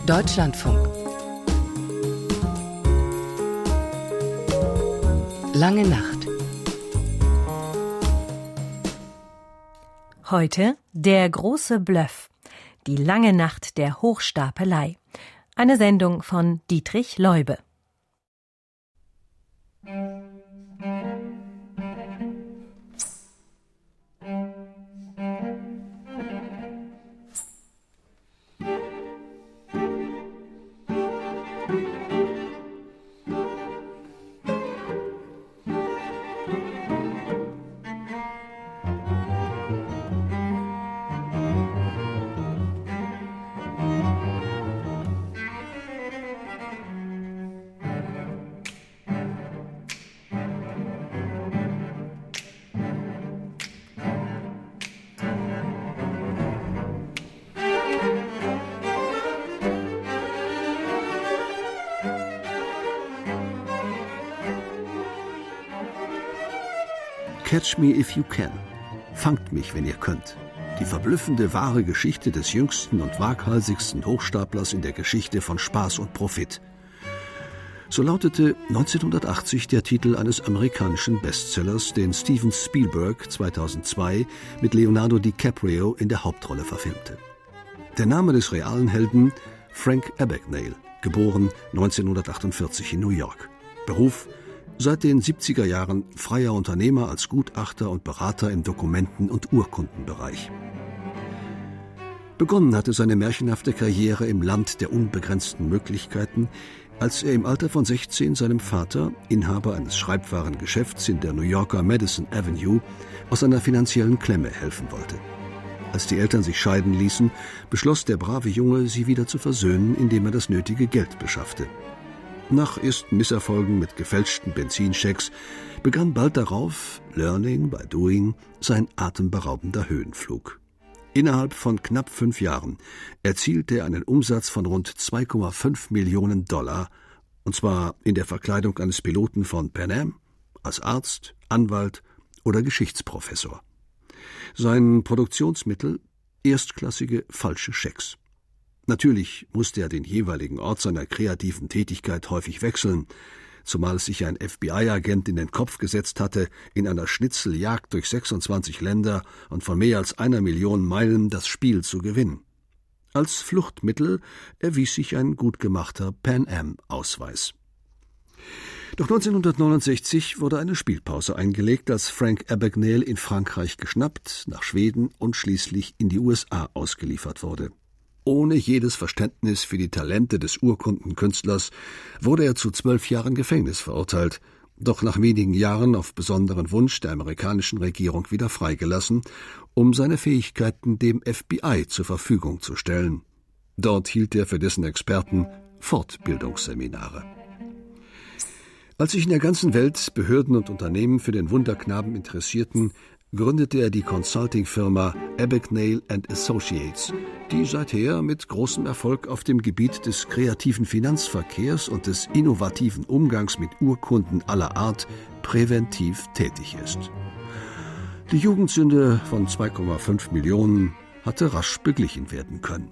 Deutschlandfunk. Lange Nacht. Heute der große Bluff. Die lange Nacht der Hochstapelei. Eine Sendung von Dietrich Leube. Catch Me If You Can. Fangt mich, wenn ihr könnt. Die verblüffende, wahre Geschichte des jüngsten und waghalsigsten Hochstaplers in der Geschichte von Spaß und Profit. So lautete 1980 der Titel eines amerikanischen Bestsellers, den Steven Spielberg 2002 mit Leonardo DiCaprio in der Hauptrolle verfilmte. Der Name des realen Helden: Frank Abagnale, geboren 1948 in New York. Beruf: seit den 70er Jahren freier Unternehmer als Gutachter und Berater im Dokumenten- und Urkundenbereich. Begonnen hatte seine märchenhafte Karriere im Land der unbegrenzten Möglichkeiten, als er im Alter von 16 seinem Vater, Inhaber eines Schreibwarengeschäfts in der New Yorker Madison Avenue, aus einer finanziellen Klemme helfen wollte. Als die Eltern sich scheiden ließen, beschloss der brave Junge, sie wieder zu versöhnen, indem er das nötige Geld beschaffte. Nach ersten Misserfolgen mit gefälschten Benzinschecks begann bald darauf, Learning by Doing, sein atemberaubender Höhenflug. Innerhalb von knapp 5 Jahren erzielte er einen Umsatz von rund 2,5 Millionen $, und zwar in der Verkleidung eines Piloten von Pan Am, als Arzt, Anwalt oder Geschichtsprofessor. Sein Produktionsmittel: erstklassige falsche Schecks. Natürlich musste er den jeweiligen Ort seiner kreativen Tätigkeit häufig wechseln, zumal es sich ein FBI-Agent in den Kopf gesetzt hatte, in einer Schnitzeljagd durch 26 Länder und von mehr als 1 Million Meilen das Spiel zu gewinnen. Als Fluchtmittel erwies sich ein gut gemachter Pan-Am-Ausweis. Doch 1969 wurde eine Spielpause eingelegt, als Frank Abagnale in Frankreich geschnappt, nach Schweden und schließlich in die USA ausgeliefert wurde. Ohne jedes Verständnis für die Talente des Urkundenkünstlers wurde er zu 12 Jahren Gefängnis verurteilt, doch nach wenigen Jahren auf besonderen Wunsch der amerikanischen Regierung wieder freigelassen, um seine Fähigkeiten dem FBI zur Verfügung zu stellen. Dort hielt er für dessen Experten Fortbildungsseminare. Als sich in der ganzen Welt Behörden und Unternehmen für den Wunderknaben interessierten, gründete er die Consulting-Firma Abagnale & Associates, die seither mit großem Erfolg auf dem Gebiet des kreativen Finanzverkehrs und des innovativen Umgangs mit Urkunden aller Art präventiv tätig ist. Die Jugendsünde von 2,5 Millionen hatte rasch beglichen werden können.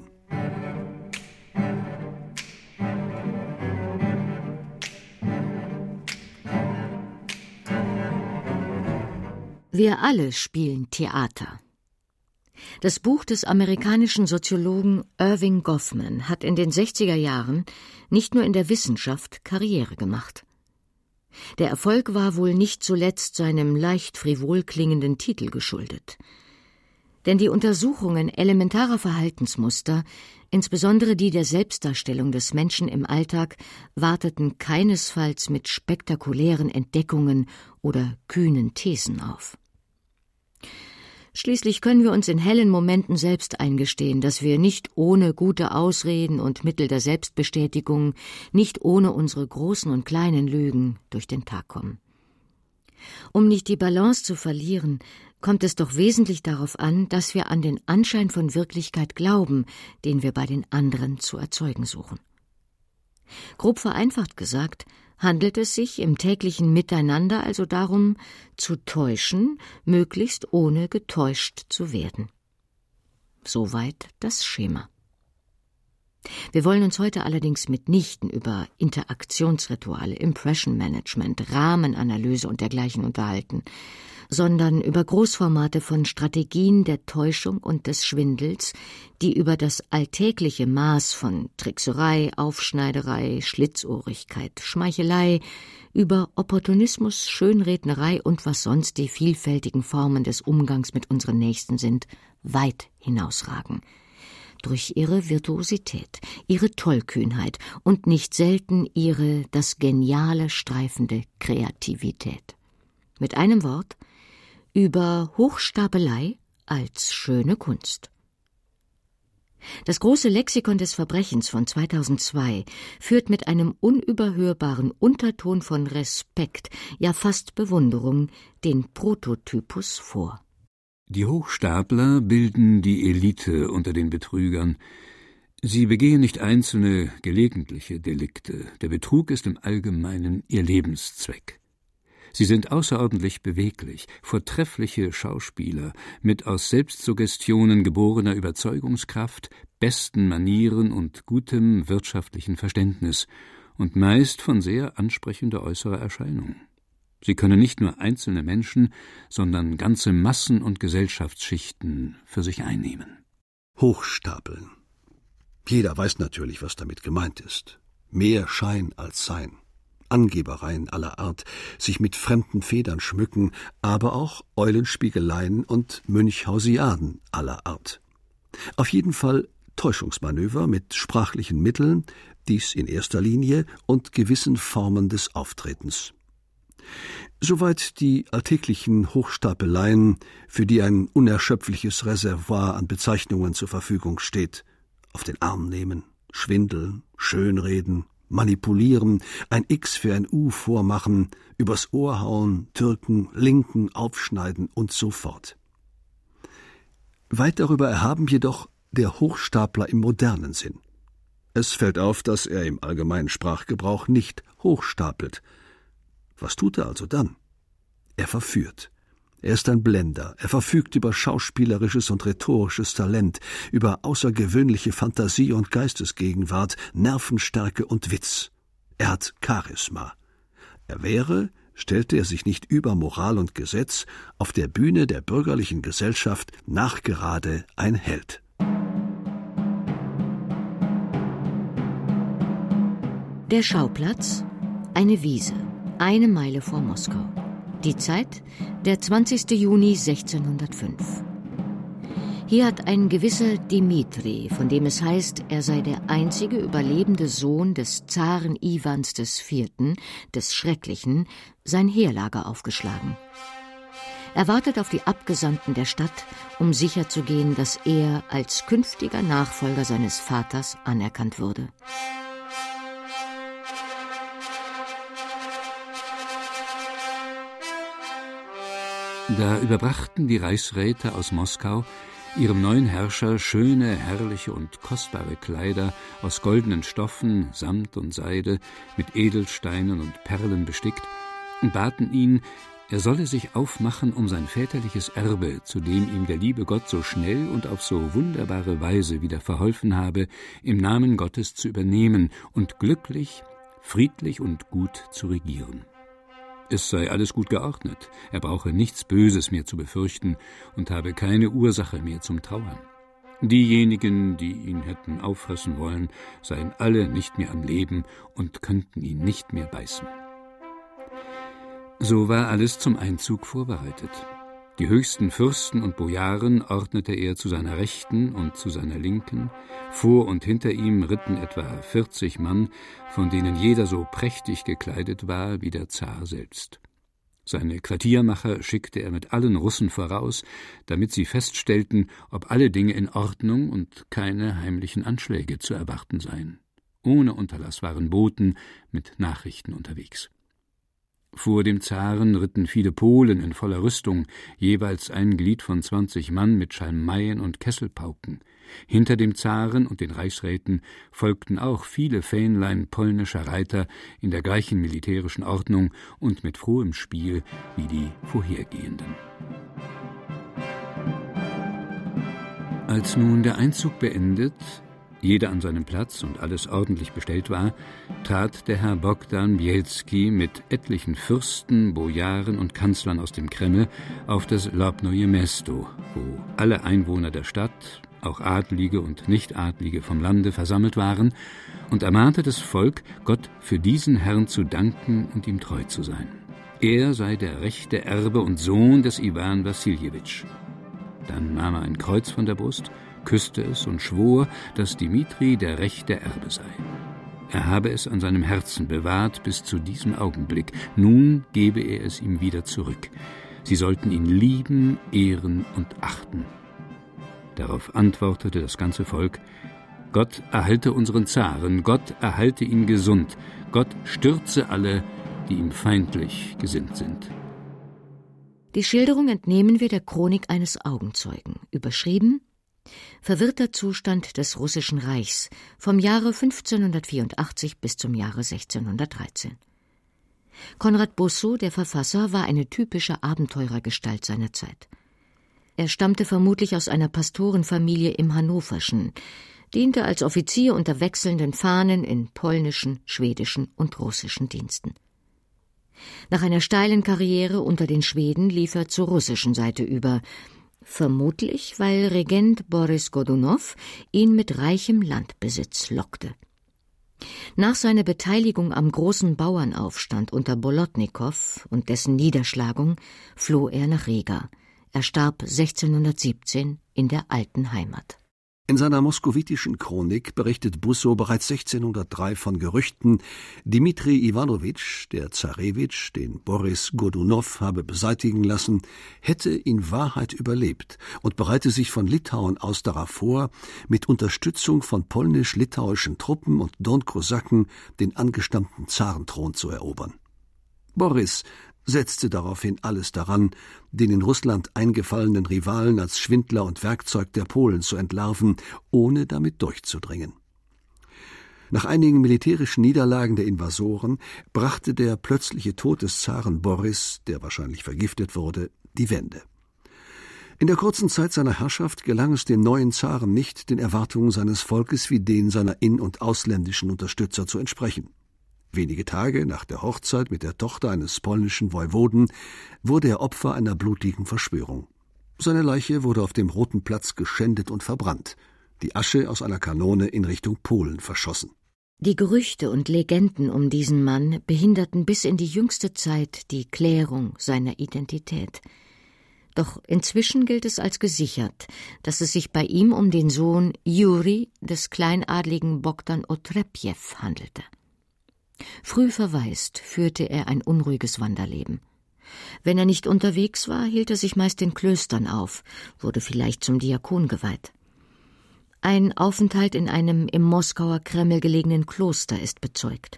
Wir alle spielen Theater. Das Buch des amerikanischen Soziologen Erving Goffman hat in den 60er Jahren nicht nur in der Wissenschaft Karriere gemacht. Der Erfolg war wohl nicht zuletzt seinem leicht frivol klingenden Titel geschuldet. Denn die Untersuchungen elementarer Verhaltensmuster, insbesondere die der Selbstdarstellung des Menschen im Alltag, warteten keinesfalls mit spektakulären Entdeckungen oder kühnen Thesen auf. Schließlich können wir uns in hellen Momenten selbst eingestehen, dass wir nicht ohne gute Ausreden und Mittel der Selbstbestätigung, nicht ohne unsere großen und kleinen Lügen durch den Tag kommen. Um nicht die Balance zu verlieren, kommt es doch wesentlich darauf an, dass wir an den Anschein von Wirklichkeit glauben, den wir bei den anderen zu erzeugen suchen. Grob vereinfacht gesagt, handelt es sich im täglichen Miteinander also darum, zu täuschen, möglichst ohne getäuscht zu werden. Soweit das Schema. Wir wollen uns heute allerdings mitnichten über Interaktionsrituale, Impression Management, Rahmenanalyse und dergleichen unterhalten, sondern über Großformate von Strategien der Täuschung und des Schwindels, die über das alltägliche Maß von Trickserei, Aufschneiderei, Schlitzohrigkeit, Schmeichelei, über Opportunismus, Schönrednerei und was sonst die vielfältigen Formen des Umgangs mit unseren Nächsten sind, weit hinausragen. Durch ihre Virtuosität, ihre Tollkühnheit und nicht selten ihre das Geniale streifende Kreativität. Mit einem Wort, über Hochstapelei als schöne Kunst. Das große Lexikon des Verbrechens von 2002 führt mit einem unüberhörbaren Unterton von Respekt, ja fast Bewunderung, den Prototypus vor. Die Hochstapler bilden die Elite unter den Betrügern. Sie begehen nicht einzelne, gelegentliche Delikte. Der Betrug ist im Allgemeinen ihr Lebenszweck. Sie sind außerordentlich beweglich, vortreffliche Schauspieler, mit aus Selbstsuggestionen geborener Überzeugungskraft, besten Manieren und gutem wirtschaftlichen Verständnis und meist von sehr ansprechender äußerer Erscheinung. Sie können nicht nur einzelne Menschen, sondern ganze Massen und Gesellschaftsschichten für sich einnehmen. Hochstapeln. Jeder weiß natürlich, was damit gemeint ist. Mehr Schein als Sein. Angebereien aller Art, sich mit fremden Federn schmücken, aber auch Eulenspiegeleien und Münchhausiaden aller Art. Auf jeden Fall Täuschungsmanöver mit sprachlichen Mitteln, dies in erster Linie, und gewissen Formen des Auftretens. Soweit die alltäglichen Hochstapeleien, für die ein unerschöpfliches Reservoir an Bezeichnungen zur Verfügung steht. Auf den Arm nehmen, schwindeln, schönreden, manipulieren, ein X für ein U vormachen, übers Ohr hauen, türken, linken, aufschneiden und so fort. Weit darüber erhaben jedoch der Hochstapler im modernen Sinn. Es fällt auf, dass er im allgemeinen Sprachgebrauch nicht hochstapelt. Was tut er also dann? Er verführt. Er ist ein Blender. Er verfügt über schauspielerisches und rhetorisches Talent, über außergewöhnliche Fantasie und Geistesgegenwart, Nervenstärke und Witz. Er hat Charisma. Er wäre, stellte er sich nicht über Moral und Gesetz, auf der Bühne der bürgerlichen Gesellschaft nachgerade ein Held. Der Schauplatz: eine Wiese, 1 Meile vor Moskau. Die Zeit: der 20. Juni 1605. Hier hat ein gewisser Dimitri, von dem es heißt, er sei der einzige überlebende Sohn des Zaren Iwans IV., des Schrecklichen, sein Heerlager aufgeschlagen. Er wartet auf die Abgesandten der Stadt, um sicherzugehen, dass er als künftiger Nachfolger seines Vaters anerkannt würde. Da überbrachten die Reichsräte aus Moskau ihrem neuen Herrscher schöne, herrliche und kostbare Kleider aus goldenen Stoffen, Samt und Seide, mit Edelsteinen und Perlen bestickt, und baten ihn, er solle sich aufmachen, um sein väterliches Erbe, zu dem ihm der liebe Gott so schnell und auf so wunderbare Weise wieder verholfen habe, im Namen Gottes zu übernehmen und glücklich, friedlich und gut zu regieren. Es sei alles gut geordnet, er brauche nichts Böses mehr zu befürchten und habe keine Ursache mehr zum Trauern. Diejenigen, die ihn hätten auffressen wollen, seien alle nicht mehr am Leben und könnten ihn nicht mehr beißen. So war alles zum Einzug vorbereitet. Die höchsten Fürsten und Bojaren ordnete er zu seiner Rechten und zu seiner Linken. Vor und hinter ihm ritten etwa 40 Mann, von denen jeder so prächtig gekleidet war wie der Zar selbst. Seine Quartiermacher schickte er mit allen Russen voraus, damit sie feststellten, ob alle Dinge in Ordnung und keine heimlichen Anschläge zu erwarten seien. Ohne Unterlass waren Boten mit Nachrichten unterwegs. Vor dem Zaren ritten viele Polen in voller Rüstung, jeweils ein Glied von 20 Mann mit Schalmeien und Kesselpauken. Hinter dem Zaren und den Reichsräten folgten auch viele Fähnlein polnischer Reiter in der gleichen militärischen Ordnung und mit frohem Spiel wie die vorhergehenden. Als nun der Einzug beendet, jeder an seinem Platz und alles ordentlich bestellt war, trat der Herr Bogdan Bielski mit etlichen Fürsten, Bojaren und Kanzlern aus dem Kreml auf das Lobnoje Mesto, wo alle Einwohner der Stadt, auch Adlige und Nichtadlige vom Lande, versammelt waren, und ermahnte das Volk, Gott für diesen Herrn zu danken und ihm treu zu sein. Er sei der rechte Erbe und Sohn des Iwan Wassiljewitsch. Dann nahm er ein Kreuz von der Brust, küsste es und schwor, dass Dimitri der rechte Erbe sei. Er habe es an seinem Herzen bewahrt bis zu diesem Augenblick. Nun gebe er es ihm wieder zurück. Sie sollten ihn lieben, ehren und achten. Darauf antwortete das ganze Volk: Gott erhalte unseren Zaren, Gott erhalte ihn gesund, Gott stürze alle, die ihm feindlich gesinnt sind. Die Schilderung entnehmen wir der Chronik eines Augenzeugen, überschrieben »Verwirrter Zustand des Russischen Reichs vom Jahre 1584 bis zum Jahre 1613«. Konrad Busso, der Verfasser, war eine typische Abenteurergestalt seiner Zeit. Er stammte vermutlich aus einer Pastorenfamilie im Hannoverschen, diente als Offizier unter wechselnden Fahnen in polnischen, schwedischen und russischen Diensten. Nach einer steilen Karriere unter den Schweden lief er zur russischen Seite über, vermutlich weil Regent Boris Godunow ihn mit reichem Landbesitz lockte. Nach seiner Beteiligung am großen Bauernaufstand unter Bolotnikow und dessen Niederschlagung floh er nach Riga. Er starb 1617 in der alten Heimat. In seiner moskowitischen Chronik berichtet Busso bereits 1603 von Gerüchten, Dimitri Iwanowitsch, der Zarewitsch, den Boris Godunow habe beseitigen lassen, hätte in Wahrheit überlebt und bereite sich von Litauen aus darauf vor, mit Unterstützung von polnisch-litauischen Truppen und Don-Kosaken den angestammten Zarenthron zu erobern. Boris setzte daraufhin alles daran, den in Russland eingefallenen Rivalen als Schwindler und Werkzeug der Polen zu entlarven, ohne damit durchzudringen. Nach einigen militärischen Niederlagen der Invasoren brachte der plötzliche Tod des Zaren Boris, der wahrscheinlich vergiftet wurde, die Wende. In der kurzen Zeit seiner Herrschaft gelang es dem neuen Zaren nicht, den Erwartungen seines Volkes wie denen seiner in- und ausländischen Unterstützer zu entsprechen. Wenige Tage nach der Hochzeit mit der Tochter eines polnischen Woiwoden wurde er Opfer einer blutigen Verschwörung. Seine Leiche wurde auf dem Roten Platz geschändet und verbrannt, die Asche aus einer Kanone in Richtung Polen verschossen. Die Gerüchte und Legenden um diesen Mann behinderten bis in die jüngste Zeit die Klärung seiner Identität. Doch inzwischen gilt es als gesichert, dass es sich bei ihm um den Sohn Juri des kleinadligen Bogdan Otrepjew handelte. Früh verwaist führte er ein unruhiges Wanderleben. Wenn er nicht unterwegs war, hielt er sich meist in Klöstern auf, wurde vielleicht zum Diakon geweiht. Ein Aufenthalt in einem im Moskauer Kreml gelegenen Kloster ist bezeugt.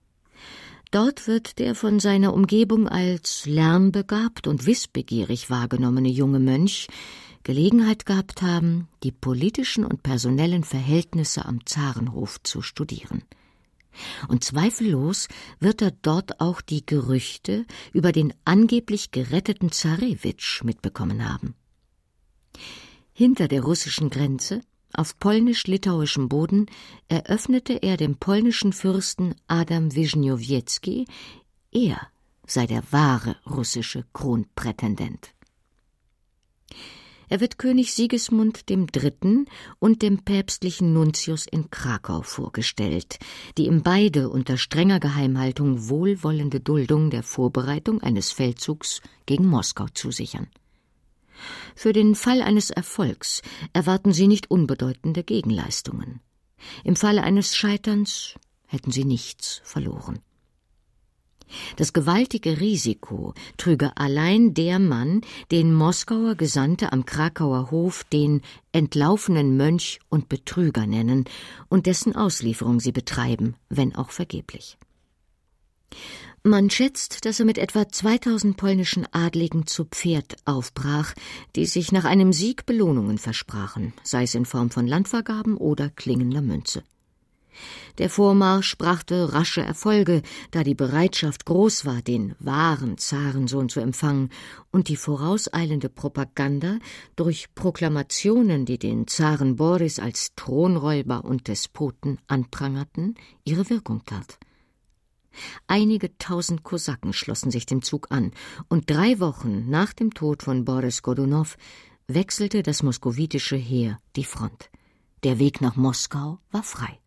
Dort wird der von seiner Umgebung als lernbegabt und wissbegierig wahrgenommene junge Mönch Gelegenheit gehabt haben, die politischen und personellen Verhältnisse am Zarenhof zu studieren. Und zweifellos wird er dort auch die Gerüchte über den angeblich geretteten Zarewitsch mitbekommen haben. Hinter der russischen Grenze, auf polnisch-litauischem Boden, eröffnete er dem polnischen Fürsten Adam Wischniowiecki, er sei der wahre russische Kronprätendent. Er wird König Sigismund III. Und dem päpstlichen Nuntius in Krakau vorgestellt, die ihm beide unter strenger Geheimhaltung wohlwollende Duldung der Vorbereitung eines Feldzugs gegen Moskau zusichern. Für den Fall eines Erfolgs erwarten sie nicht unbedeutende Gegenleistungen. Im Falle eines Scheiterns hätten sie nichts verloren. Das gewaltige Risiko trüge allein der Mann, den Moskauer Gesandte am Krakauer Hof den entlaufenen Mönch und Betrüger nennen und dessen Auslieferung sie betreiben, wenn auch vergeblich. Man schätzt, dass er mit etwa 2000 polnischen Adligen zu Pferd aufbrach, die sich nach einem Sieg Belohnungen versprachen, sei es in Form von Landvergaben oder klingender Münze. Der Vormarsch brachte rasche Erfolge, da die Bereitschaft groß war, den wahren Zarensohn zu empfangen und die vorauseilende Propaganda durch Proklamationen, die den Zaren Boris als Thronräuber und Despoten anprangerten, ihre Wirkung tat. Einige tausend Kosaken schlossen sich dem Zug an, und 3 Wochen nach dem Tod von Boris Godunow wechselte das moskowitische Heer die Front. Der Weg nach Moskau war frei.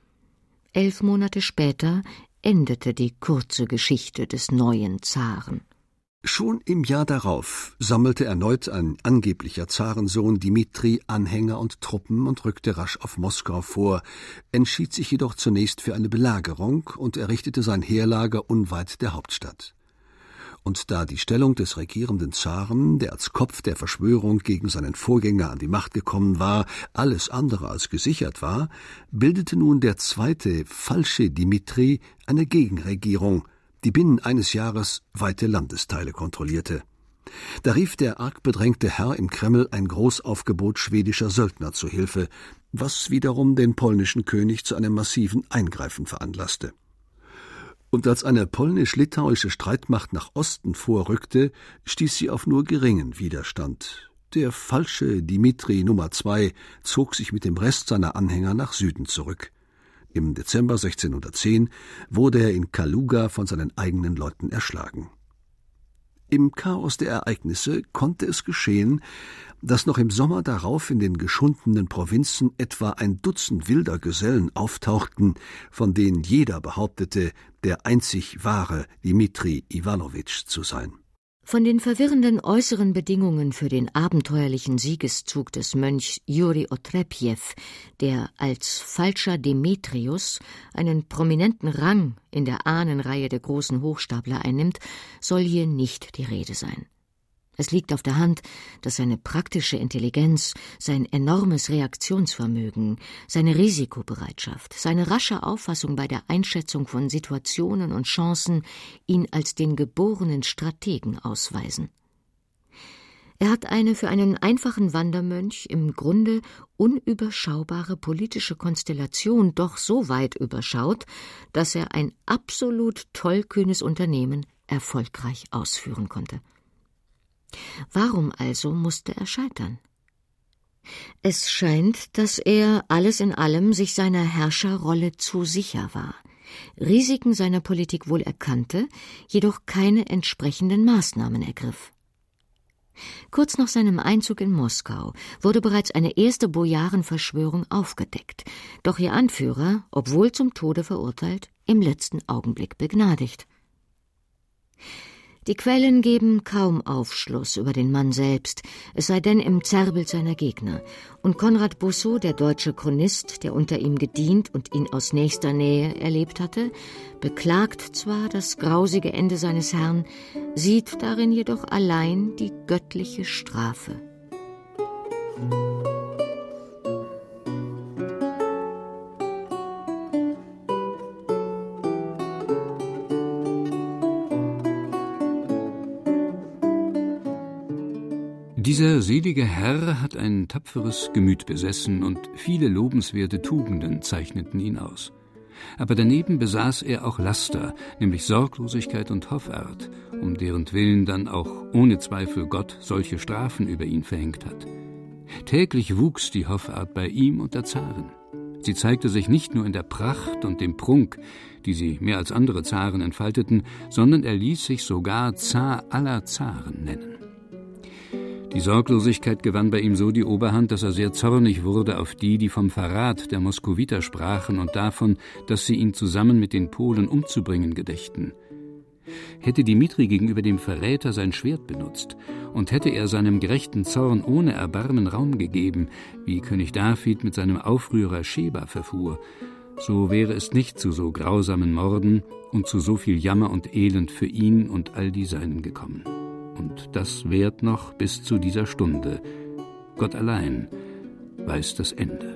11 Monate später endete die kurze Geschichte des neuen Zaren. Schon im Jahr darauf sammelte erneut ein angeblicher Zarensohn Dimitri Anhänger und Truppen und rückte rasch auf Moskau vor, entschied sich jedoch zunächst für eine Belagerung und errichtete sein Heerlager unweit der Hauptstadt. Und da die Stellung des regierenden Zaren, der als Kopf der Verschwörung gegen seinen Vorgänger an die Macht gekommen war, alles andere als gesichert war, bildete nun der zweite, falsche Dimitri eine Gegenregierung, die binnen eines Jahres weite Landesteile kontrollierte. Da rief der arg bedrängte Herr im Kreml ein Großaufgebot schwedischer Söldner zu Hilfe, was wiederum den polnischen König zu einem massiven Eingreifen veranlasste. Und als eine polnisch-litauische Streitmacht nach Osten vorrückte, stieß sie auf nur geringen Widerstand. Der falsche Dimitri Nummer 2 zog sich mit dem Rest seiner Anhänger nach Süden zurück. Im Dezember 1610 wurde er in Kaluga von seinen eigenen Leuten erschlagen. Im Chaos der Ereignisse konnte es geschehen, dass noch im Sommer darauf in den geschundenen Provinzen etwa ein Dutzend wilder Gesellen auftauchten, von denen jeder behauptete, der einzig wahre Dimitri Iwanowitsch zu sein. Von den verwirrenden äußeren Bedingungen für den abenteuerlichen Siegeszug des Mönchs Juri Otrepjew, der als falscher Demetrius einen prominenten Rang in der Ahnenreihe der großen Hochstapler einnimmt, soll hier nicht die Rede sein. Es liegt auf der Hand, dass seine praktische Intelligenz, sein enormes Reaktionsvermögen, seine Risikobereitschaft, seine rasche Auffassung bei der Einschätzung von Situationen und Chancen ihn als den geborenen Strategen ausweisen. Er hat eine für einen einfachen Wandermönch im Grunde unüberschaubare politische Konstellation doch so weit überschaut, dass er ein absolut tollkühnes Unternehmen erfolgreich ausführen konnte. Warum also musste er scheitern? Es scheint, dass er alles in allem sich seiner Herrscherrolle zu sicher war, Risiken seiner Politik wohl erkannte, jedoch keine entsprechenden Maßnahmen ergriff. Kurz nach seinem Einzug in Moskau wurde bereits eine erste Bojarenverschwörung aufgedeckt, doch ihr Anführer, obwohl zum Tode verurteilt, im letzten Augenblick begnadigt. Die Quellen geben kaum Aufschluss über den Mann selbst, es sei denn im Zerrbild seiner Gegner. Und Konrad Busso, der deutsche Chronist, der unter ihm gedient und ihn aus nächster Nähe erlebt hatte, beklagt zwar das grausige Ende seines Herrn, sieht darin jedoch allein die göttliche Strafe. Dieser selige Herr hat ein tapferes Gemüt besessen und viele lobenswerte Tugenden zeichneten ihn aus. Aber daneben besaß er auch Laster, nämlich Sorglosigkeit und Hoffart, um deren Willen dann auch ohne Zweifel Gott solche Strafen über ihn verhängt hat. Täglich wuchs die Hoffart bei ihm und der Zaren. Sie zeigte sich nicht nur in der Pracht und dem Prunk, die sie mehr als andere Zaren entfalteten, sondern er ließ sich sogar Zar aller Zaren nennen. Die Sorglosigkeit gewann bei ihm so die Oberhand, dass er sehr zornig wurde auf die, die vom Verrat der Moskowiter sprachen und davon, dass sie ihn zusammen mit den Polen umzubringen gedächten. Hätte Dimitri gegenüber dem Verräter sein Schwert benutzt und hätte er seinem gerechten Zorn ohne Erbarmen Raum gegeben, wie König David mit seinem Aufrührer Scheba verfuhr, so wäre es nicht zu so grausamen Morden und zu so viel Jammer und Elend für ihn und all die Seinen gekommen. Und das währt noch bis zu dieser Stunde. Gott allein weiß das Ende.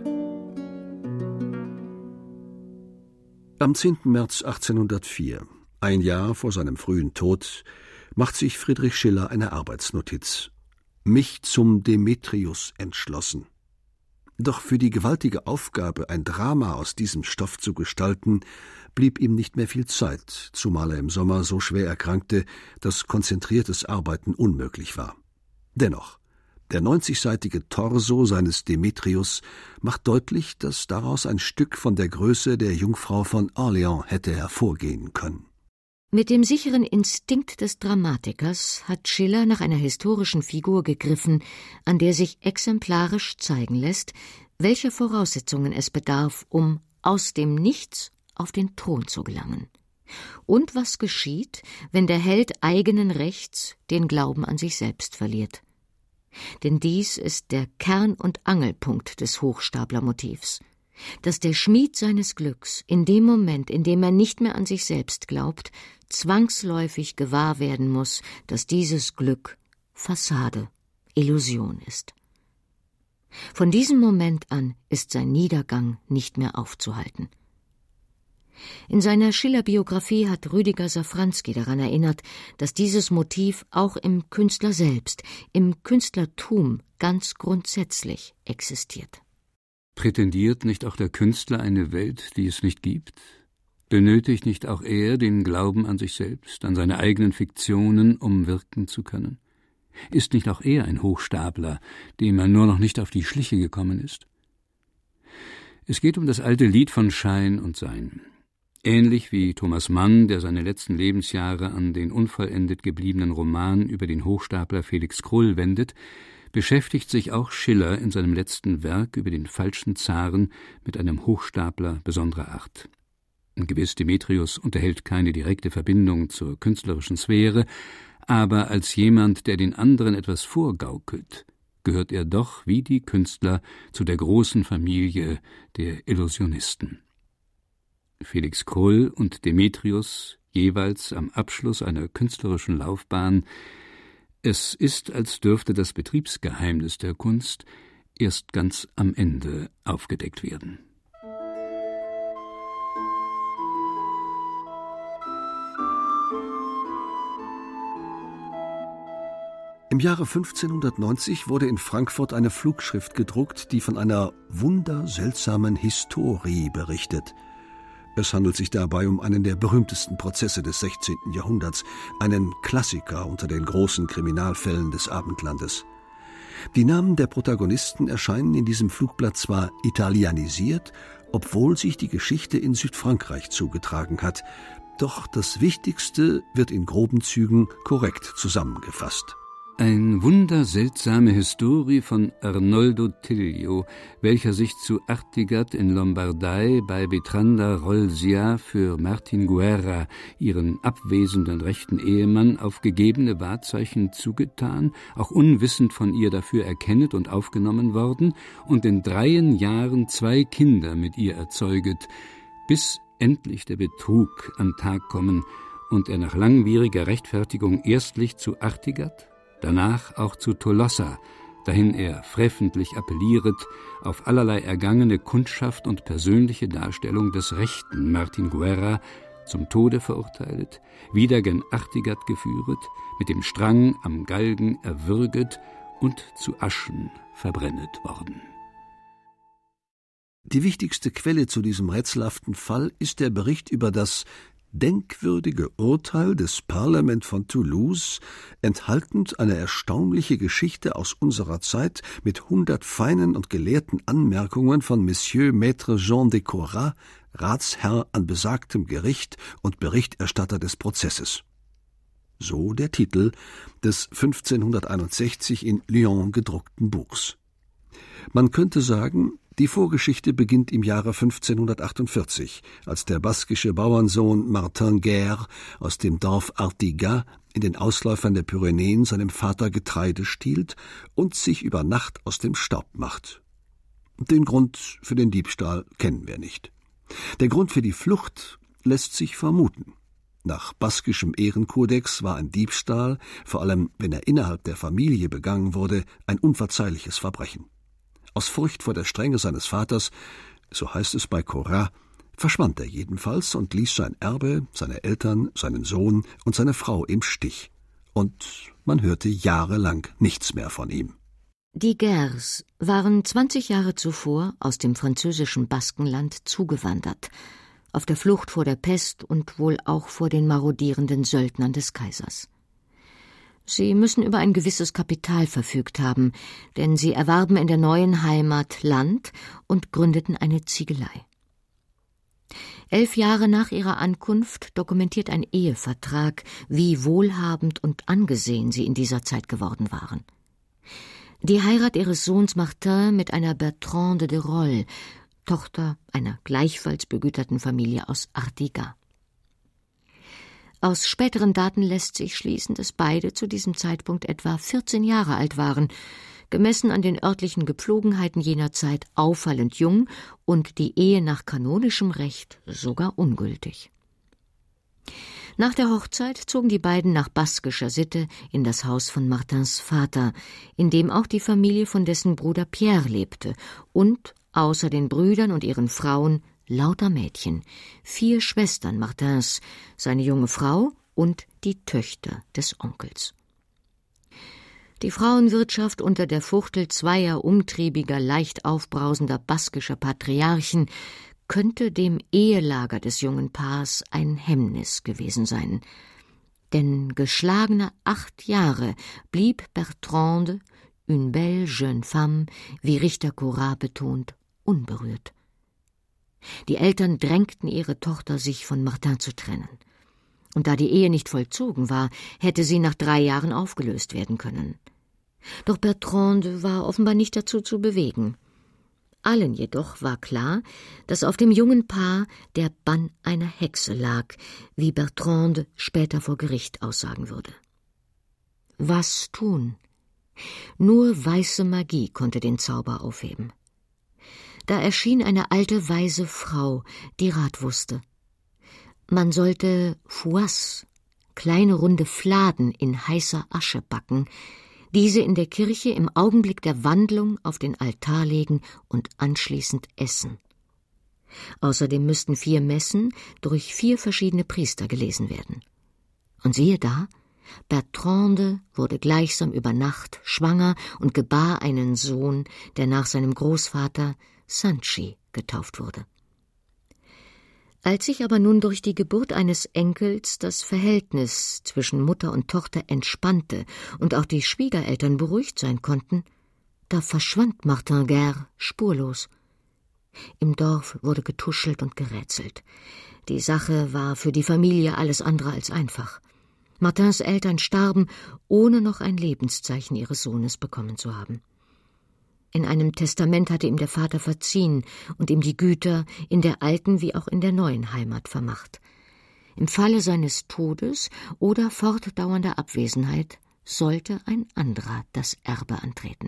Am 10. März 1804, ein Jahr vor seinem frühen Tod, macht sich Friedrich Schiller eine Arbeitsnotiz: Mich zum Demetrius entschlossen. Doch für die gewaltige Aufgabe, ein Drama aus diesem Stoff zu gestalten, blieb ihm nicht mehr viel Zeit, zumal er im Sommer so schwer erkrankte, dass konzentriertes Arbeiten unmöglich war. Dennoch, der 90-seitige Torso seines Demetrius macht deutlich, dass daraus ein Stück von der Größe der Jungfrau von Orléans hätte hervorgehen können. Mit dem sicheren Instinkt des Dramatikers hat Schiller nach einer historischen Figur gegriffen, an der sich exemplarisch zeigen lässt, welche Voraussetzungen es bedarf, um aus dem Nichts auf den Thron zu gelangen. Und was geschieht, wenn der Held eigenen Rechts den Glauben an sich selbst verliert. Denn dies ist der Kern- und Angelpunkt des Hochstaplermotivs, dass der Schmied seines Glücks in dem Moment, in dem er nicht mehr an sich selbst glaubt, zwangsläufig gewahr werden muss, dass dieses Glück Fassade, Illusion ist. Von diesem Moment an ist sein Niedergang nicht mehr aufzuhalten. In seiner Schiller-Biografie hat Rüdiger Safranski daran erinnert, dass dieses Motiv auch im Künstler selbst, im Künstlertum ganz grundsätzlich existiert. Prätendiert nicht auch der Künstler eine Welt, die es nicht gibt? Benötigt nicht auch er den Glauben an sich selbst, an seine eigenen Fiktionen, um wirken zu können? Ist nicht auch er ein Hochstapler, dem er nur noch nicht auf die Schliche gekommen ist? Es geht um das alte Lied von Schein und Sein. Ähnlich wie Thomas Mann, der seine letzten Lebensjahre an den unvollendet gebliebenen Roman über den Hochstapler Felix Krull wendet, beschäftigt sich auch Schiller in seinem letzten Werk über den falschen Zaren mit einem Hochstapler besonderer Art. Gewiss, Demetrius unterhält keine direkte Verbindung zur künstlerischen Sphäre, aber als jemand, der den anderen etwas vorgaukelt, gehört er doch wie die Künstler zu der großen Familie der Illusionisten. Felix Krull und Demetrius, jeweils am Abschluss einer künstlerischen Laufbahn. Es ist, als dürfte das Betriebsgeheimnis der Kunst erst ganz am Ende aufgedeckt werden. Im Jahre 1590 wurde in Frankfurt eine Flugschrift gedruckt, die von einer wunderseltsamen Historie berichtet. Es handelt sich dabei um einen der berühmtesten Prozesse des 16. Jahrhunderts, einen Klassiker unter den großen Kriminalfällen des Abendlandes. Die Namen der Protagonisten erscheinen in diesem Flugblatt zwar italienisiert, obwohl sich die Geschichte in Südfrankreich zugetragen hat, doch das Wichtigste wird in groben Zügen korrekt zusammengefasst. Ein wunderseltsame Historie von Arnoldo Tiglio, welcher sich zu Artigat in Lombardei bei Betranda Rolsia für Martin Guerra, ihren abwesenden rechten Ehemann, auf gegebene Wahrzeichen zugetan, auch unwissend von ihr dafür erkennet und aufgenommen worden und in 3 Jahren 2 Kinder mit ihr erzeuget, bis endlich der Betrug an Tag kommen und er nach langwieriger Rechtfertigung erstlich zu Artigat, danach auch zu Tolossa, dahin er freventlich appelliert, auf allerlei ergangene Kundschaft und persönliche Darstellung des rechten Martin Guerra zum Tode verurteilet, wieder gen Artigat geführet, mit dem Strang am Galgen erwürget und zu Aschen verbrennet worden. Die wichtigste Quelle zu diesem rätselhaften Fall ist der Bericht über das denkwürdige Urteil des Parlament von Toulouse, enthaltend eine erstaunliche Geschichte aus unserer Zeit mit 100 feinen und gelehrten Anmerkungen von Monsieur Maître Jean de Corat, Ratsherr an besagtem Gericht und Berichterstatter des Prozesses. So der Titel des 1561 in Lyon gedruckten Buchs. Man könnte sagen, die Vorgeschichte beginnt im Jahre 1548, als der baskische Bauernsohn Martin Guerre aus dem Dorf Artigat in den Ausläufern der Pyrenäen seinem Vater Getreide stiehlt und sich über Nacht aus dem Staub macht. Den Grund für den Diebstahl kennen wir nicht. Der Grund für die Flucht lässt sich vermuten. Nach baskischem Ehrenkodex war ein Diebstahl, vor allem wenn er innerhalb der Familie begangen wurde, ein unverzeihliches Verbrechen. Aus Furcht vor der Strenge seines Vaters, so heißt es bei Corat, verschwand er jedenfalls und ließ sein Erbe, seine Eltern, seinen Sohn und seine Frau im Stich. Und man hörte jahrelang nichts mehr von ihm. Die Guers waren 20 Jahre zuvor aus dem französischen Baskenland zugewandert, auf der Flucht vor der Pest und wohl auch vor den marodierenden Söldnern des Kaisers. Sie müssen über ein gewisses Kapital verfügt haben, denn sie erwarben in der neuen Heimat Land und gründeten eine Ziegelei. 11 Jahre nach ihrer Ankunft dokumentiert ein Ehevertrag, wie wohlhabend und angesehen sie in dieser Zeit geworden waren. Die Heirat ihres Sohns Martin mit einer Bertrande de Rolles, Tochter einer gleichfalls begüterten Familie aus Artigas. Aus späteren Daten lässt sich schließen, dass beide zu diesem Zeitpunkt etwa 14 Jahre alt waren, gemessen an den örtlichen Gepflogenheiten jener Zeit auffallend jung und die Ehe nach kanonischem Recht sogar ungültig. Nach der Hochzeit zogen die beiden nach baskischer Sitte in das Haus von Martins Vater, in dem auch die Familie von dessen Bruder Pierre lebte und, außer den Brüdern und ihren Frauen, lauter Mädchen, 4 Schwestern Martins, seine junge Frau und die Töchter des Onkels. Die Frauenwirtschaft unter der Fuchtel zweier umtriebiger, leicht aufbrausender baskischer Patriarchen könnte dem Ehelager des jungen Paars ein Hemmnis gewesen sein. Denn geschlagene 8 Jahre blieb Bertrande, une belle jeune femme, wie Richter Corat betont, unberührt. Die Eltern drängten ihre Tochter, sich von Martin zu trennen. Und da die Ehe nicht vollzogen war, hätte sie nach 3 Jahren aufgelöst werden können. Doch Bertrande war offenbar nicht dazu zu bewegen. Allen jedoch war klar, dass auf dem jungen Paar der Bann einer Hexe lag, wie Bertrande später vor Gericht aussagen würde. Was tun? Nur weiße Magie konnte den Zauber aufheben. Da erschien eine alte, weise Frau, die Rat wusste. Man sollte Fouasse, kleine runde Fladen in heißer Asche backen, diese in der Kirche im Augenblick der Wandlung auf den Altar legen und anschließend essen. Außerdem müssten 4 Messen durch 4 verschiedene Priester gelesen werden. Und siehe da, Bertrande wurde gleichsam über Nacht schwanger und gebar einen Sohn, der nach seinem Großvater Sanchi getauft wurde. Als sich aber nun durch die Geburt eines Enkels das Verhältnis zwischen Mutter und Tochter entspannte und auch die Schwiegereltern beruhigt sein konnten, da verschwand Martin Guers spurlos. Im Dorf wurde getuschelt und gerätselt. Die Sache war für die Familie alles andere als einfach. Martins Eltern starben, ohne noch ein Lebenszeichen ihres Sohnes bekommen zu haben. In einem Testament hatte ihm der Vater verziehen und ihm die Güter in der alten wie auch in der neuen Heimat vermacht. Im Falle seines Todes oder fortdauernder Abwesenheit sollte ein anderer das Erbe antreten.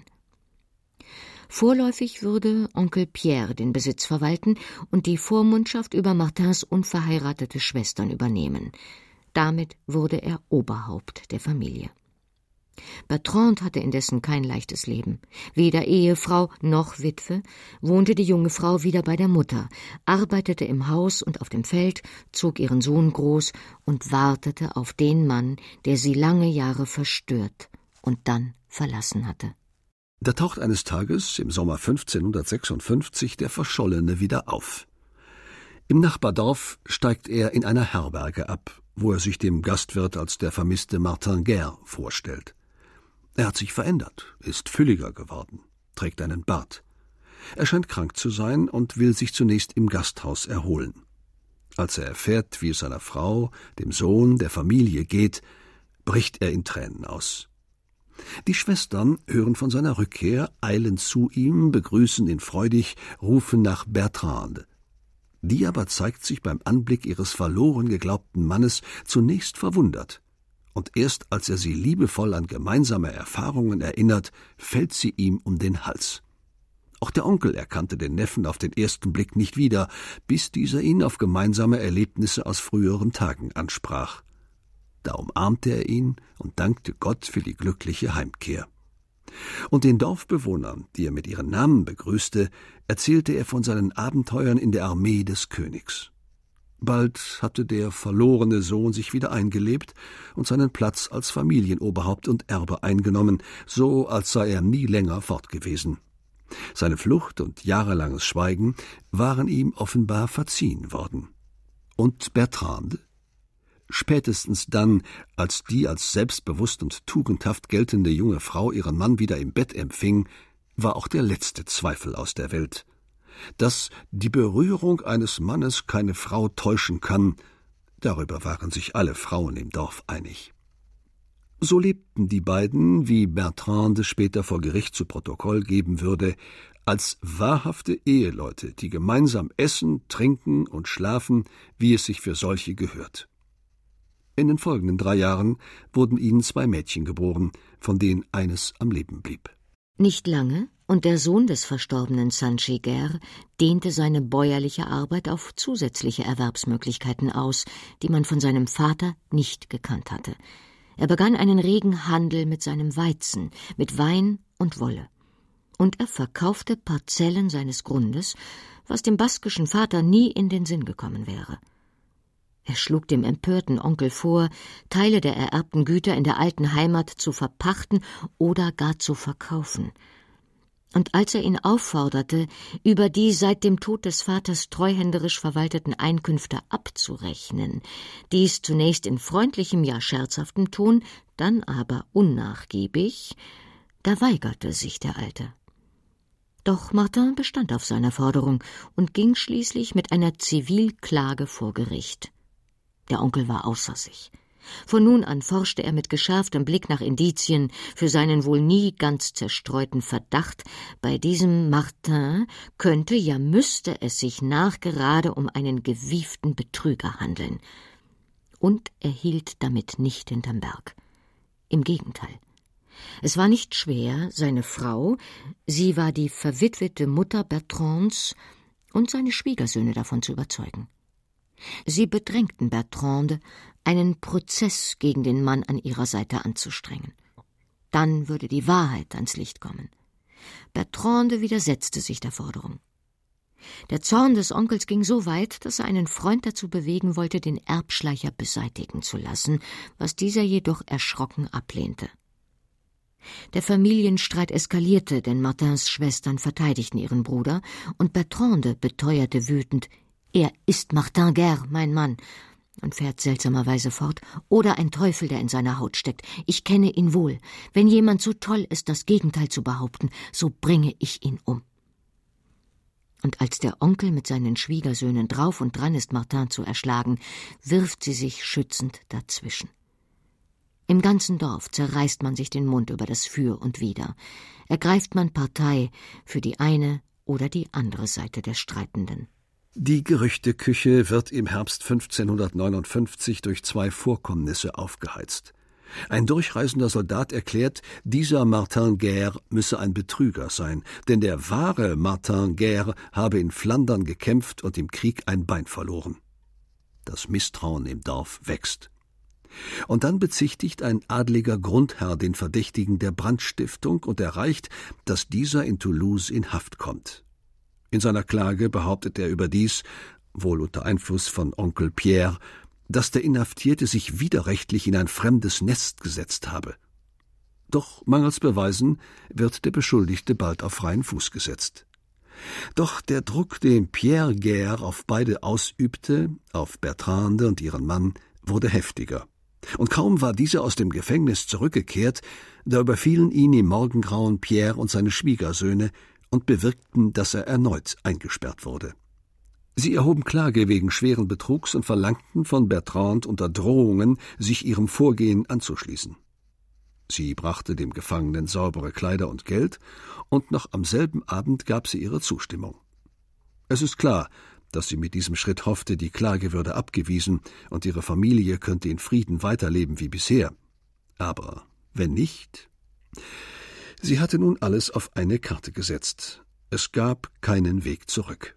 Vorläufig würde Onkel Pierre den Besitz verwalten und die Vormundschaft über Martins unverheiratete Schwestern übernehmen. Damit wurde er Oberhaupt der Familie. Bertrande hatte indessen kein leichtes Leben. Weder Ehefrau noch Witwe, wohnte die junge Frau wieder bei der Mutter, arbeitete im Haus und auf dem Feld, zog ihren Sohn groß und wartete auf den Mann, der sie lange Jahre verstört und dann verlassen hatte. Da taucht eines Tages, im Sommer 1556, der Verschollene wieder auf. Im Nachbardorf steigt er in einer Herberge ab, wo er sich dem Gastwirt als der vermisste Martin Guers vorstellt. Er hat sich verändert, ist fülliger geworden, trägt einen Bart. Er scheint krank zu sein und will sich zunächst im Gasthaus erholen. Als er erfährt, wie es seiner Frau, dem Sohn, der Familie geht, bricht er in Tränen aus. Die Schwestern hören von seiner Rückkehr, eilen zu ihm, begrüßen ihn freudig, rufen nach Bertrande. Die aber zeigt sich beim Anblick ihres verloren geglaubten Mannes zunächst verwundert. Und erst als er sie liebevoll an gemeinsame Erfahrungen erinnert, fällt sie ihm um den Hals. Auch der Onkel erkannte den Neffen auf den ersten Blick nicht wieder, bis dieser ihn auf gemeinsame Erlebnisse aus früheren Tagen ansprach. Da umarmte er ihn und dankte Gott für die glückliche Heimkehr. Und den Dorfbewohnern, die er mit ihren Namen begrüßte, erzählte er von seinen Abenteuern in der Armee des Königs. Bald hatte der verlorene Sohn sich wieder eingelebt und seinen Platz als Familienoberhaupt und Erbe eingenommen, so als sei er nie länger fort gewesen. Seine Flucht und jahrelanges Schweigen waren ihm offenbar verziehen worden. Und Bertrande? Spätestens dann, als die als selbstbewusst und tugendhaft geltende junge Frau ihren Mann wieder im Bett empfing, war auch der letzte Zweifel aus der Welt. Dass die Berührung eines Mannes keine Frau täuschen kann, darüber waren sich alle Frauen im Dorf einig. So lebten die beiden, wie Bertrande später vor Gericht zu Protokoll geben würde, als wahrhafte Eheleute, die gemeinsam essen, trinken und schlafen, wie es sich für solche gehört. In den folgenden 3 Jahren wurden ihnen 2 Mädchen geboren, von denen eines am Leben blieb. Nicht lange, und der Sohn des verstorbenen Sanche Guerre dehnte seine bäuerliche Arbeit auf zusätzliche Erwerbsmöglichkeiten aus, die man von seinem Vater nicht gekannt hatte. Er begann einen regen Handel mit seinem Weizen, mit Wein und Wolle. Und er verkaufte Parzellen seines Grundes, was dem baskischen Vater nie in den Sinn gekommen wäre. Er schlug dem empörten Onkel vor, Teile der ererbten Güter in der alten Heimat zu verpachten oder gar zu verkaufen. Und als er ihn aufforderte, über die seit dem Tod des Vaters treuhänderisch verwalteten Einkünfte abzurechnen, dies zunächst in freundlichem, ja scherzhaftem Ton, dann aber unnachgiebig, da weigerte sich der Alte. Doch Martin bestand auf seiner Forderung und ging schließlich mit einer Zivilklage vor Gericht. Der Onkel war außer sich. Von nun an forschte er mit geschärftem Blick nach Indizien für seinen wohl nie ganz zerstreuten Verdacht, bei diesem Martin könnte, ja müsste es sich nachgerade um einen gewieften Betrüger handeln. Und er hielt damit nicht hinterm Berg. Im Gegenteil. Es war nicht schwer, seine Frau, sie war die verwitwete Mutter Bertrands, und seine Schwiegersöhne davon zu überzeugen. Sie bedrängten Bertrande, einen Prozess gegen den Mann an ihrer Seite anzustrengen. Dann würde die Wahrheit ans Licht kommen. Bertrande widersetzte sich der Forderung. Der Zorn des Onkels ging so weit, dass er einen Freund dazu bewegen wollte, den Erbschleicher beseitigen zu lassen, was dieser jedoch erschrocken ablehnte. Der Familienstreit eskalierte, denn Martins Schwestern verteidigten ihren Bruder, und Bertrande beteuerte wütend: »Er ist Martin Guerre, mein Mann«, und fährt seltsamerweise fort, »oder ein Teufel, der in seiner Haut steckt. Ich kenne ihn wohl. Wenn jemand so toll ist, das Gegenteil zu behaupten, so bringe ich ihn um.« Und als der Onkel mit seinen Schwiegersöhnen drauf und dran ist, Martin zu erschlagen, wirft sie sich schützend dazwischen. Im ganzen Dorf zerreißt man sich den Mund über das Für und Wider. Ergreift man Partei für die eine oder die andere Seite der Streitenden. Die Gerüchteküche wird im Herbst 1559 durch 2 Vorkommnisse aufgeheizt. Ein durchreisender Soldat erklärt, dieser Martin Guerre müsse ein Betrüger sein, denn der wahre Martin Guerre habe in Flandern gekämpft und im Krieg ein Bein verloren. Das Misstrauen im Dorf wächst. Und dann bezichtigt ein adliger Grundherr den Verdächtigen der Brandstiftung und erreicht, dass dieser in Toulouse in Haft kommt. In seiner Klage behauptet er überdies, wohl unter Einfluss von Onkel Pierre, dass der Inhaftierte sich widerrechtlich in ein fremdes Nest gesetzt habe. Doch mangels Beweisen wird der Beschuldigte bald auf freien Fuß gesetzt. Doch der Druck, den Pierre Guerre auf beide ausübte, auf Bertrande und ihren Mann, wurde heftiger. Und kaum war dieser aus dem Gefängnis zurückgekehrt, da überfielen ihn im Morgengrauen Pierre und seine Schwiegersöhne und bewirkten, dass er erneut eingesperrt wurde. Sie erhoben Klage wegen schweren Betrugs und verlangten von Bertrande unter Drohungen, sich ihrem Vorgehen anzuschließen. Sie brachte dem Gefangenen saubere Kleider und Geld, und noch am selben Abend gab sie ihre Zustimmung. Es ist klar, dass sie mit diesem Schritt hoffte, die Klage würde abgewiesen und ihre Familie könnte in Frieden weiterleben wie bisher. Aber wenn nicht? Sie hatte nun alles auf eine Karte gesetzt. Es gab keinen Weg zurück.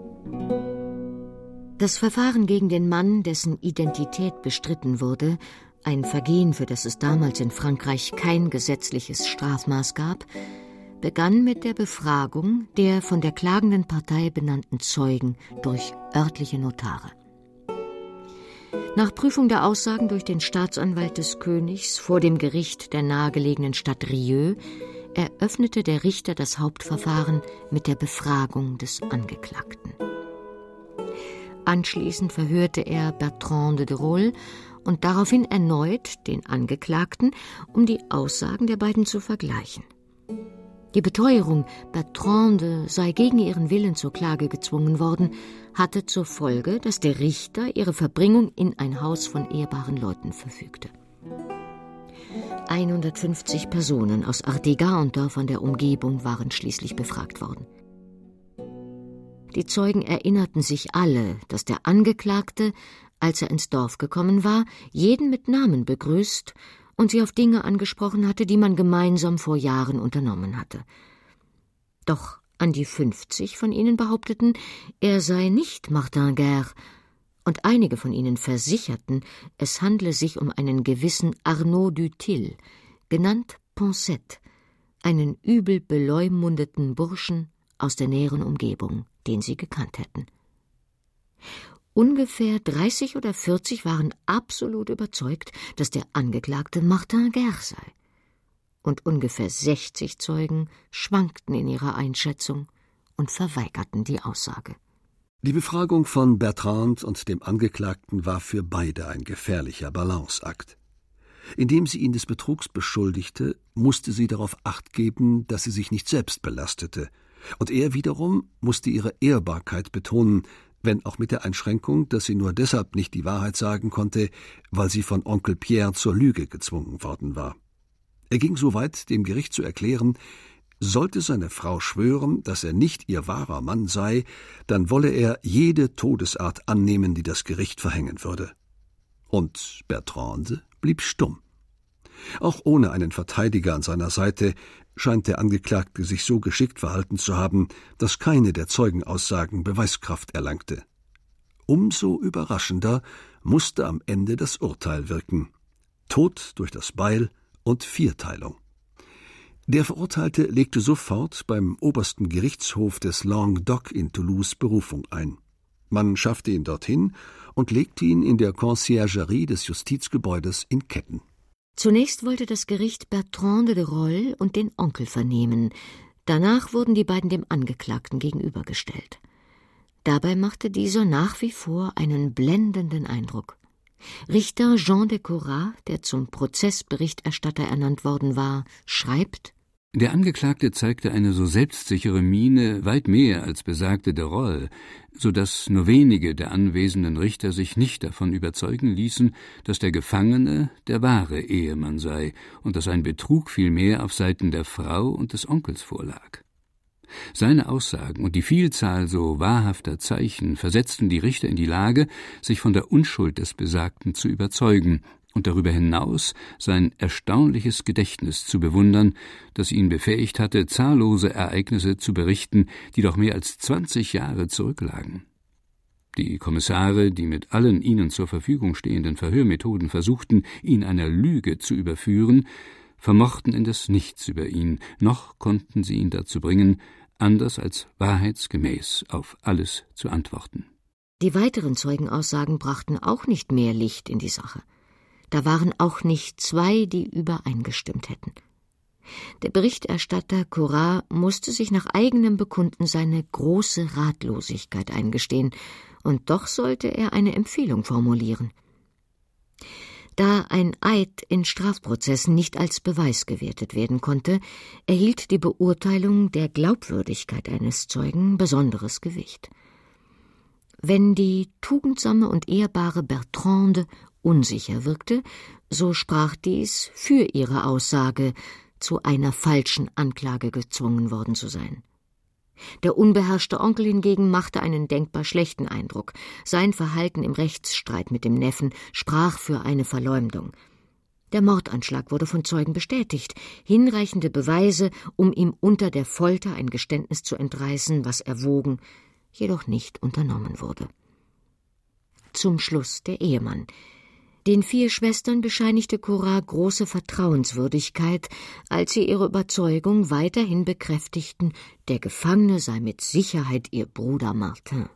Das Verfahren gegen den Mann, dessen Identität bestritten wurde, ein Vergehen, für das es damals in Frankreich kein gesetzliches Strafmaß gab, begann mit der Befragung der von der klagenden Partei benannten Zeugen durch örtliche Notare. Nach Prüfung der Aussagen durch den Staatsanwalt des Königs vor dem Gericht der nahegelegenen Stadt Rieux eröffnete der Richter das Hauptverfahren mit der Befragung des Angeklagten. Anschließend verhörte er Bertrand de Rolles und daraufhin erneut den Angeklagten, um die Aussagen der beiden zu vergleichen. Die Beteuerung, Bertrande sei gegen ihren Willen zur Klage gezwungen worden, hatte zur Folge, dass der Richter ihre Verbringung in ein Haus von ehrbaren Leuten verfügte. 150 Personen aus Artigas und Dörfern der Umgebung waren schließlich befragt worden. Die Zeugen erinnerten sich alle, dass der Angeklagte, als er ins Dorf gekommen war, jeden mit Namen begrüßt und sie auf Dinge angesprochen hatte, die man gemeinsam vor Jahren unternommen hatte. Doch an die 50 von ihnen behaupteten, er sei nicht Martin Guerre, und einige von ihnen versicherten, es handle sich um einen gewissen Arnaud Dutil, genannt Poncet, einen übel beleumundeten Burschen aus der näheren Umgebung, den sie gekannt hätten. Ungefähr 30 oder 40 waren absolut überzeugt, dass der Angeklagte Martin Guerre sei. Und ungefähr 60 Zeugen schwankten in ihrer Einschätzung und verweigerten die Aussage. Die Befragung von Bertrand und dem Angeklagten war für beide ein gefährlicher Balanceakt. Indem sie ihn des Betrugs beschuldigte, musste sie darauf Acht geben, dass sie sich nicht selbst belastete, und er wiederum musste ihre Ehrbarkeit betonen, wenn auch mit der Einschränkung, dass sie nur deshalb nicht die Wahrheit sagen konnte, weil sie von Onkel Pierre zur Lüge gezwungen worden war. Er ging so weit, dem Gericht zu erklären, sollte seine Frau schwören, dass er nicht ihr wahrer Mann sei, dann wolle er jede Todesart annehmen, die das Gericht verhängen würde. Und Bertrande blieb stumm. Auch ohne einen Verteidiger an seiner Seite scheint der Angeklagte sich so geschickt verhalten zu haben, dass keine der Zeugenaussagen Beweiskraft erlangte. Umso überraschender musste am Ende das Urteil wirken: Tod durch das Beil und Vierteilung. Der Verurteilte legte sofort beim obersten Gerichtshof des Languedoc in Toulouse Berufung ein. Man schaffte ihn dorthin und legte ihn in der Conciergerie des Justizgebäudes in Ketten. Zunächst wollte das Gericht Bertrand de Rolles und den Onkel vernehmen. Danach wurden die beiden dem Angeklagten gegenübergestellt. Dabei machte dieser nach wie vor einen blendenden Eindruck. Richter Jean de Corat, der zum Prozessberichterstatter ernannt worden war, schreibt: Der Angeklagte zeigte eine so selbstsichere Miene, weit mehr als besagte de Rolles, so dass nur wenige der anwesenden Richter sich nicht davon überzeugen ließen, dass der Gefangene der wahre Ehemann sei und dass ein Betrug vielmehr auf Seiten der Frau und des Onkels vorlag. Seine Aussagen und die Vielzahl so wahrhafter Zeichen versetzten die Richter in die Lage, sich von der Unschuld des Besagten zu überzeugen und darüber hinaus sein erstaunliches Gedächtnis zu bewundern, das ihn befähigt hatte, zahllose Ereignisse zu berichten, die doch mehr als 20 Jahre zurücklagen. Die Kommissare, die mit allen ihnen zur Verfügung stehenden Verhörmethoden versuchten, ihn einer Lüge zu überführen, vermochten indes nichts über ihn, noch konnten sie ihn dazu bringen, anders als wahrheitsgemäß auf alles zu antworten. Die weiteren Zeugenaussagen brachten auch nicht mehr Licht in die Sache. Da waren auch nicht zwei, die übereingestimmt hätten. Der Berichterstatter Corat musste sich nach eigenem Bekunden seine große Ratlosigkeit eingestehen, und doch sollte er eine Empfehlung formulieren. Da ein Eid in Strafprozessen nicht als Beweis gewertet werden konnte, erhielt die Beurteilung der Glaubwürdigkeit eines Zeugen besonderes Gewicht. Wenn die tugendsame und ehrbare Bertrande unsicher wirkte, so sprach dies für ihre Aussage, zu einer falschen Anklage gezwungen worden zu sein. Der unbeherrschte Onkel hingegen machte einen denkbar schlechten Eindruck. Sein Verhalten im Rechtsstreit mit dem Neffen sprach für eine Verleumdung. Der Mordanschlag wurde von Zeugen bestätigt, hinreichende Beweise, um ihm unter der Folter ein Geständnis zu entreißen, was erwogen, jedoch nicht unternommen wurde. Zum Schluss der Ehemann. Den 4 Schwestern bescheinigte Korat große Vertrauenswürdigkeit, als sie ihre Überzeugung weiterhin bekräftigten, der Gefangene sei mit Sicherheit ihr Bruder Martin.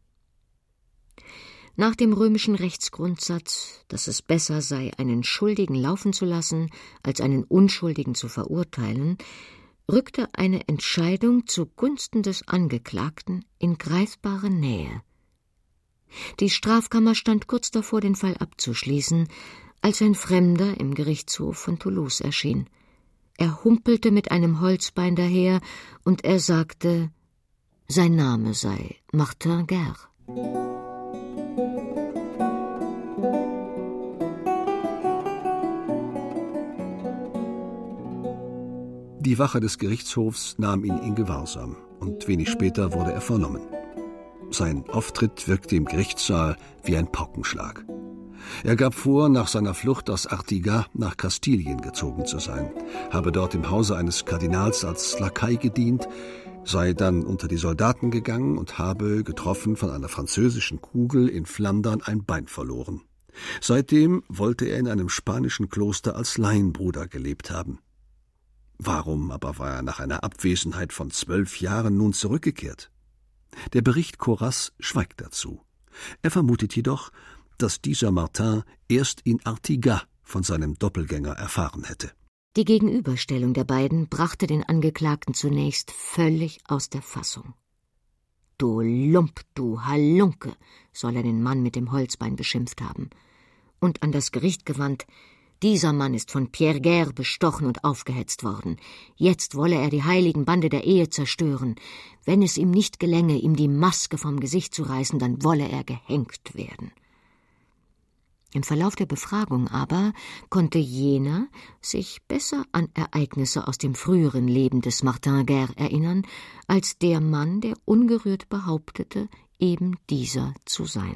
Nach dem römischen Rechtsgrundsatz, dass es besser sei, einen Schuldigen laufen zu lassen, als einen Unschuldigen zu verurteilen, rückte eine Entscheidung zugunsten des Angeklagten in greifbare Nähe. Die Strafkammer stand kurz davor, den Fall abzuschließen, als ein Fremder im Gerichtshof von Toulouse erschien. Er humpelte mit einem Holzbein daher, und er sagte, sein Name sei Martin Guerre. Die Wache des Gerichtshofs nahm ihn in Gewahrsam, und wenig später wurde er vernommen. Sein Auftritt wirkte im Gerichtssaal wie ein Paukenschlag. Er gab vor, nach seiner Flucht aus Artigas nach Kastilien gezogen zu sein, habe dort im Hause eines Kardinals als Lakai gedient, sei dann unter die Soldaten gegangen und habe, getroffen von einer französischen Kugel, in Flandern ein Bein verloren. Seitdem wollte er in einem spanischen Kloster als Laienbruder gelebt haben. Warum aber war er nach einer Abwesenheit von 12 Jahren nun zurückgekehrt? Der Bericht Corras schweigt dazu. Er vermutet jedoch, dass dieser Martin erst in Artigas von seinem Doppelgänger erfahren hätte. Die Gegenüberstellung der beiden brachte den Angeklagten zunächst völlig aus der Fassung. »Du Lump, du Halunke«, soll er den Mann mit dem Holzbein beschimpft haben. Und an das Gericht gewandt, dieser Mann ist von Pierre Guerre bestochen und aufgehetzt worden. Jetzt wolle er die heiligen Bande der Ehe zerstören. Wenn es ihm nicht gelänge, ihm die Maske vom Gesicht zu reißen, dann wolle er gehängt werden. Im Verlauf der Befragung aber konnte jener sich besser an Ereignisse aus dem früheren Leben des Martin Guerre erinnern, als der Mann, der ungerührt behauptete, eben dieser zu sein.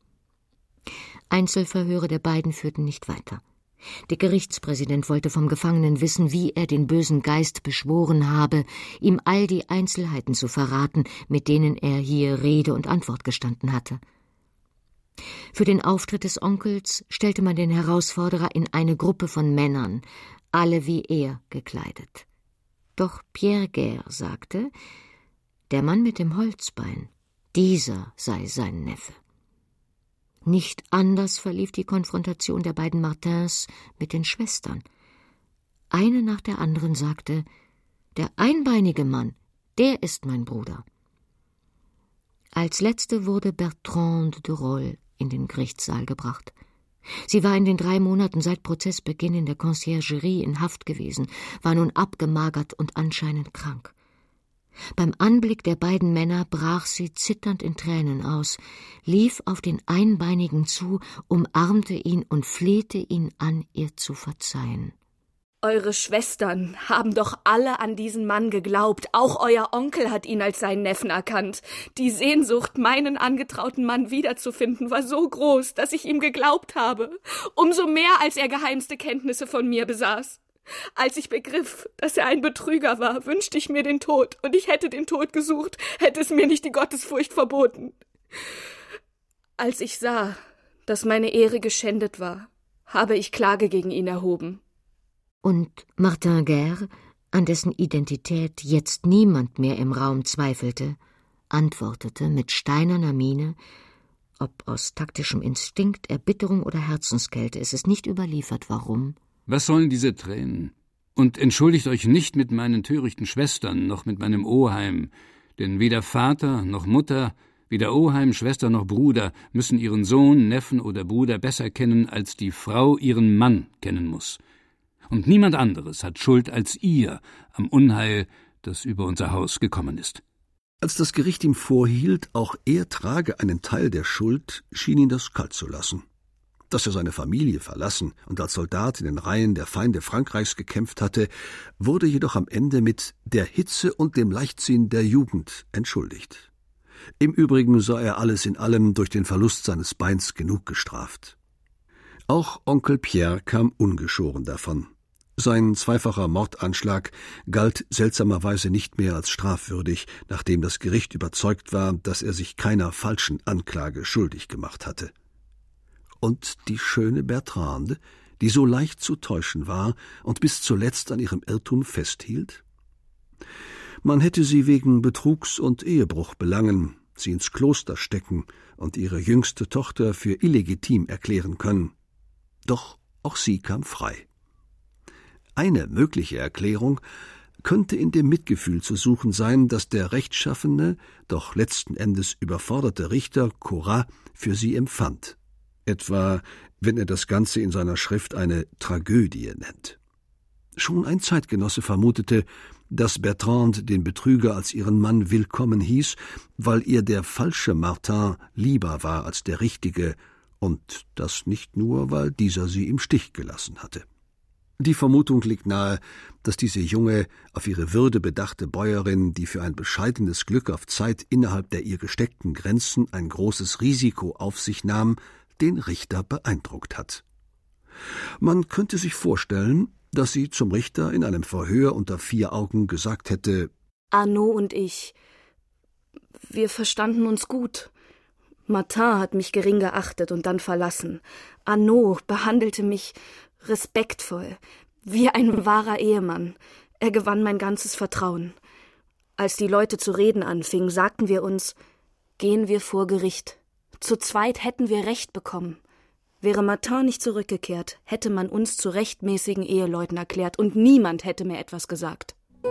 Einzelverhöre der beiden führten nicht weiter. Der Gerichtspräsident wollte vom Gefangenen wissen, wie er den bösen Geist beschworen habe, ihm all die Einzelheiten zu verraten, mit denen er hier Rede und Antwort gestanden hatte. Für den Auftritt des Onkels stellte man den Herausforderer in eine Gruppe von Männern, alle wie er gekleidet. Doch Pierre Guerre sagte, der Mann mit dem Holzbein, dieser sei sein Neffe. Nicht anders verlief die Konfrontation der beiden Martins mit den Schwestern. Eine nach der anderen sagte, der einbeinige Mann, der ist mein Bruder. Als letzte wurde Bertrande de Rolles in den Gerichtssaal gebracht. Sie war in den 3 Monaten seit Prozessbeginn in der Conciergerie in Haft gewesen, war nun abgemagert und anscheinend krank. Beim Anblick der beiden Männer brach sie zitternd in Tränen aus, lief auf den Einbeinigen zu, umarmte ihn und flehte ihn an, ihr zu verzeihen. Eure Schwestern haben doch alle an diesen Mann geglaubt. Auch euer Onkel hat ihn als seinen Neffen erkannt. Die Sehnsucht, meinen angetrauten Mann wiederzufinden, war so groß, dass ich ihm geglaubt habe. Umso mehr, als er geheimste Kenntnisse von mir besaß. Als ich begriff, dass er ein Betrüger war, wünschte ich mir den Tod, und ich hätte den Tod gesucht, hätte es mir nicht die Gottesfurcht verboten. Als ich sah, dass meine Ehre geschändet war, habe ich Klage gegen ihn erhoben. Und Martin Guerre, an dessen Identität jetzt niemand mehr im Raum zweifelte, antwortete mit steinerner Miene, ob aus taktischem Instinkt, Erbitterung oder Herzenskälte, es ist nicht überliefert, warum. Was sollen diese Tränen? Und entschuldigt euch nicht mit meinen törichten Schwestern, noch mit meinem Oheim, denn weder Vater noch Mutter, weder Oheim, Schwester noch Bruder müssen ihren Sohn, Neffen oder Bruder besser kennen, als die Frau ihren Mann kennen muss. Und niemand anderes hat Schuld als ihr am Unheil, das über unser Haus gekommen ist. Als das Gericht ihm vorhielt, auch er trage einen Teil der Schuld, schien ihn das kalt zu lassen. Dass er seine Familie verlassen und als Soldat in den Reihen der Feinde Frankreichs gekämpft hatte, wurde jedoch am Ende mit der Hitze und dem Leichtsinn der Jugend entschuldigt. Im Übrigen sah er alles in allem durch den Verlust seines Beins genug gestraft. Auch Onkel Pierre kam ungeschoren davon. Sein zweifacher Mordanschlag galt seltsamerweise nicht mehr als strafwürdig, nachdem das Gericht überzeugt war, dass er sich keiner falschen Anklage schuldig gemacht hatte. und die schöne Bertrande, die so leicht zu täuschen war und bis zuletzt an ihrem Irrtum festhielt? Man hätte sie wegen Betrugs- und Ehebruchbelangen, sie ins Kloster stecken und ihre jüngste Tochter für illegitim erklären können. Doch auch sie kam frei. Eine mögliche Erklärung könnte in dem Mitgefühl zu suchen sein, das der rechtschaffene, doch letzten Endes überforderte Richter Korat für sie empfand. Etwa, wenn er das Ganze in seiner Schrift eine Tragödie nennt. Schon ein Zeitgenosse vermutete, dass Bertrande den Betrüger als ihren Mann willkommen hieß, weil ihr der falsche Martin lieber war als der richtige, und das nicht nur, weil dieser sie im Stich gelassen hatte. Die Vermutung liegt nahe, dass diese junge, auf ihre Würde bedachte Bäuerin, die für ein bescheidenes Glück auf Zeit innerhalb der ihr gesteckten Grenzen ein großes Risiko auf sich nahm, den Richter beeindruckt hat. Man könnte sich vorstellen, dass sie zum Richter in einem Verhör unter 4 Augen gesagt hätte: Arnaud und ich, wir verstanden uns gut. Martin hat mich gering geachtet und dann verlassen. Arnaud behandelte mich respektvoll, wie ein wahrer Ehemann. Er gewann mein ganzes Vertrauen. Als die Leute zu reden anfingen, sagten wir uns, gehen wir vor Gericht. Zu zweit hätten wir Recht bekommen. Wäre Martin nicht zurückgekehrt, hätte man uns zu rechtmäßigen Eheleuten erklärt und niemand hätte mir etwas gesagt.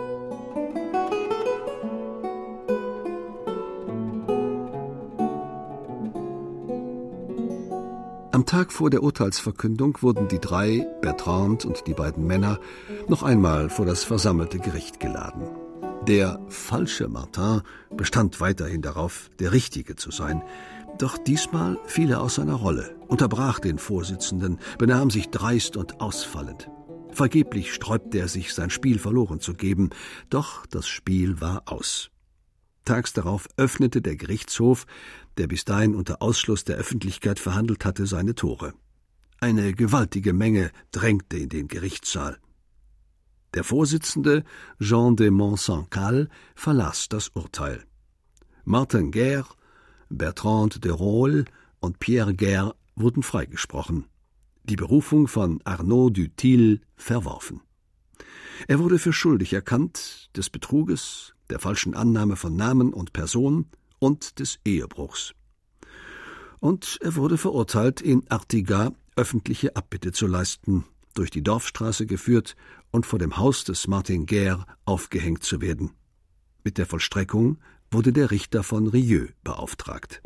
Am Tag vor der Urteilsverkündung wurden die 3, Bertrande und die beiden Männer, noch einmal vor das versammelte Gericht geladen. Der falsche Martin bestand weiterhin darauf, der Richtige zu sein. Doch diesmal fiel er aus seiner Rolle, unterbrach den Vorsitzenden, benahm sich dreist und ausfallend. Vergeblich sträubte er sich, sein Spiel verloren zu geben, doch das Spiel war aus. Tags darauf öffnete der Gerichtshof, der bis dahin unter Ausschluss der Öffentlichkeit verhandelt hatte, seine Tore. Eine gewaltige Menge drängte in den Gerichtssaal. Der Vorsitzende, Jean de Montsancal, verlas das Urteil. Martin Guerre, Bertrande de Rôle und Pierre Guerre wurden freigesprochen, die Berufung von Arnaud du Tilh verworfen. Er wurde für schuldig erkannt des Betruges, der falschen Annahme von Namen und Person und des Ehebruchs. Und er wurde verurteilt, in Artigat öffentliche Abbitte zu leisten, durch die Dorfstraße geführt und vor dem Haus des Martin Guerre aufgehängt zu werden. Mit der Vollstreckung wurde der Richter von Rieux beauftragt.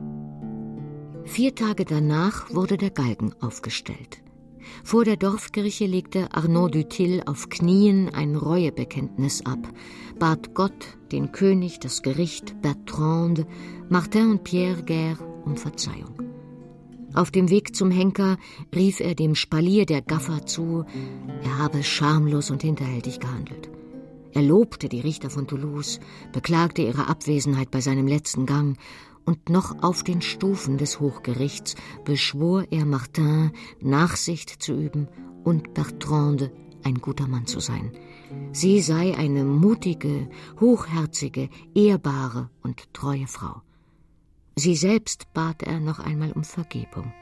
4 Tage danach wurde der Galgen aufgestellt. Vor der Dorfkirche legte Arnaud du Tilh auf Knien ein Reuebekenntnis ab, bat Gott, den König, das Gericht, Bertrande, Martin und Pierre Guerre um Verzeihung. Auf dem Weg zum Henker rief er dem Spalier der Gaffer zu, er habe schamlos und hinterhältig gehandelt. Er lobte die Richter von Toulouse, beklagte ihre Abwesenheit bei seinem letzten Gang, und noch auf den Stufen des Hochgerichts beschwor er Martin, Nachsicht zu üben und Bertrande ein guter Mann zu sein. Sie sei eine mutige, hochherzige, ehrbare und treue Frau. Sie selbst bat er noch einmal um Vergebung.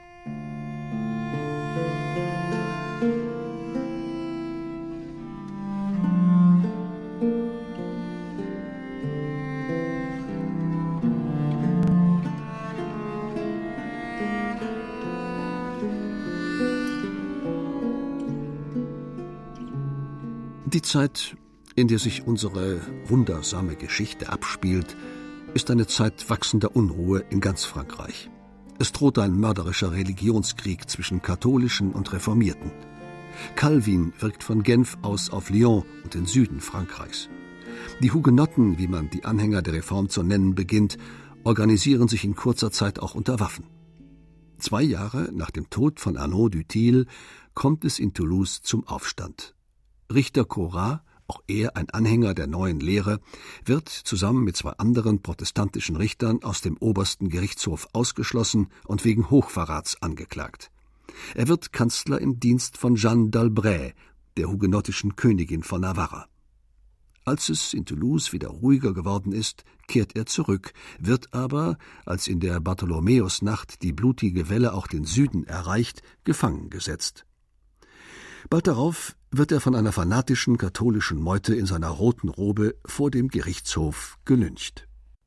Die Zeit, in der sich unsere wundersame Geschichte abspielt, ist eine Zeit wachsender Unruhe in ganz Frankreich. Es droht ein mörderischer Religionskrieg zwischen Katholischen und Reformierten. Calvin wirkt von Genf aus auf Lyon und den Süden Frankreichs. Die Hugenotten, wie man die Anhänger der Reform zu nennen beginnt, organisieren sich in kurzer Zeit auch unter Waffen. 2 Jahre nach dem Tod von Arnaud du Tilh kommt es in Toulouse zum Aufstand. Richter Korat, auch er ein Anhänger der neuen Lehre, wird zusammen mit 2 anderen protestantischen Richtern aus dem obersten Gerichtshof ausgeschlossen und wegen Hochverrats angeklagt. Er wird Kanzler im Dienst von Jeanne d'Albret, der hugenottischen Königin von Navarra. Als es in Toulouse wieder ruhiger geworden ist, kehrt er zurück, wird aber, als in der Bartholomäusnacht die blutige Welle auch den Süden erreicht, gefangen gesetzt. Bald darauf wird er von einer fanatischen katholischen Meute in seiner roten Robe vor dem Gerichtshof gelyncht.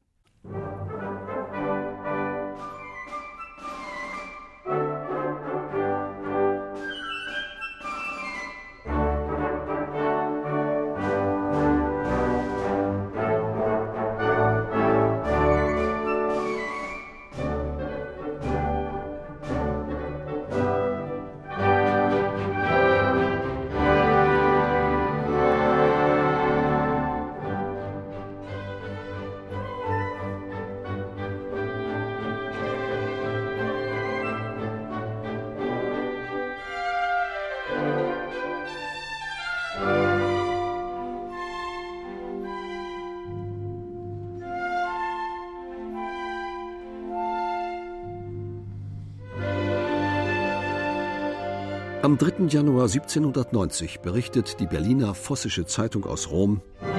Am 3. Januar 1790 berichtet die Berliner Vossische Zeitung aus Rom: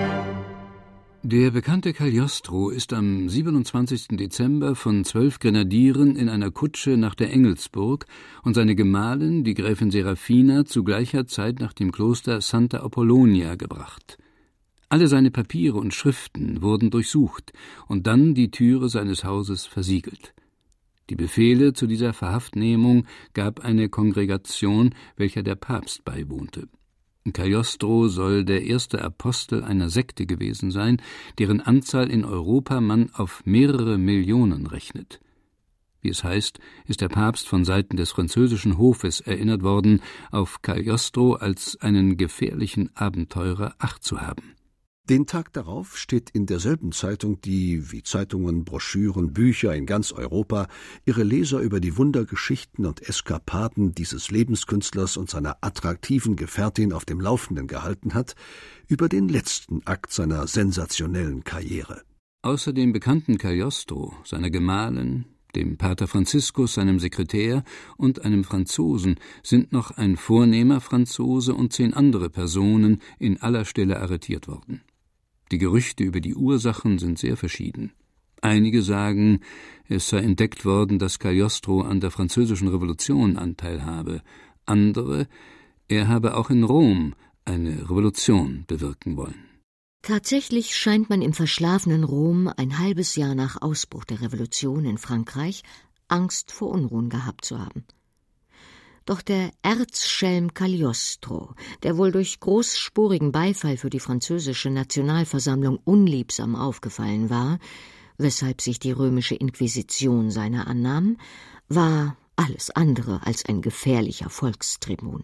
Der bekannte Cagliostro ist am 27. Dezember von 12 Grenadieren in einer Kutsche nach der Engelsburg und seine Gemahlin, die Gräfin Serafina, zu gleicher Zeit nach dem Kloster Santa Apollonia gebracht. Alle seine Papiere und Schriften wurden durchsucht und dann die Türe seines Hauses versiegelt. Die Befehle zu dieser Verhaftnehmung gab eine Kongregation, welcher der Papst beiwohnte. Cagliostro soll der erste Apostel einer Sekte gewesen sein, deren Anzahl in Europa man auf mehrere Millionen rechnet. Wie es heißt, ist der Papst von Seiten des französischen Hofes erinnert worden, auf Cagliostro als einen gefährlichen Abenteurer Acht zu haben. Den Tag darauf steht in derselben Zeitung, die, wie Zeitungen, Broschüren, Bücher in ganz Europa, ihre Leser über die Wundergeschichten und Eskapaden dieses Lebenskünstlers und seiner attraktiven Gefährtin auf dem Laufenden gehalten hat, über den letzten Akt seiner sensationellen Karriere. Außer dem bekannten Cagliostro, seiner Gemahlin, dem Pater Franziskus, seinem Sekretär und einem Franzosen sind noch ein vornehmer Franzose und 10 andere Personen in aller Stille arretiert worden. Die Gerüchte über die Ursachen sind sehr verschieden. Einige sagen, es sei entdeckt worden, dass Cagliostro an der französischen Revolution Anteil habe. Andere, er habe auch in Rom eine Revolution bewirken wollen. Tatsächlich scheint man im verschlafenen Rom ein halbes Jahr nach Ausbruch der Revolution in Frankreich Angst vor Unruhen gehabt zu haben. Doch der Erzschelm Cagliostro, der wohl durch großspurigen Beifall für die französische Nationalversammlung unliebsam aufgefallen war, weshalb sich die römische Inquisition seiner annahm, war alles andere als ein gefährlicher Volkstribun.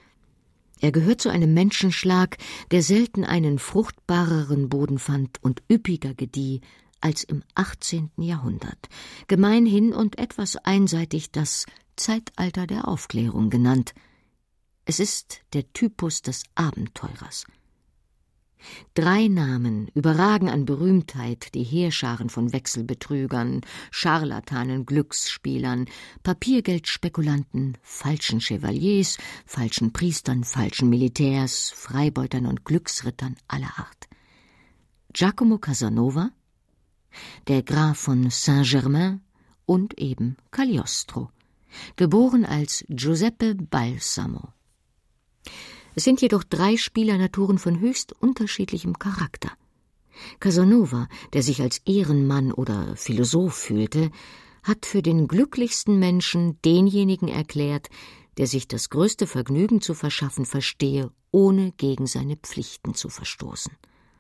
Er gehört zu einem Menschenschlag, der selten einen fruchtbareren Boden fand und üppiger gedieh als im 18. Jahrhundert, gemeinhin und etwas einseitig das Zeitalter der Aufklärung genannt. Es ist der Typus des Abenteurers. 3 Namen überragen an Berühmtheit die Heerscharen von Wechselbetrügern, Scharlatanen, Glücksspielern, Papiergeldspekulanten, falschen Chevaliers, falschen Priestern, falschen Militärs, Freibeutern und Glücksrittern aller Art. Giacomo Casanova, der Graf von Saint-Germain und eben Cagliostro, geboren als Giuseppe Balsamo. Es sind jedoch 3 Spielernaturen von höchst unterschiedlichem Charakter. Casanova, der sich als Ehrenmann oder Philosoph fühlte, hat für den glücklichsten Menschen denjenigen erklärt, der sich das größte Vergnügen zu verschaffen verstehe, ohne gegen seine Pflichten zu verstoßen.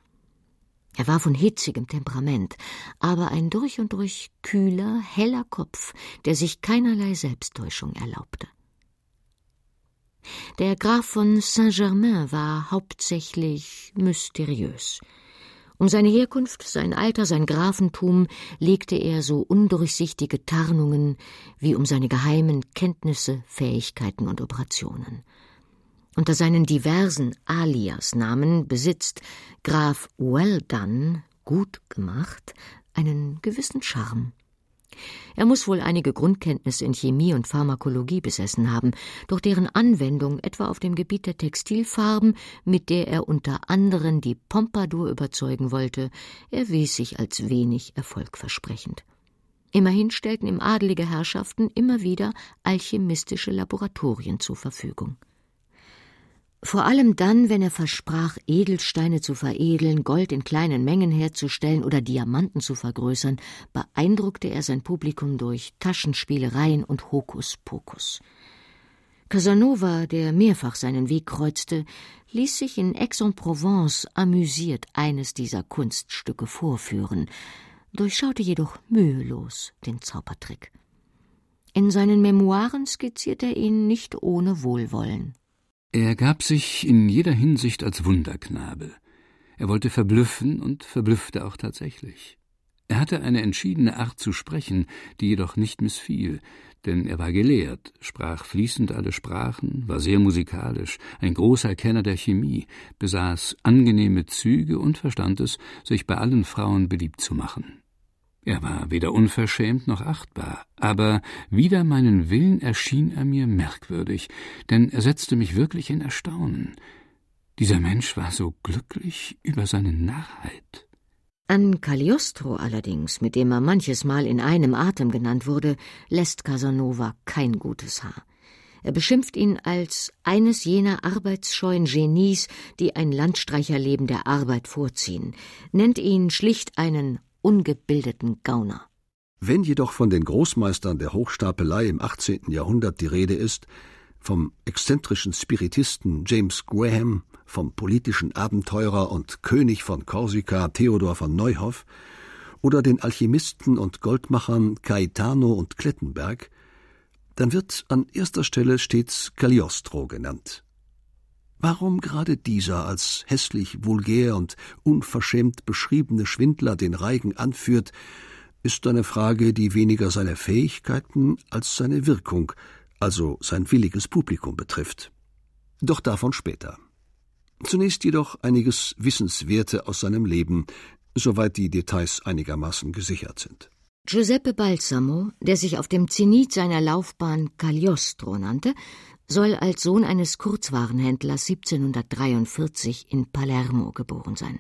Er war von hitzigem Temperament, aber ein durch und durch kühler, heller Kopf, der sich keinerlei Selbsttäuschung erlaubte. Der Graf von Saint-Germain war hauptsächlich mysteriös. Um seine Herkunft, sein Alter, sein Grafentum legte er so undurchsichtige Tarnungen wie um seine geheimen Kenntnisse, Fähigkeiten und Operationen. Unter seinen diversen Aliasnamen besitzt Graf Well Done, gut gemacht, einen gewissen Charme. Er muss wohl einige Grundkenntnisse in Chemie und Pharmakologie besessen haben, doch deren Anwendung etwa auf dem Gebiet der Textilfarben, mit der er unter anderen die Pompadour überzeugen wollte, erwies sich als wenig erfolgversprechend. Immerhin stellten ihm adelige Herrschaften immer wieder alchemistische Laboratorien zur Verfügung. Vor allem dann, wenn er versprach, Edelsteine zu veredeln, Gold in kleinen Mengen herzustellen oder Diamanten zu vergrößern, beeindruckte er sein Publikum durch Taschenspielereien und Hokuspokus. Casanova, der mehrfach seinen Weg kreuzte, ließ sich in Aix-en-Provence amüsiert eines dieser Kunststücke vorführen, durchschaute jedoch mühelos den Zaubertrick. In seinen Memoiren skizziert er ihn nicht ohne Wohlwollen. Er gab sich in jeder Hinsicht als Wunderknabe. Er wollte verblüffen und verblüffte auch tatsächlich. Er hatte eine entschiedene Art zu sprechen, die jedoch nicht missfiel, denn er war gelehrt, sprach fließend alle Sprachen, war sehr musikalisch, ein großer Kenner der Chemie, besaß angenehme Züge und verstand es, sich bei allen Frauen beliebt zu machen. Er war weder unverschämt noch achtbar, aber wider meinen Willen erschien er mir merkwürdig, denn er setzte mich wirklich in Erstaunen. Dieser Mensch war so glücklich über seine Narrheit. An Cagliostro allerdings, mit dem er manches Mal in einem Atem genannt wurde, lässt Casanova kein gutes Haar. Er beschimpft ihn als eines jener arbeitsscheuen Genies, die ein Landstreicherleben der Arbeit vorziehen, nennt ihn schlicht einen ungebildeten Gauner. Wenn jedoch von den Großmeistern der Hochstapelei im 18. Jahrhundert die Rede ist, vom exzentrischen Spiritisten James Graham, vom politischen Abenteurer und König von Korsika Theodor von Neuhoff oder den Alchemisten und Goldmachern Caetano und Klettenberg, dann wird an erster Stelle stets Cagliostro genannt. Warum gerade dieser als hässlich, vulgär und unverschämt beschriebene Schwindler den Reigen anführt, ist eine Frage, die weniger seine Fähigkeiten als seine Wirkung, also sein williges Publikum betrifft. Doch davon später. Zunächst jedoch einiges Wissenswerte aus seinem Leben, soweit die Details einigermaßen gesichert sind. Giuseppe Balsamo, der sich auf dem Zenit seiner Laufbahn Cagliostro nannte, soll als Sohn eines Kurzwarenhändlers 1743 in Palermo geboren sein.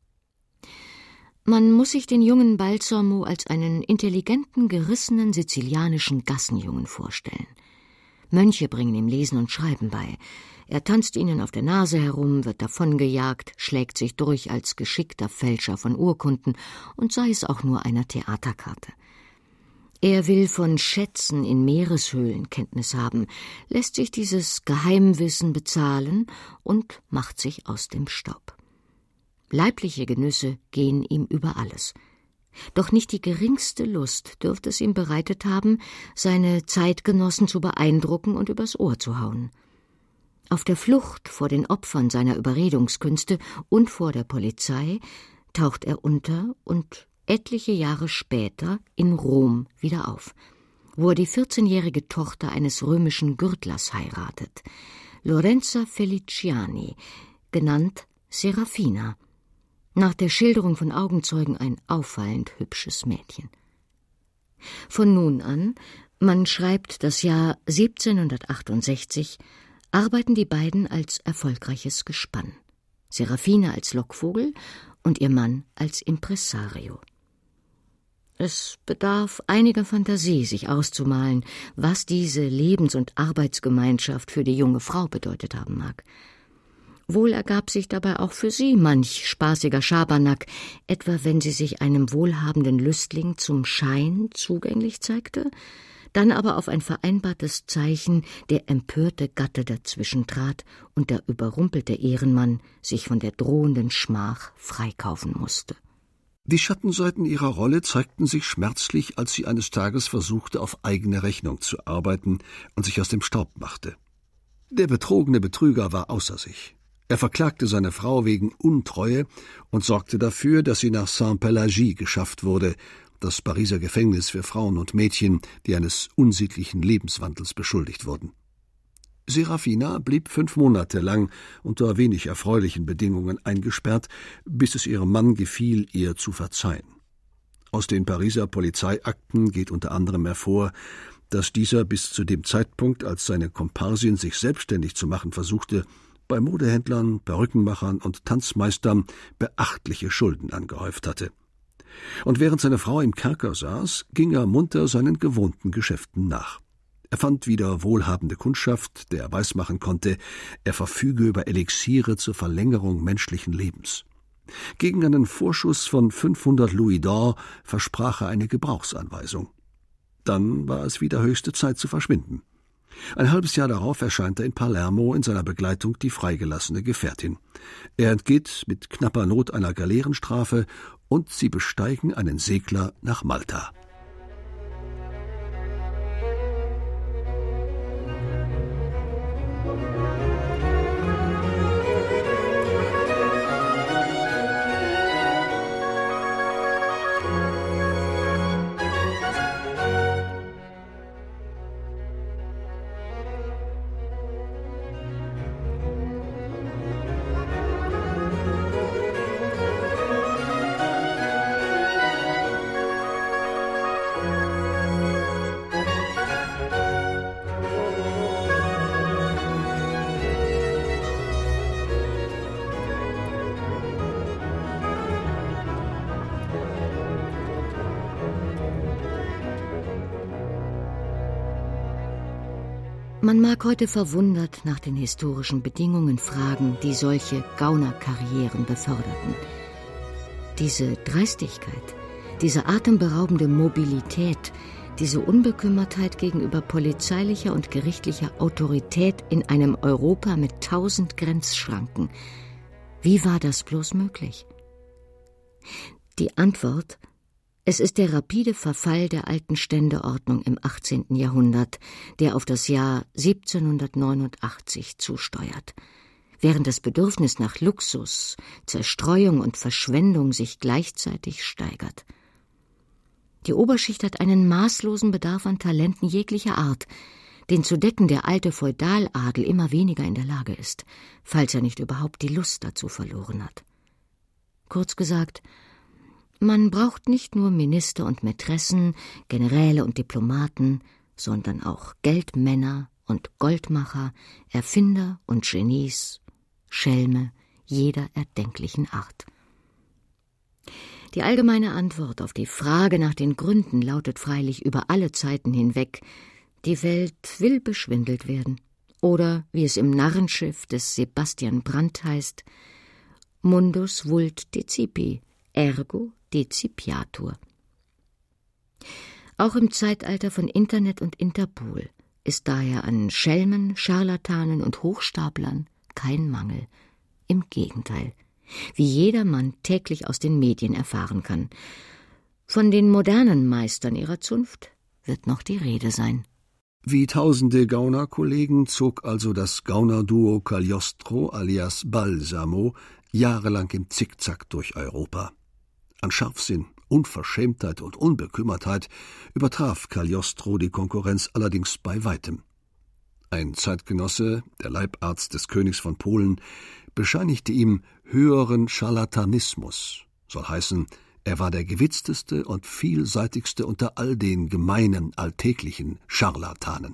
Man muss sich den jungen Balsamo als einen intelligenten, gerissenen sizilianischen Gassenjungen vorstellen. Mönche bringen ihm Lesen und Schreiben bei. Er tanzt ihnen auf der Nase herum, wird davongejagt, schlägt sich durch als geschickter Fälscher von Urkunden und sei es auch nur einer Theaterkarte. Er will von Schätzen in Meereshöhlen Kenntnis haben, lässt sich dieses Geheimwissen bezahlen und macht sich aus dem Staub. Leibliche Genüsse gehen ihm über alles. Doch nicht die geringste Lust dürfte es ihm bereitet haben, seine Zeitgenossen zu beeindrucken und übers Ohr zu hauen. Auf der Flucht vor den Opfern seiner Überredungskünste und vor der Polizei taucht er unter und etliche Jahre später in Rom wieder auf, wo er die 14-jährige Tochter eines römischen Gürtlers heiratet, Lorenza Feliciani, genannt Serafina, nach der Schilderung von Augenzeugen ein auffallend hübsches Mädchen. Von nun an, man schreibt das Jahr 1768, arbeiten die beiden als erfolgreiches Gespann, Serafina als Lockvogel und ihr Mann als Impresario. Es bedarf einiger Fantasie, sich auszumalen, was diese Lebens- und Arbeitsgemeinschaft für die junge Frau bedeutet haben mag. Wohl ergab sich dabei auch für sie manch spaßiger Schabernack, etwa wenn sie sich einem wohlhabenden Lüstling zum Schein zugänglich zeigte, dann aber auf ein vereinbartes Zeichen der empörte Gatte dazwischen trat und der überrumpelte Ehrenmann sich von der drohenden Schmach freikaufen musste. Die Schattenseiten ihrer Rolle zeigten sich schmerzlich, als sie eines Tages versuchte, auf eigene Rechnung zu arbeiten und sich aus dem Staub machte. Der betrogene Betrüger war außer sich. Er verklagte seine Frau wegen Untreue und sorgte dafür, dass sie nach Saint-Pélagie geschafft wurde, das Pariser Gefängnis für Frauen und Mädchen, die eines unsittlichen Lebenswandels beschuldigt wurden. Serafina blieb 5 Monate lang unter wenig erfreulichen Bedingungen eingesperrt, bis es ihrem Mann gefiel, ihr zu verzeihen. Aus den Pariser Polizeiakten geht unter anderem hervor, dass dieser bis zu dem Zeitpunkt, als seine Komparsin sich selbstständig zu machen versuchte, bei Modehändlern, Perückenmachern und Tanzmeistern beachtliche Schulden angehäuft hatte. Und während seine Frau im Kerker saß, ging er munter seinen gewohnten Geschäften nach. Er fand wieder wohlhabende Kundschaft, der er weismachen konnte, er verfüge über Elixiere zur Verlängerung menschlichen Lebens. Gegen einen Vorschuss von 500 Louis d'Or versprach er eine Gebrauchsanweisung. Dann war es wieder höchste Zeit zu verschwinden. Ein halbes Jahr darauf erscheint er in Palermo, in seiner Begleitung die freigelassene Gefährtin. Er entgeht mit knapper Not einer Galeerenstrafe und sie besteigen einen Segler nach Malta. Man mag heute verwundert nach den historischen Bedingungen fragen, die solche Gaunerkarrieren beförderten. Diese Dreistigkeit, diese atemberaubende Mobilität, diese Unbekümmertheit gegenüber polizeilicher und gerichtlicher Autorität in einem Europa mit 1000 Grenzschranken. Wie war das bloß möglich? Die Antwort: Es ist der rapide Verfall der alten Ständeordnung im 18. Jahrhundert, der auf das Jahr 1789 zusteuert. Während das Bedürfnis nach Luxus, Zerstreuung und Verschwendung sich gleichzeitig steigert. Die Oberschicht hat einen maßlosen Bedarf an Talenten jeglicher Art, den zu decken der alte Feudaladel immer weniger in der Lage ist, falls er nicht überhaupt die Lust dazu verloren hat. Kurz gesagt, man braucht nicht nur Minister und Mätressen, Generäle und Diplomaten, sondern auch Geldmänner und Goldmacher, Erfinder und Genies, Schelme jeder erdenklichen Art. Die allgemeine Antwort auf die Frage nach den Gründen lautet freilich über alle Zeiten hinweg: Die Welt will beschwindelt werden. Oder, wie es im Narrenschiff des Sebastian Brandt heißt, Mundus vult decipi, ergo decipiatur. Auch im Zeitalter von Internet und Interpol ist daher an Schelmen, Scharlatanen und Hochstaplern kein Mangel. Im Gegenteil, wie jedermann täglich aus den Medien erfahren kann. Von den modernen Meistern ihrer Zunft wird noch die Rede sein. Wie tausende Gaunerkollegen zog also das Gaunerduo Cagliostro alias Balsamo jahrelang im Zickzack durch Europa. An Scharfsinn, Unverschämtheit und Unbekümmertheit übertraf Cagliostro die Konkurrenz allerdings bei weitem. Ein Zeitgenosse, der Leibarzt des Königs von Polen, bescheinigte ihm höheren Scharlatanismus, soll heißen, er war der gewitzteste und vielseitigste unter all den gemeinen, alltäglichen Scharlatanen.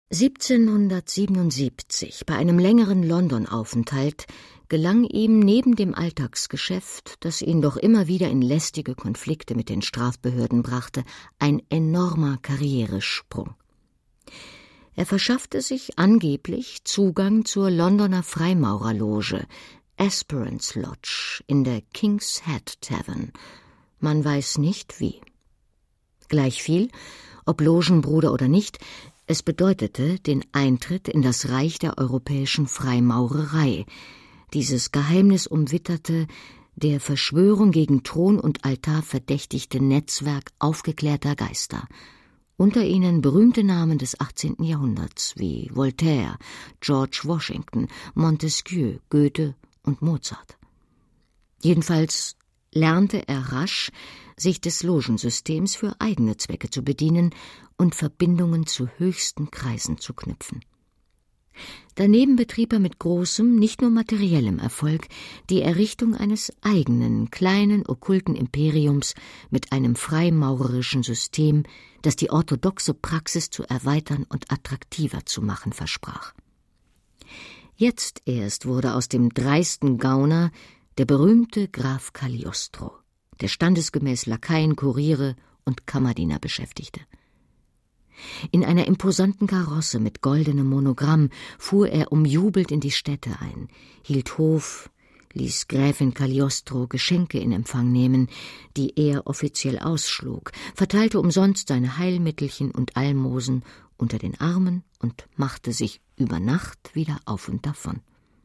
1777, bei einem längeren London-Aufenthalt, gelang ihm neben dem Alltagsgeschäft, das ihn doch immer wieder in lästige Konflikte mit den Strafbehörden brachte, ein enormer Karrieresprung. Er verschaffte sich angeblich Zugang zur Londoner Freimaurerloge Aspirants Lodge in der King's Head Tavern. Man weiß nicht wie. Gleichviel, ob Logenbruder oder nicht, es bedeutete den Eintritt in das Reich der europäischen Freimaurerei, dieses geheimnisumwitterte, der Verschwörung gegen Thron und Altar verdächtigte Netzwerk aufgeklärter Geister. Unter ihnen berühmte Namen des 18. Jahrhunderts wie Voltaire, George Washington, Montesquieu, Goethe und Mozart. Jedenfalls lernte er rasch, sich des Logensystems für eigene Zwecke zu bedienen und Verbindungen zu höchsten Kreisen zu knüpfen. Daneben betrieb er mit großem, nicht nur materiellem Erfolg die Errichtung eines eigenen, kleinen, okkulten Imperiums mit einem freimaurerischen System, das die orthodoxe Praxis zu erweitern und attraktiver zu machen versprach. Jetzt erst wurde aus dem dreisten Gauner der berühmte Graf Cagliostro, der standesgemäß Lakaien, Kuriere und Kammerdiener beschäftigte. In einer imposanten Karosse mit goldenem Monogramm fuhr er umjubelt in die Städte ein, hielt Hof, ließ Gräfin Cagliostro Geschenke in Empfang nehmen, die er offiziell ausschlug, verteilte umsonst seine Heilmittelchen und Almosen unter den Armen und machte sich über Nacht wieder auf und davon.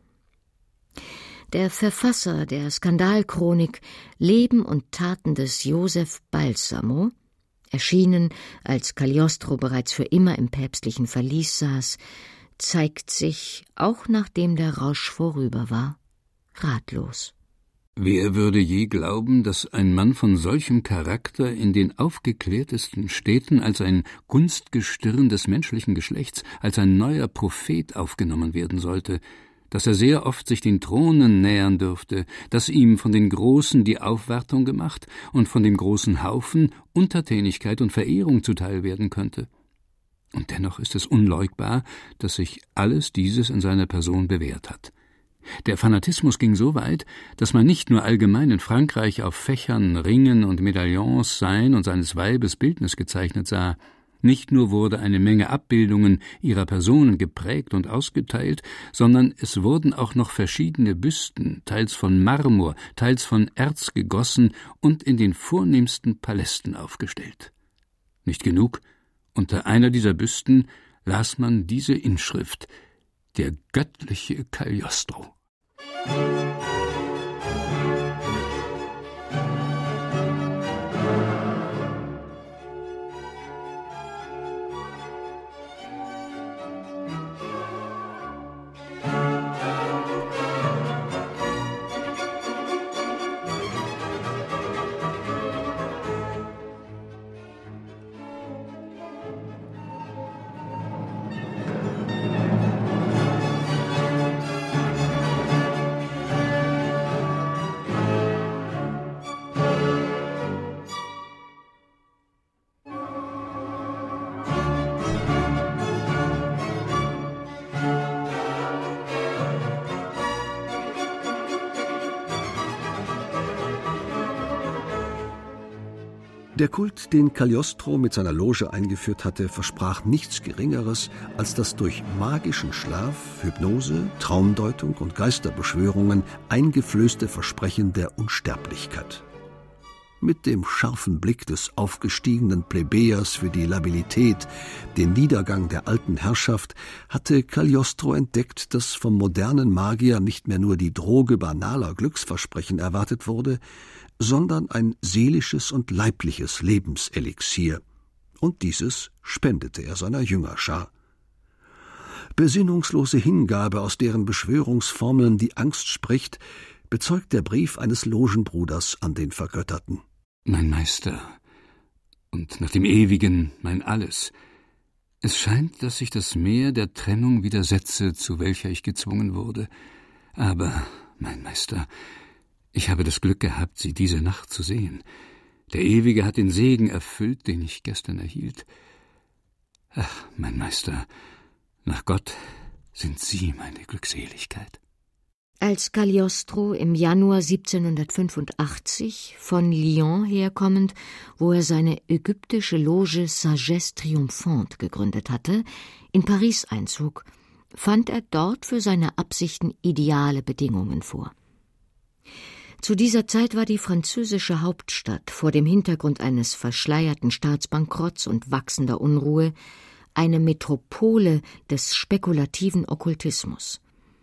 Der Verfasser der Skandalchronik Leben und Taten des Joseph Balsamo, erschienen, als Cagliostro bereits für immer im päpstlichen Verlies saß, zeigt sich, auch nachdem der Rausch vorüber war, ratlos. Wer würde je glauben, dass ein Mann von solchem Charakter in den aufgeklärtesten Städten als ein Gunstgestirn des menschlichen Geschlechts, als ein neuer Prophet aufgenommen werden sollte, dass er sehr oft sich den Thronen nähern dürfte, dass ihm von den Großen die Aufwartung gemacht und von dem großen Haufen Untertänigkeit und Verehrung zuteil werden könnte. Und dennoch ist es unleugbar, dass sich alles dieses in seiner Person bewährt hat. Der Fanatismus ging so weit, dass man nicht nur allgemein in Frankreich auf Fächern, Ringen und Medaillons sein und seines Weibes Bildnis gezeichnet sah. Nicht nur wurde eine Menge Abbildungen ihrer Personen geprägt und ausgeteilt, sondern es wurden auch noch verschiedene Büsten, teils von Marmor, teils von Erz gegossen und in den vornehmsten Palästen aufgestellt. Nicht genug, unter einer dieser Büsten las man diese Inschrift: Der göttliche Cagliostro. Der Kult, den Cagliostro mit seiner Loge eingeführt hatte, versprach nichts Geringeres als das durch magischen Schlaf, Hypnose, Traumdeutung und Geisterbeschwörungen eingeflößte Versprechen der Unsterblichkeit. Mit dem scharfen Blick des aufgestiegenen Plebejers für die Labilität, den Niedergang der alten Herrschaft, hatte Cagliostro entdeckt, dass vom modernen Magier nicht mehr nur die Droge banaler Glücksversprechen erwartet wurde, sondern ein seelisches und leibliches Lebenselixier. Und dieses spendete er seiner Jüngerschar. Besinnungslose Hingabe, aus deren Beschwörungsformeln die Angst spricht, bezeugt der Brief eines Logenbruders an den Vergötterten. Mein Meister und nach dem Ewigen mein Alles. Es scheint, dass sich das Meer der Trennung widersetze, zu welcher ich gezwungen wurde. Aber, mein Meister, ich habe das Glück gehabt, Sie diese Nacht zu sehen. Der Ewige hat den Segen erfüllt, den ich gestern erhielt. Ach, mein Meister, nach Gott sind Sie meine Glückseligkeit. Als Cagliostro im Januar 1785 von Lyon herkommend, wo er seine ägyptische Loge Sagesse Triomphante gegründet hatte, in Paris einzog, fand er dort für seine Absichten ideale Bedingungen vor. Zu dieser Zeit war die französische Hauptstadt vor dem Hintergrund eines verschleierten Staatsbankrotts und wachsender Unruhe eine Metropole des spekulativen Okkultismus.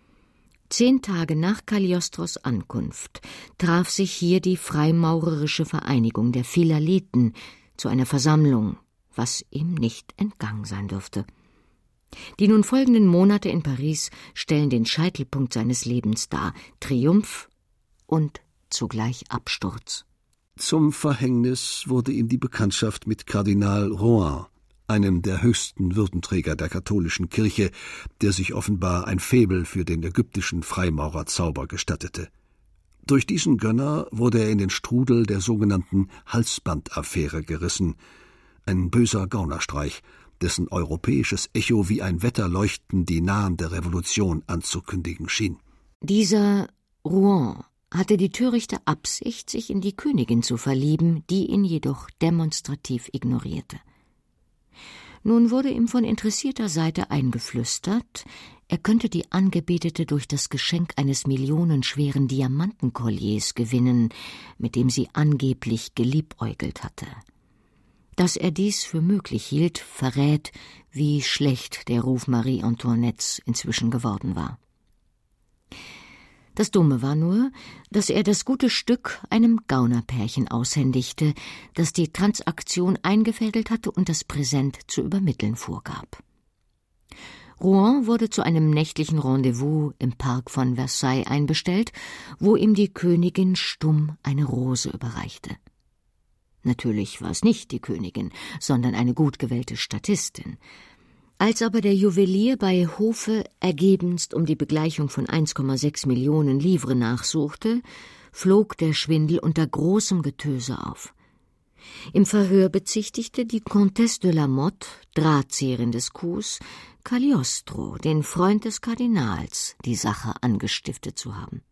10 Tage nach Cagliostros Ankunft traf sich hier die freimaurerische Vereinigung der Philaleten zu einer Versammlung, was ihm nicht entgangen sein dürfte. Die nun folgenden Monate in Paris stellen den Scheitelpunkt seines Lebens dar, Triumph und zugleich Absturz. Zum Verhängnis wurde ihm die Bekanntschaft mit Kardinal Rohan, einem der höchsten Würdenträger der katholischen Kirche, der sich offenbar ein Faible für den ägyptischen Freimaurerzauber gestattete. Durch diesen Gönner wurde er in den Strudel der sogenannten Halsbandaffäre gerissen, ein böser Gaunerstreich, dessen europäisches Echo wie ein Wetterleuchten die nahende Revolution anzukündigen schien. Dieser Rouen hatte die törichte Absicht, sich in die Königin zu verlieben, die ihn jedoch demonstrativ ignorierte. Nun wurde ihm von interessierter Seite eingeflüstert, er könnte die Angebetete durch das Geschenk eines millionenschweren Diamantenkolliers gewinnen, mit dem sie angeblich geliebäugelt hatte. Dass er dies für möglich hielt, verrät, wie schlecht der Ruf Marie Antoinettes inzwischen geworden war. Das Dumme war nur, dass er das gute Stück einem Gaunerpärchen aushändigte, das die Transaktion eingefädelt hatte und das Präsent zu übermitteln vorgab. Rouen wurde zu einem nächtlichen Rendezvous im Park von Versailles einbestellt, wo ihm die Königin stumm eine Rose überreichte. Natürlich war es nicht die Königin, sondern eine gut gewählte Statistin. Als aber der Juwelier bei Hofe ergebenst um die Begleichung von 1,6 Millionen Livres nachsuchte, flog der Schwindel unter großem Getöse auf. Im Verhör bezichtigte die Comtesse de la Motte, Drahtzieherin des Coups, Cagliostro, den Freund des Kardinals, die Sache angestiftet zu haben.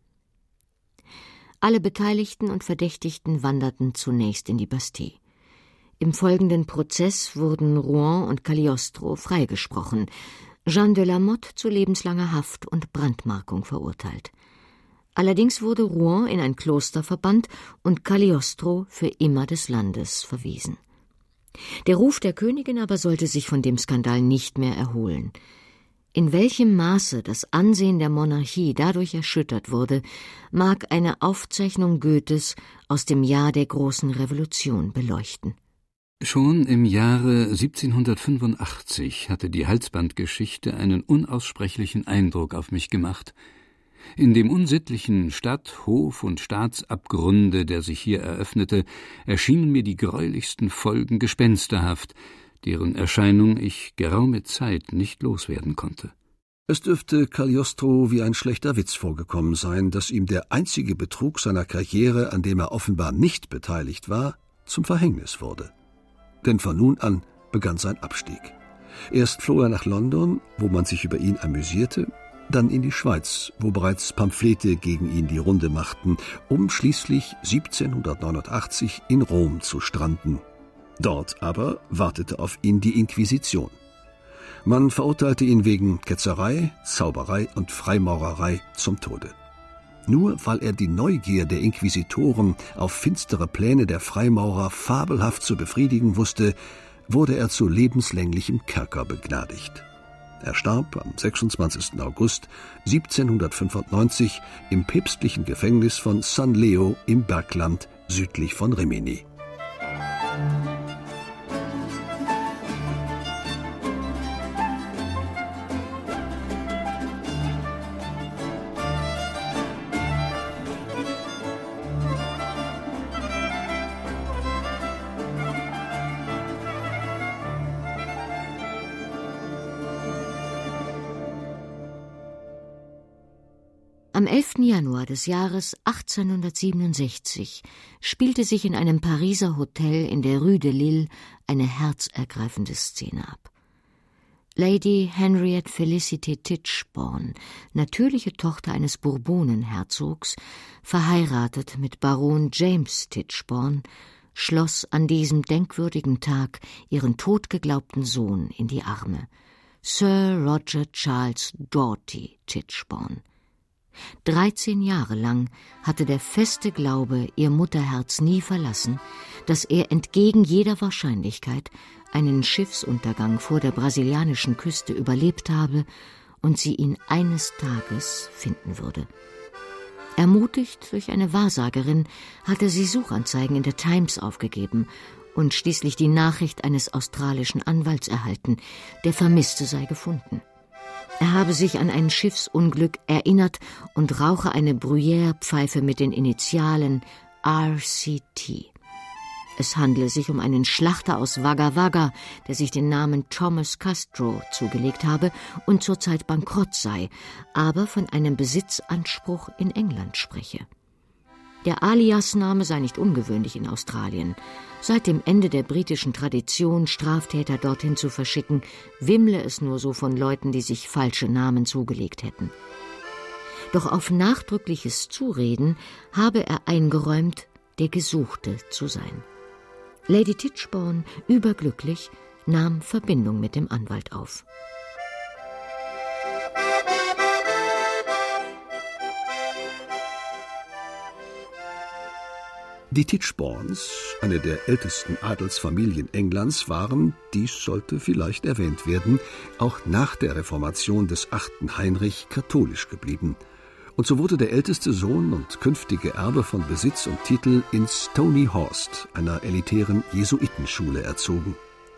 Alle Beteiligten und Verdächtigten wanderten zunächst in die Bastille. Im folgenden Prozess wurden Rouen und Cagliostro freigesprochen, Jeanne de la Motte zu lebenslanger Haft und Brandmarkung verurteilt. Allerdings wurde Rouen in ein Kloster verbannt und Cagliostro für immer des Landes verwiesen. Der Ruf der Königin aber sollte sich von dem Skandal nicht mehr erholen. In welchem Maße das Ansehen der Monarchie dadurch erschüttert wurde, mag eine Aufzeichnung Goethes aus dem Jahr der großen Revolution beleuchten. Schon im Jahre 1785 hatte die Halsbandgeschichte einen unaussprechlichen Eindruck auf mich gemacht. In dem unsittlichen Stadt-, Hof- und Staatsabgrunde, der sich hier eröffnete, erschienen mir die greulichsten Folgen gespensterhaft, deren Erscheinung ich geraume Zeit nicht loswerden konnte. Es dürfte Cagliostro wie ein schlechter Witz vorgekommen sein, dass ihm der einzige Betrug seiner Karriere, an dem er offenbar nicht beteiligt war, zum Verhängnis wurde. Denn von nun an begann sein Abstieg. Erst floh er nach London, wo man sich über ihn amüsierte, dann in die Schweiz, wo bereits Pamphlete gegen ihn die Runde machten, um schließlich 1789 in Rom zu stranden. Dort aber wartete auf ihn die Inquisition. Man verurteilte ihn wegen Ketzerei, Zauberei und Freimaurerei zum Tode. Nur weil er die Neugier der Inquisitoren auf finstere Pläne der Freimaurer fabelhaft zu befriedigen wusste, wurde er zu lebenslänglichem Kerker begnadigt. Er starb am 26. August 1795 im päpstlichen Gefängnis von San Leo im Bergland südlich von Rimini. Am 11. Januar des Jahres 1867 spielte sich in einem Pariser Hotel in der Rue de Lille eine herzergreifende Szene ab. Lady Henriette Felicité Tichborne, natürliche Tochter eines Bourbonenherzogs, verheiratet mit Baron James Tichborne, schloss an diesem denkwürdigen Tag ihren totgeglaubten Sohn in die Arme, Sir Roger Charles Doughty Tichborne. 13 Jahre lang hatte der feste Glaube ihr Mutterherz nie verlassen, dass er entgegen jeder Wahrscheinlichkeit einen Schiffsuntergang vor der brasilianischen Küste überlebt habe und sie ihn eines Tages finden würde. Ermutigt durch eine Wahrsagerin hatte sie Suchanzeigen in der Times aufgegeben und schließlich die Nachricht eines australischen Anwalts erhalten, der Vermisste sei gefunden. Er habe sich an ein Schiffsunglück erinnert und rauche eine Bruyère-Pfeife mit den Initialen RCT. Es handle sich um einen Schlachter aus Wagga Wagga, der sich den Namen Thomas Castro zugelegt habe und zurzeit bankrott sei, aber von einem Besitzanspruch in England spreche. Der Aliasname sei nicht ungewöhnlich in Australien. Seit dem Ende der britischen Tradition, Straftäter dorthin zu verschicken, wimmle es nur so von Leuten, die sich falsche Namen zugelegt hätten. Doch auf nachdrückliches Zureden habe er eingeräumt, der Gesuchte zu sein. Lady Tichborne, überglücklich, nahm Verbindung mit dem Anwalt auf. Die Tichbornes, eine der ältesten Adelsfamilien Englands, waren, dies sollte vielleicht erwähnt werden, auch nach der Reformation des 8. Heinrich katholisch geblieben. Und so wurde der älteste Sohn und künftige Erbe von Besitz und Titel in Stonyhorst, einer elitären Jesuitenschule, erzogen.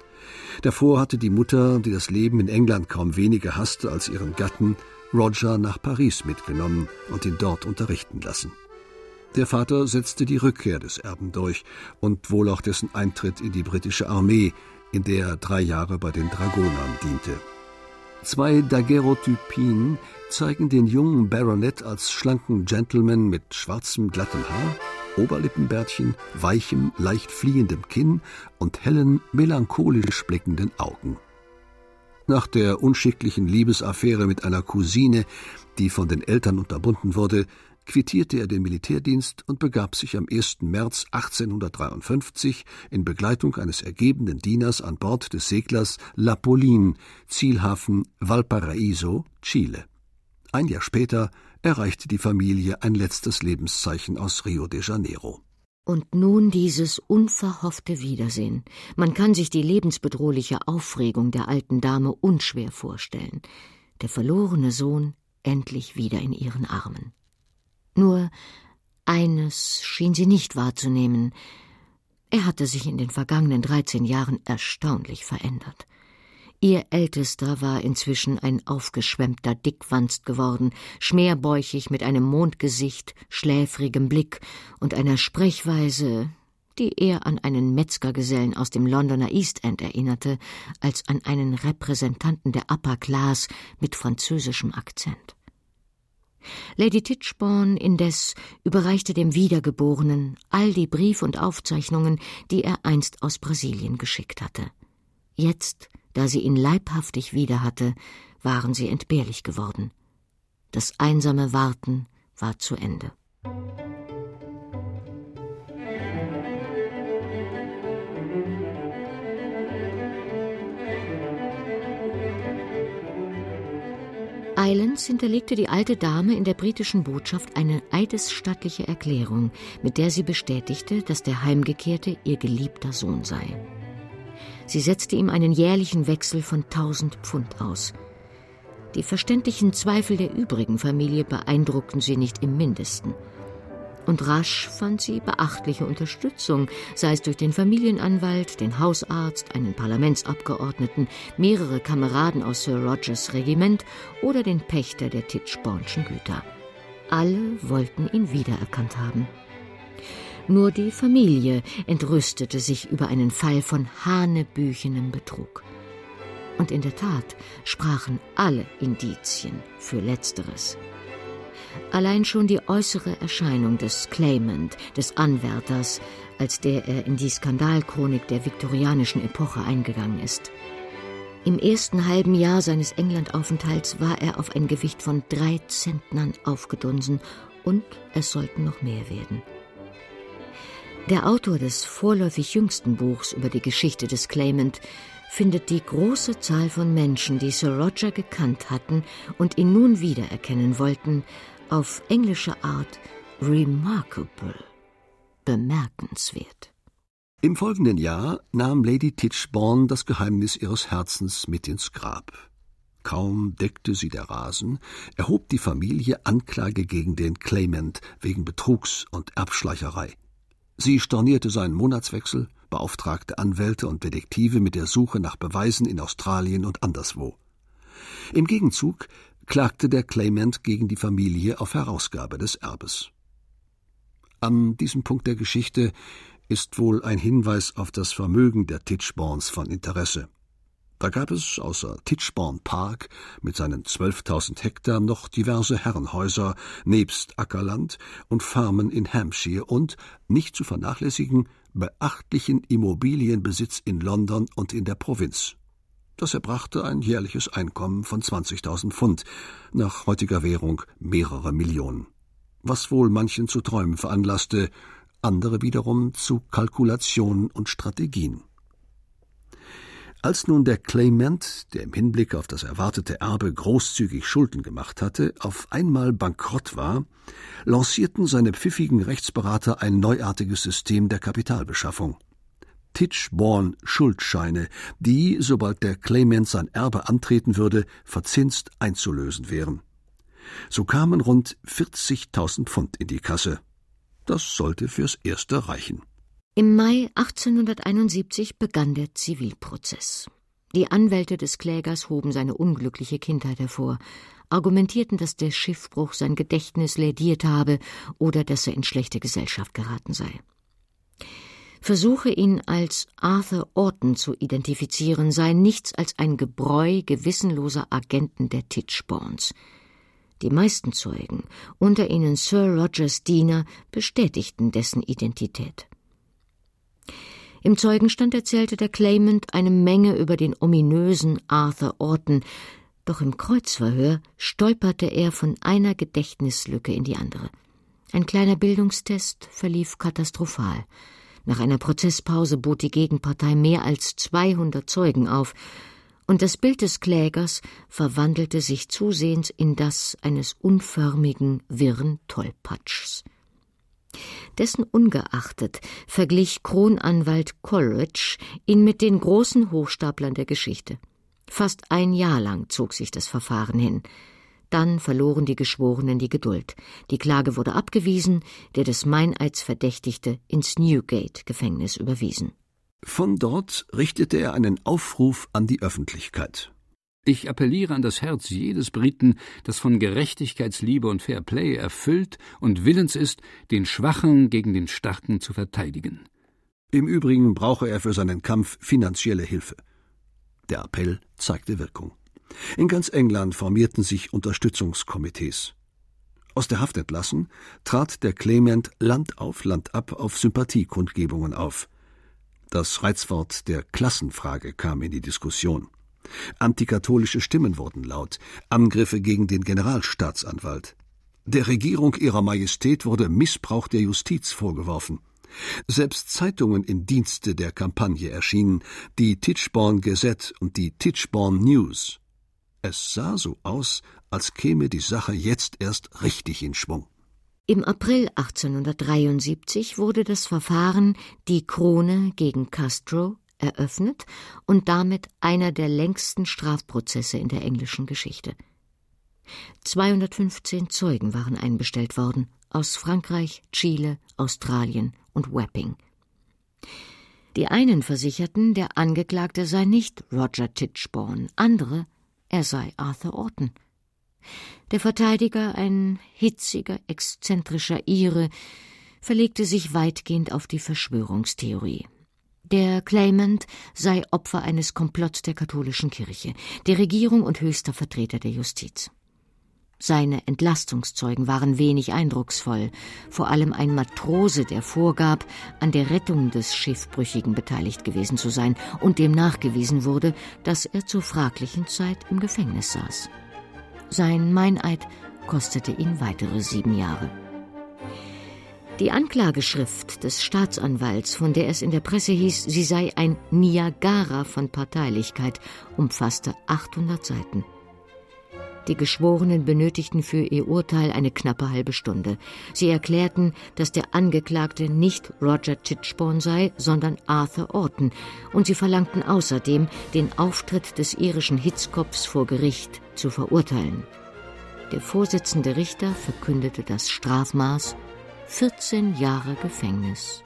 Davor hatte die Mutter, die das Leben in England kaum weniger hasste als ihren Gatten, Roger nach Paris mitgenommen und ihn dort unterrichten lassen. Der Vater setzte die Rückkehr des Erben durch und wohl auch dessen Eintritt in die britische Armee, in der er 3 Jahre bei den Dragonern diente. 2 Daguerreotypien zeigen den jungen Baronet als schlanken Gentleman mit schwarzem, glattem Haar, Oberlippenbärtchen, weichem, leicht fliehendem Kinn und hellen, melancholisch blickenden Augen. Nach der unschicklichen Liebesaffäre mit einer Cousine, die von den Eltern unterbunden wurde, quittierte er den Militärdienst und begab sich am 1. März 1853 in Begleitung eines ergebenen Dieners an Bord des Seglers La Pauline, Zielhafen Valparaiso, Chile. Ein Jahr später erreichte die Familie ein letztes Lebenszeichen aus Rio de Janeiro. Und nun dieses unverhoffte Wiedersehen. Man kann sich die lebensbedrohliche Aufregung der alten Dame unschwer vorstellen. Der verlorene Sohn endlich wieder in ihren Armen. Nur eines schien sie nicht wahrzunehmen. Er hatte sich in den vergangenen 13 Jahren erstaunlich verändert. Ihr Ältester war inzwischen ein aufgeschwemmter Dickwanst geworden, schmerbäuchig mit einem Mondgesicht, schläfrigem Blick und einer Sprechweise, die eher an einen Metzgergesellen aus dem Londoner East End erinnerte, als an einen Repräsentanten der Upper Class mit französischem Akzent. Lady Tichborne indes überreichte dem Wiedergeborenen all die Briefe und Aufzeichnungen, die er einst aus Brasilien geschickt hatte. Jetzt, da sie ihn leibhaftig wieder hatte, waren sie entbehrlich geworden. Das einsame Warten war zu Ende. Islands hinterlegte die alte Dame in der britischen Botschaft eine eidesstattliche Erklärung, mit der sie bestätigte, dass der Heimgekehrte ihr geliebter Sohn sei. Sie setzte ihm einen jährlichen Wechsel von 1000 Pfund aus. Die verständlichen Zweifel der übrigen Familie beeindruckten sie nicht im Mindesten. Und rasch fand sie beachtliche Unterstützung, sei es durch den Familienanwalt, den Hausarzt, einen Parlamentsabgeordneten, mehrere Kameraden aus Sir Rogers Regiment oder den Pächter der Tichborne'schen Güter. Alle wollten ihn wiedererkannt haben. Nur die Familie entrüstete sich über einen Fall von hanebüchenem Betrug. Und in der Tat sprachen alle Indizien für Letzteres. Allein schon die äußere Erscheinung des Claimant, des Anwärters, als der er in die Skandalchronik der viktorianischen Epoche eingegangen ist. Im ersten halben Jahr seines Englandaufenthalts war er auf ein Gewicht von 3 Zentnern aufgedunsen und es sollten noch mehr werden. Der Autor des vorläufig jüngsten Buchs über die Geschichte des Claimant findet die große Zahl von Menschen, die Sir Roger gekannt hatten und ihn nun wiedererkennen wollten, auf englische Art remarkable, bemerkenswert. Im folgenden Jahr nahm Lady Tichborne das Geheimnis ihres Herzens mit ins Grab. Kaum deckte sie der Rasen, erhob die Familie Anklage gegen den Claimant wegen Betrugs und Erbschleicherei. Sie stornierte seinen Monatswechsel, beauftragte Anwälte und Detektive mit der Suche nach Beweisen in Australien und anderswo. Im Gegenzug klagte der Claimant gegen die Familie auf Herausgabe des Erbes. An diesem Punkt der Geschichte ist wohl ein Hinweis auf das Vermögen der Tichbornes von Interesse. Da gab es außer Tichborne Park mit seinen 12.000 Hektar noch diverse Herrenhäuser nebst Ackerland und Farmen in Hampshire und, nicht zu vernachlässigen, beachtlichen Immobilienbesitz in London und in der Provinz. Das erbrachte ein jährliches Einkommen von 20.000 Pfund, nach heutiger Währung mehrere Millionen. Was wohl manchen zu träumen veranlasste, andere wiederum zu Kalkulationen und Strategien. Als nun der Claimant, der im Hinblick auf das erwartete Erbe großzügig Schulden gemacht hatte, auf einmal bankrott war, lancierten seine pfiffigen Rechtsberater ein neuartiges System der Kapitalbeschaffung. Tichborne-Schuldscheine, die, sobald der Claimant sein Erbe antreten würde, verzinst einzulösen wären. So kamen rund 40.000 Pfund in die Kasse. Das sollte fürs Erste reichen. Im Mai 1871 begann der Zivilprozess. Die Anwälte des Klägers hoben seine unglückliche Kindheit hervor, argumentierten, dass der Schiffbruch sein Gedächtnis lädiert habe oder dass er in schlechte Gesellschaft geraten sei. Versuche, ihn als Arthur Orton zu identifizieren, seien nichts als ein Gebräu gewissenloser Agenten der Tichbornes. Die meisten Zeugen, unter ihnen Sir Rogers Diener, bestätigten dessen Identität. Im Zeugenstand erzählte der Claimant eine Menge über den ominösen Arthur Orton, doch im Kreuzverhör stolperte er von einer Gedächtnislücke in die andere. Ein kleiner Bildungstest verlief katastrophal. Nach einer Prozesspause bot die Gegenpartei mehr als 200 Zeugen auf, und das Bild des Klägers verwandelte sich zusehends in das eines unförmigen, wirren Tollpatschs. Dessen ungeachtet verglich Kronanwalt Coleridge ihn mit den großen Hochstaplern der Geschichte. Fast ein Jahr lang zog sich das Verfahren hin. Dann verloren die Geschworenen die Geduld. Die Klage wurde abgewiesen, der des Meineids Verdächtigte ins Newgate-Gefängnis überwiesen. Von dort richtete er einen Aufruf an die Öffentlichkeit. Ich appelliere an das Herz jedes Briten, das von Gerechtigkeitsliebe und Fairplay erfüllt und willens ist, den Schwachen gegen den Starken zu verteidigen. Im Übrigen brauche er für seinen Kampf finanzielle Hilfe. Der Appell zeigte Wirkung. In ganz England formierten sich Unterstützungskomitees. Aus der Haft entlassen, trat der Claimant Land auf Land ab auf Sympathiekundgebungen auf. Das Reizwort der Klassenfrage kam in die Diskussion. Antikatholische Stimmen wurden laut, Angriffe gegen den Generalstaatsanwalt. Der Regierung ihrer Majestät wurde Missbrauch der Justiz vorgeworfen. Selbst Zeitungen im Dienste der Kampagne erschienen, die Tichborne Gazette und die Tichborne News. Es sah so aus, als käme die Sache jetzt erst richtig in Schwung. Im April 1873 wurde das Verfahren Die Krone gegen Castro eröffnet und damit einer der längsten Strafprozesse in der englischen Geschichte. 215 Zeugen waren einbestellt worden, aus Frankreich, Chile, Australien und Wapping. Die einen versicherten, der Angeklagte sei nicht Roger Tichborne, andere, er sei Arthur Orton. Der Verteidiger, ein hitziger, exzentrischer Ire, verlegte sich weitgehend auf die Verschwörungstheorie. Der Claimant sei Opfer eines Komplotts der katholischen Kirche, der Regierung und höchster Vertreter der Justiz. Seine Entlastungszeugen waren wenig eindrucksvoll, vor allem ein Matrose, der vorgab, an der Rettung des Schiffbrüchigen beteiligt gewesen zu sein und dem nachgewiesen wurde, dass er zur fraglichen Zeit im Gefängnis saß. Sein Meineid kostete ihn weitere 7 Jahre. Die Anklageschrift des Staatsanwalts, von der es in der Presse hieß, sie sei ein Niagara von Parteilichkeit, umfasste 800 Seiten. Die Geschworenen benötigten für ihr Urteil eine knappe halbe Stunde. Sie erklärten, dass der Angeklagte nicht Roger Tichborne sei, sondern Arthur Orton, und sie verlangten außerdem, den Auftritt des irischen Hitzkopfs vor Gericht zu verurteilen. Der Vorsitzende Richter verkündete das Strafmaß: 14 Jahre Gefängnis.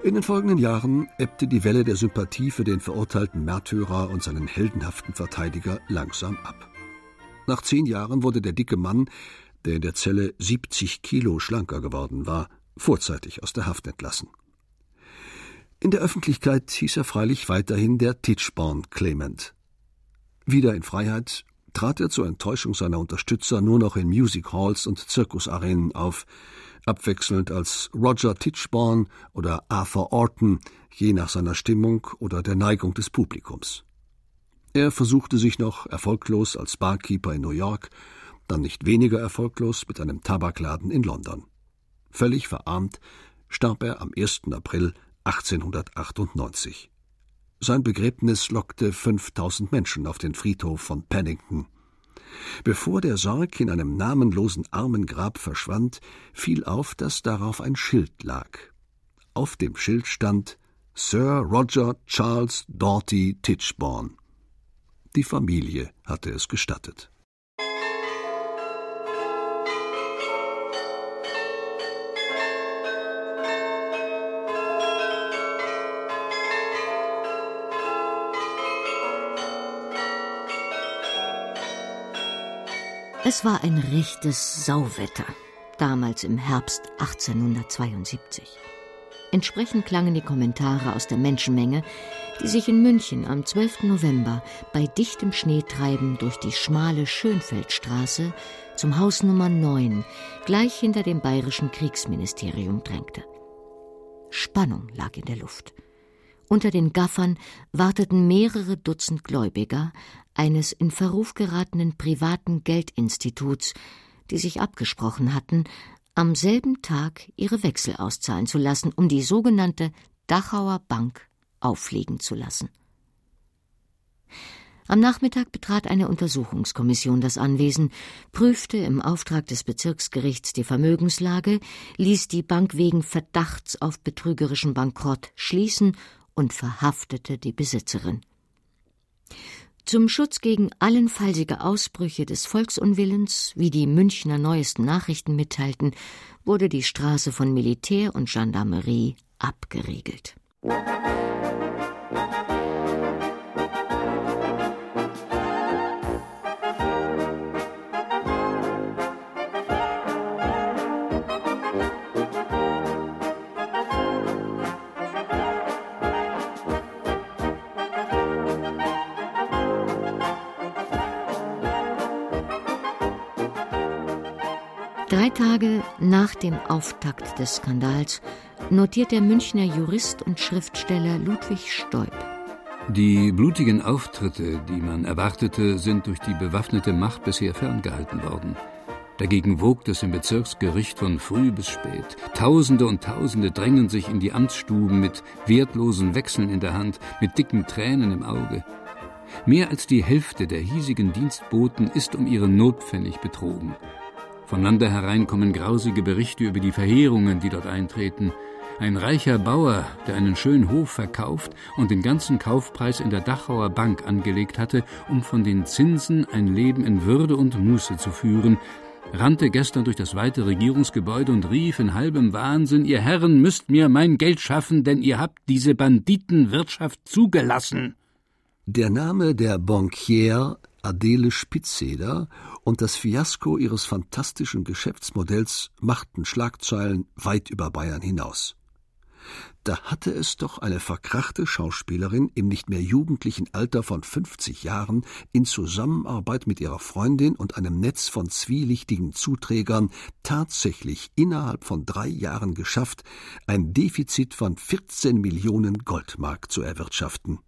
In den folgenden Jahren ebbte die Welle der Sympathie für den verurteilten Märtyrer und seinen heldenhaften Verteidiger langsam ab. Nach 10 Jahren wurde der dicke Mann, der in der Zelle 70 Kilo schlanker geworden war, vorzeitig aus der Haft entlassen. In der Öffentlichkeit hieß er freilich weiterhin der Tichborne Clement. Wieder in Freiheit trat er zur Enttäuschung seiner Unterstützer nur noch in Music Halls und Zirkusarenen auf, abwechselnd als Roger Tichborne oder Arthur Orton, je nach seiner Stimmung oder der Neigung des Publikums. Er versuchte sich noch erfolglos als Barkeeper in New York, dann nicht weniger erfolglos mit einem Tabakladen in London. Völlig verarmt starb er am 1. April 1898. Sein Begräbnis lockte 5000 Menschen auf den Friedhof von Paddington. Bevor der Sarg in einem namenlosen Armengrab verschwand, fiel auf, dass darauf ein Schild lag. Auf dem Schild stand Sir Roger Charles Doughty Tichborne. Die Familie hatte es gestattet. Es war ein rechtes Sauwetter, damals im Herbst 1872. Entsprechend klangen die Kommentare aus der Menschenmenge, die sich in München am 12. November bei dichtem Schneetreiben durch die schmale Schönfeldstraße zum Haus Nummer 9, gleich hinter dem Bayerischen Kriegsministerium, drängte. Spannung lag in der Luft. Unter den Gaffern warteten mehrere Dutzend Gläubiger eines in Verruf geratenen privaten Geldinstituts, die sich abgesprochen hatten, am selben Tag ihre Wechsel auszahlen zu lassen, um die sogenannte Dachauer Bank auffliegen zu lassen. Am Nachmittag betrat eine Untersuchungskommission das Anwesen, prüfte im Auftrag des Bezirksgerichts die Vermögenslage, ließ die Bank wegen Verdachts auf betrügerischen Bankrott schließen und verhaftete die Besitzerin. Zum Schutz gegen allenfallsige Ausbrüche des Volksunwillens, wie die Münchner Neuesten Nachrichten mitteilten, wurde die Straße von Militär und Gendarmerie abgeriegelt. 3 Tage nach dem Auftakt des Skandals notiert der Münchner Jurist und Schriftsteller Ludwig Stoib: Die blutigen Auftritte, die man erwartete, sind durch die bewaffnete Macht bisher ferngehalten worden. Dagegen wogt es im Bezirksgericht von früh bis spät. Tausende und Tausende drängen sich in die Amtsstuben mit wertlosen Wechseln in der Hand, mit dicken Tränen im Auge. Mehr als die Hälfte der hiesigen Dienstboten ist um ihren Notpfennig betrogen. Vom Lande herein kommen grausige Berichte über die Verheerungen, die dort eintreten. Ein reicher Bauer, der einen schönen Hof verkauft und den ganzen Kaufpreis in der Dachauer Bank angelegt hatte, um von den Zinsen ein Leben in Würde und Muße zu führen, rannte gestern durch das weite Regierungsgebäude und rief in halbem Wahnsinn: Ihr Herren müsst mir mein Geld schaffen, denn ihr habt diese Banditenwirtschaft zugelassen. Der Name der Bankière Adele Spitzeder und das Fiasko ihres fantastischen Geschäftsmodells machten Schlagzeilen weit über Bayern hinaus. Da hatte es doch eine verkrachte Schauspielerin im nicht mehr jugendlichen Alter von 50 Jahren in Zusammenarbeit mit ihrer Freundin und einem Netz von zwielichtigen Zuträgern tatsächlich innerhalb von 3 Jahren geschafft, ein Defizit von 14 Millionen Goldmark zu erwirtschaften.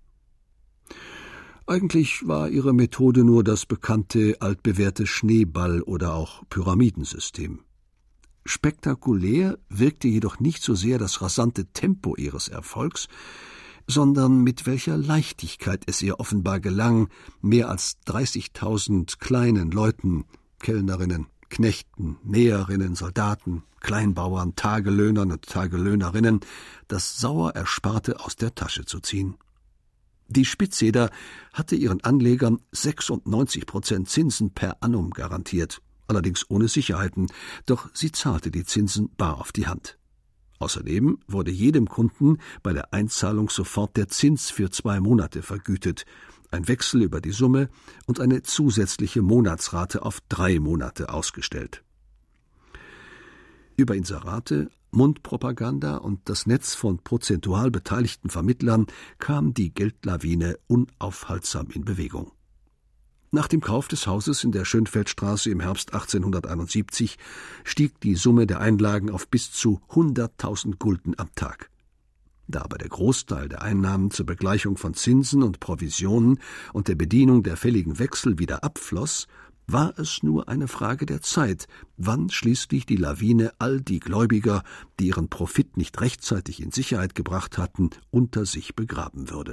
Eigentlich war ihre Methode nur das bekannte altbewährte Schneeball- oder auch Pyramidensystem. Spektakulär wirkte jedoch nicht so sehr das rasante Tempo ihres Erfolgs, sondern mit welcher Leichtigkeit es ihr offenbar gelang, mehr als 30.000 kleinen Leuten, Kellnerinnen, Knechten, Näherinnen, Soldaten, Kleinbauern, Tagelöhnern und Tagelöhnerinnen, das sauer Ersparte aus der Tasche zu ziehen. Die Spitzeder hatte ihren Anlegern 96% Zinsen per annum garantiert, allerdings ohne Sicherheiten, doch sie zahlte die Zinsen bar auf die Hand. Außerdem wurde jedem Kunden bei der Einzahlung sofort der Zins für 2 Monate vergütet, ein Wechsel über die Summe und eine zusätzliche Monatsrate auf 3 Monate ausgestellt. Über Inserate, Mundpropaganda und das Netz von prozentual beteiligten Vermittlern kam die Geldlawine unaufhaltsam in Bewegung. Nach dem Kauf des Hauses in der Schönfeldstraße im Herbst 1871 stieg die Summe der Einlagen auf bis zu 100.000 Gulden am Tag. Da aber der Großteil der Einnahmen zur Begleichung von Zinsen und Provisionen und der Bedienung der fälligen Wechsel wieder abfloss, war es nur eine Frage der Zeit, wann schließlich die Lawine all die Gläubiger, die ihren Profit nicht rechtzeitig in Sicherheit gebracht hatten, unter sich begraben würde.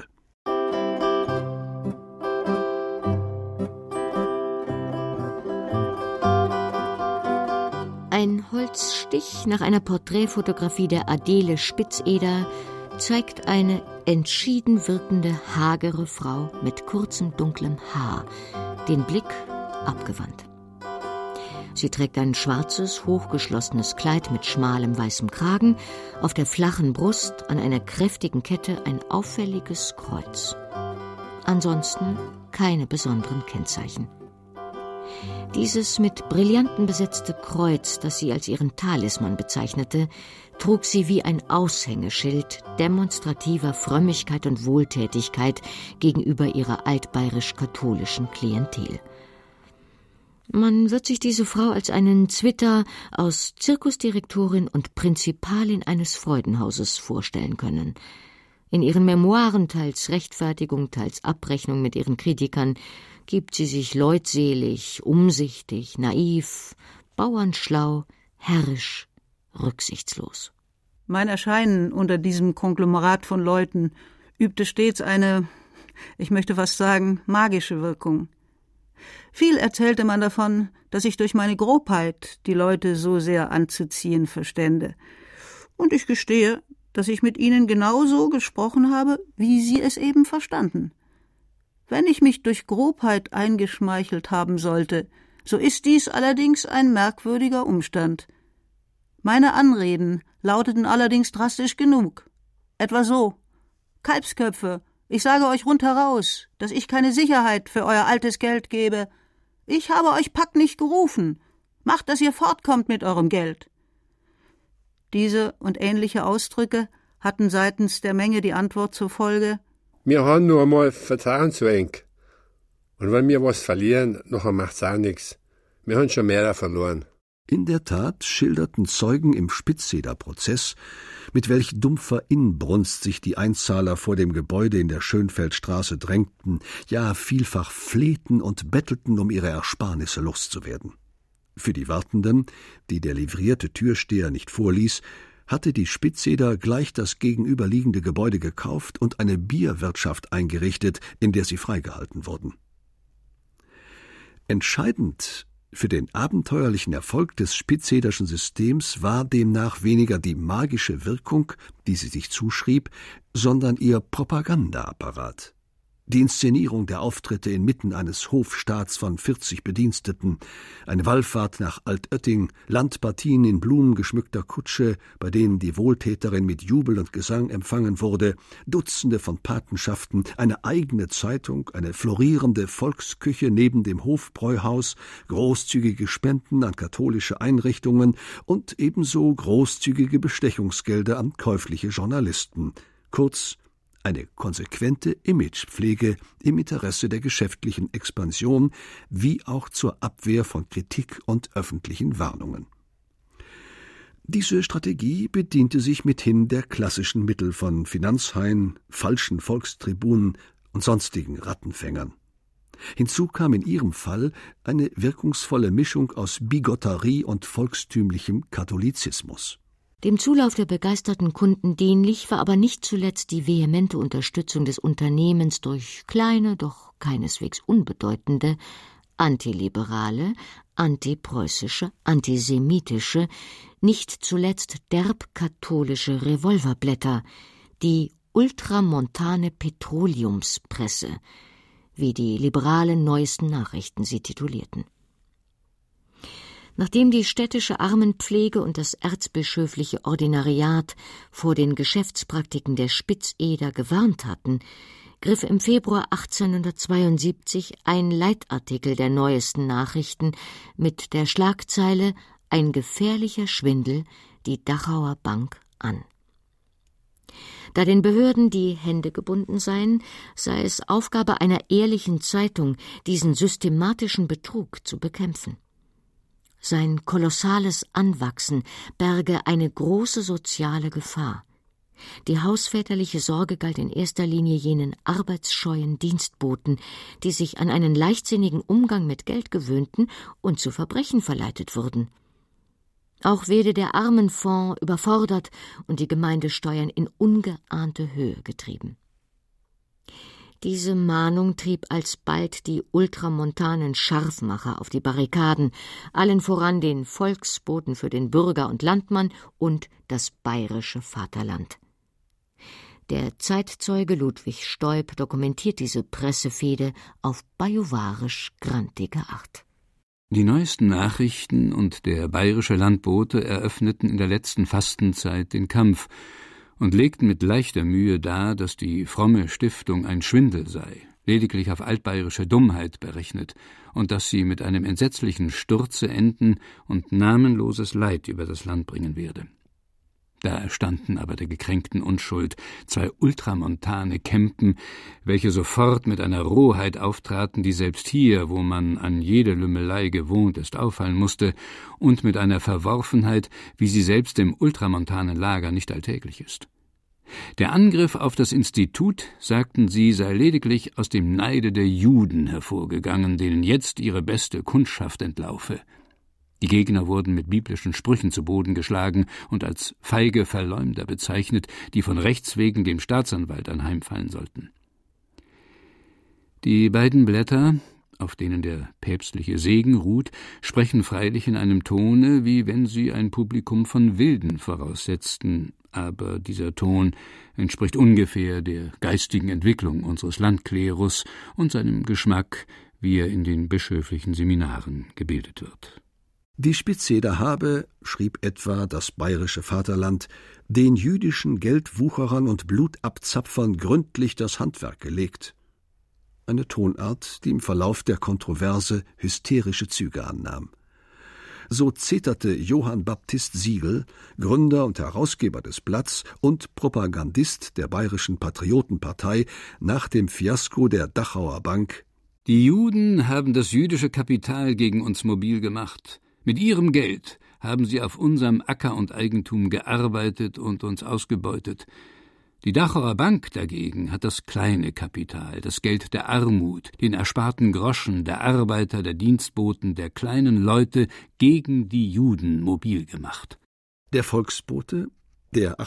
Ein Holzstich nach einer Porträtfotografie der Adele Spitzeder zeigt eine entschieden wirkende, hagere Frau mit kurzem, dunklem Haar, den Blick abgewandt. Sie trägt ein schwarzes, hochgeschlossenes Kleid mit schmalem weißem Kragen, auf der flachen Brust an einer kräftigen Kette ein auffälliges Kreuz. Ansonsten keine besonderen Kennzeichen. Dieses mit Brillanten besetzte Kreuz, das sie als ihren Talisman bezeichnete, trug sie wie ein Aushängeschild demonstrativer Frömmigkeit und Wohltätigkeit gegenüber ihrer altbayerisch-katholischen Klientel. Man wird sich diese Frau als einen Zwitter aus Zirkusdirektorin und Prinzipalin eines Freudenhauses vorstellen können. In ihren Memoiren, teils Rechtfertigung, teils Abrechnung mit ihren Kritikern, gibt sie sich leutselig, umsichtig, naiv, bauernschlau, herrisch, rücksichtslos. Mein Erscheinen unter diesem Konglomerat von Leuten übte stets eine, ich möchte fast sagen, magische Wirkung. Viel erzählte man davon, dass ich durch meine Grobheit die Leute so sehr anzuziehen verstände. Und ich gestehe, dass ich mit ihnen genauso gesprochen habe, wie sie es eben verstanden. Wenn ich mich durch Grobheit eingeschmeichelt haben sollte, so ist dies allerdings ein merkwürdiger Umstand. Meine Anreden lauteten allerdings drastisch genug. Etwa so: Kalbsköpfe, ich sage euch rundheraus, dass ich keine Sicherheit für euer altes Geld gebe. Ich habe euch Pack nicht gerufen. Macht, dass ihr fortkommt mit eurem Geld. Diese und ähnliche Ausdrücke hatten seitens der Menge die Antwort zur Folge: Wir haben nur einmal Vertrauen zu eng. Und wenn wir was verlieren, nachher macht's auch nichts. Wir haben schon mehr verloren. In der Tat schilderten Zeugen im Spitzeder-Prozess, mit welch dumpfer Inbrunst sich die Einzahler vor dem Gebäude in der Schönfeldstraße drängten, ja vielfach flehten und bettelten, um ihre Ersparnisse loszuwerden. Für die Wartenden, die der livrierte Türsteher nicht vorließ, hatte die Spitzeder gleich das gegenüberliegende Gebäude gekauft und eine Bierwirtschaft eingerichtet, in der sie freigehalten wurden. Entscheidend für den abenteuerlichen Erfolg des spitzederschen Systems war demnach weniger die magische Wirkung, die sie sich zuschrieb, sondern ihr Propagandaapparat. Die Inszenierung der Auftritte inmitten eines Hofstaats von 40 Bediensteten, eine Wallfahrt nach Altötting, Landpartien in blumengeschmückter Kutsche, bei denen die Wohltäterin mit Jubel und Gesang empfangen wurde, Dutzende von Patenschaften, eine eigene Zeitung, eine florierende Volksküche neben dem Hofbräuhaus, großzügige Spenden an katholische Einrichtungen und ebenso großzügige Bestechungsgelder an käufliche Journalisten. Kurz, eine konsequente Imagepflege im Interesse der geschäftlichen Expansion wie auch zur Abwehr von Kritik und öffentlichen Warnungen. Diese Strategie bediente sich mithin der klassischen Mittel von Finanzhaien, falschen Volkstribunen und sonstigen Rattenfängern. Hinzu kam in ihrem Fall eine wirkungsvolle Mischung aus Bigotterie und volkstümlichem Katholizismus. Dem Zulauf der begeisterten Kunden dienlich war aber nicht zuletzt die vehemente Unterstützung des Unternehmens durch kleine, doch keineswegs unbedeutende, antiliberale, antipreußische, antisemitische, nicht zuletzt derbkatholische Revolverblätter, die Ultramontane Petroleumspresse, wie die liberalen Neuesten Nachrichten sie titulierten. Nachdem die städtische Armenpflege und das erzbischöfliche Ordinariat vor den Geschäftspraktiken der Spitzeder gewarnt hatten, griff im Februar 1872 ein Leitartikel der Neuesten Nachrichten mit der Schlagzeile »Ein gefährlicher Schwindel die Dachauer Bank an«. Da den Behörden die Hände gebunden seien, sei es Aufgabe einer ehrlichen Zeitung, diesen systematischen Betrug zu bekämpfen. Sein kolossales Anwachsen berge eine große soziale Gefahr. Die hausväterliche Sorge galt in erster Linie jenen arbeitsscheuen Dienstboten, die sich an einen leichtsinnigen Umgang mit Geld gewöhnten und zu Verbrechen verleitet wurden. Auch werde der Armenfonds überfordert und die Gemeindesteuern in ungeahnte Höhe getrieben. Diese Mahnung trieb alsbald die ultramontanen Scharfmacher auf die Barrikaden, allen voran den Volksboten für den Bürger und Landmann und das bayerische Vaterland. Der Zeitzeuge Ludwig Stoib dokumentiert diese Pressefehde auf bajuwarisch-grantige Art. Die Neuesten Nachrichten und der bayerische Landbote eröffneten in der letzten Fastenzeit den Kampf und legten mit leichter Mühe dar, dass die fromme Stiftung ein Schwindel sei, lediglich auf altbayerische Dummheit berechnet, und dass sie mit einem entsetzlichen Sturze enden und namenloses Leid über das Land bringen werde. Da erstanden aber der gekränkten Unschuld zwei ultramontane Kämpen, welche sofort mit einer Rohheit auftraten, die selbst hier, wo man an jede Lümmelei gewohnt ist, auffallen musste, und mit einer Verworfenheit, wie sie selbst im ultramontanen Lager nicht alltäglich ist. Der Angriff auf das Institut, sagten sie, sei lediglich aus dem Neide der Juden hervorgegangen, denen jetzt ihre beste Kundschaft entlaufe. Die Gegner wurden mit biblischen Sprüchen zu Boden geschlagen und als feige Verleumder bezeichnet, die von Rechts wegen dem Staatsanwalt anheimfallen sollten. Die beiden Blätter, auf denen der päpstliche Segen ruht, sprechen freilich in einem Tone, wie wenn sie ein Publikum von Wilden voraussetzten, aber dieser Ton entspricht ungefähr der geistigen Entwicklung unseres Landklerus und seinem Geschmack, wie er in den bischöflichen Seminaren gebildet wird. Die Spitzeder habe, schrieb etwa das bayerische Vaterland, den jüdischen Geldwucherern und Blutabzapfern gründlich das Handwerk gelegt. Eine Tonart, die im Verlauf der Kontroverse hysterische Züge annahm. So zeterte Johann Baptist Siegel, Gründer und Herausgeber des Blatts und Propagandist der Bayerischen Patriotenpartei, nach dem Fiasko der Dachauer Bank: Die Juden haben das jüdische Kapital gegen uns mobil gemacht. Mit ihrem Geld haben sie auf unserem Acker und Eigentum gearbeitet und uns ausgebeutet. Die Dachauer Bank dagegen hat das kleine Kapital, das Geld der Armut, den ersparten Groschen der Arbeiter, der Dienstboten, der kleinen Leute gegen die Juden mobil gemacht. Der Volksbote, der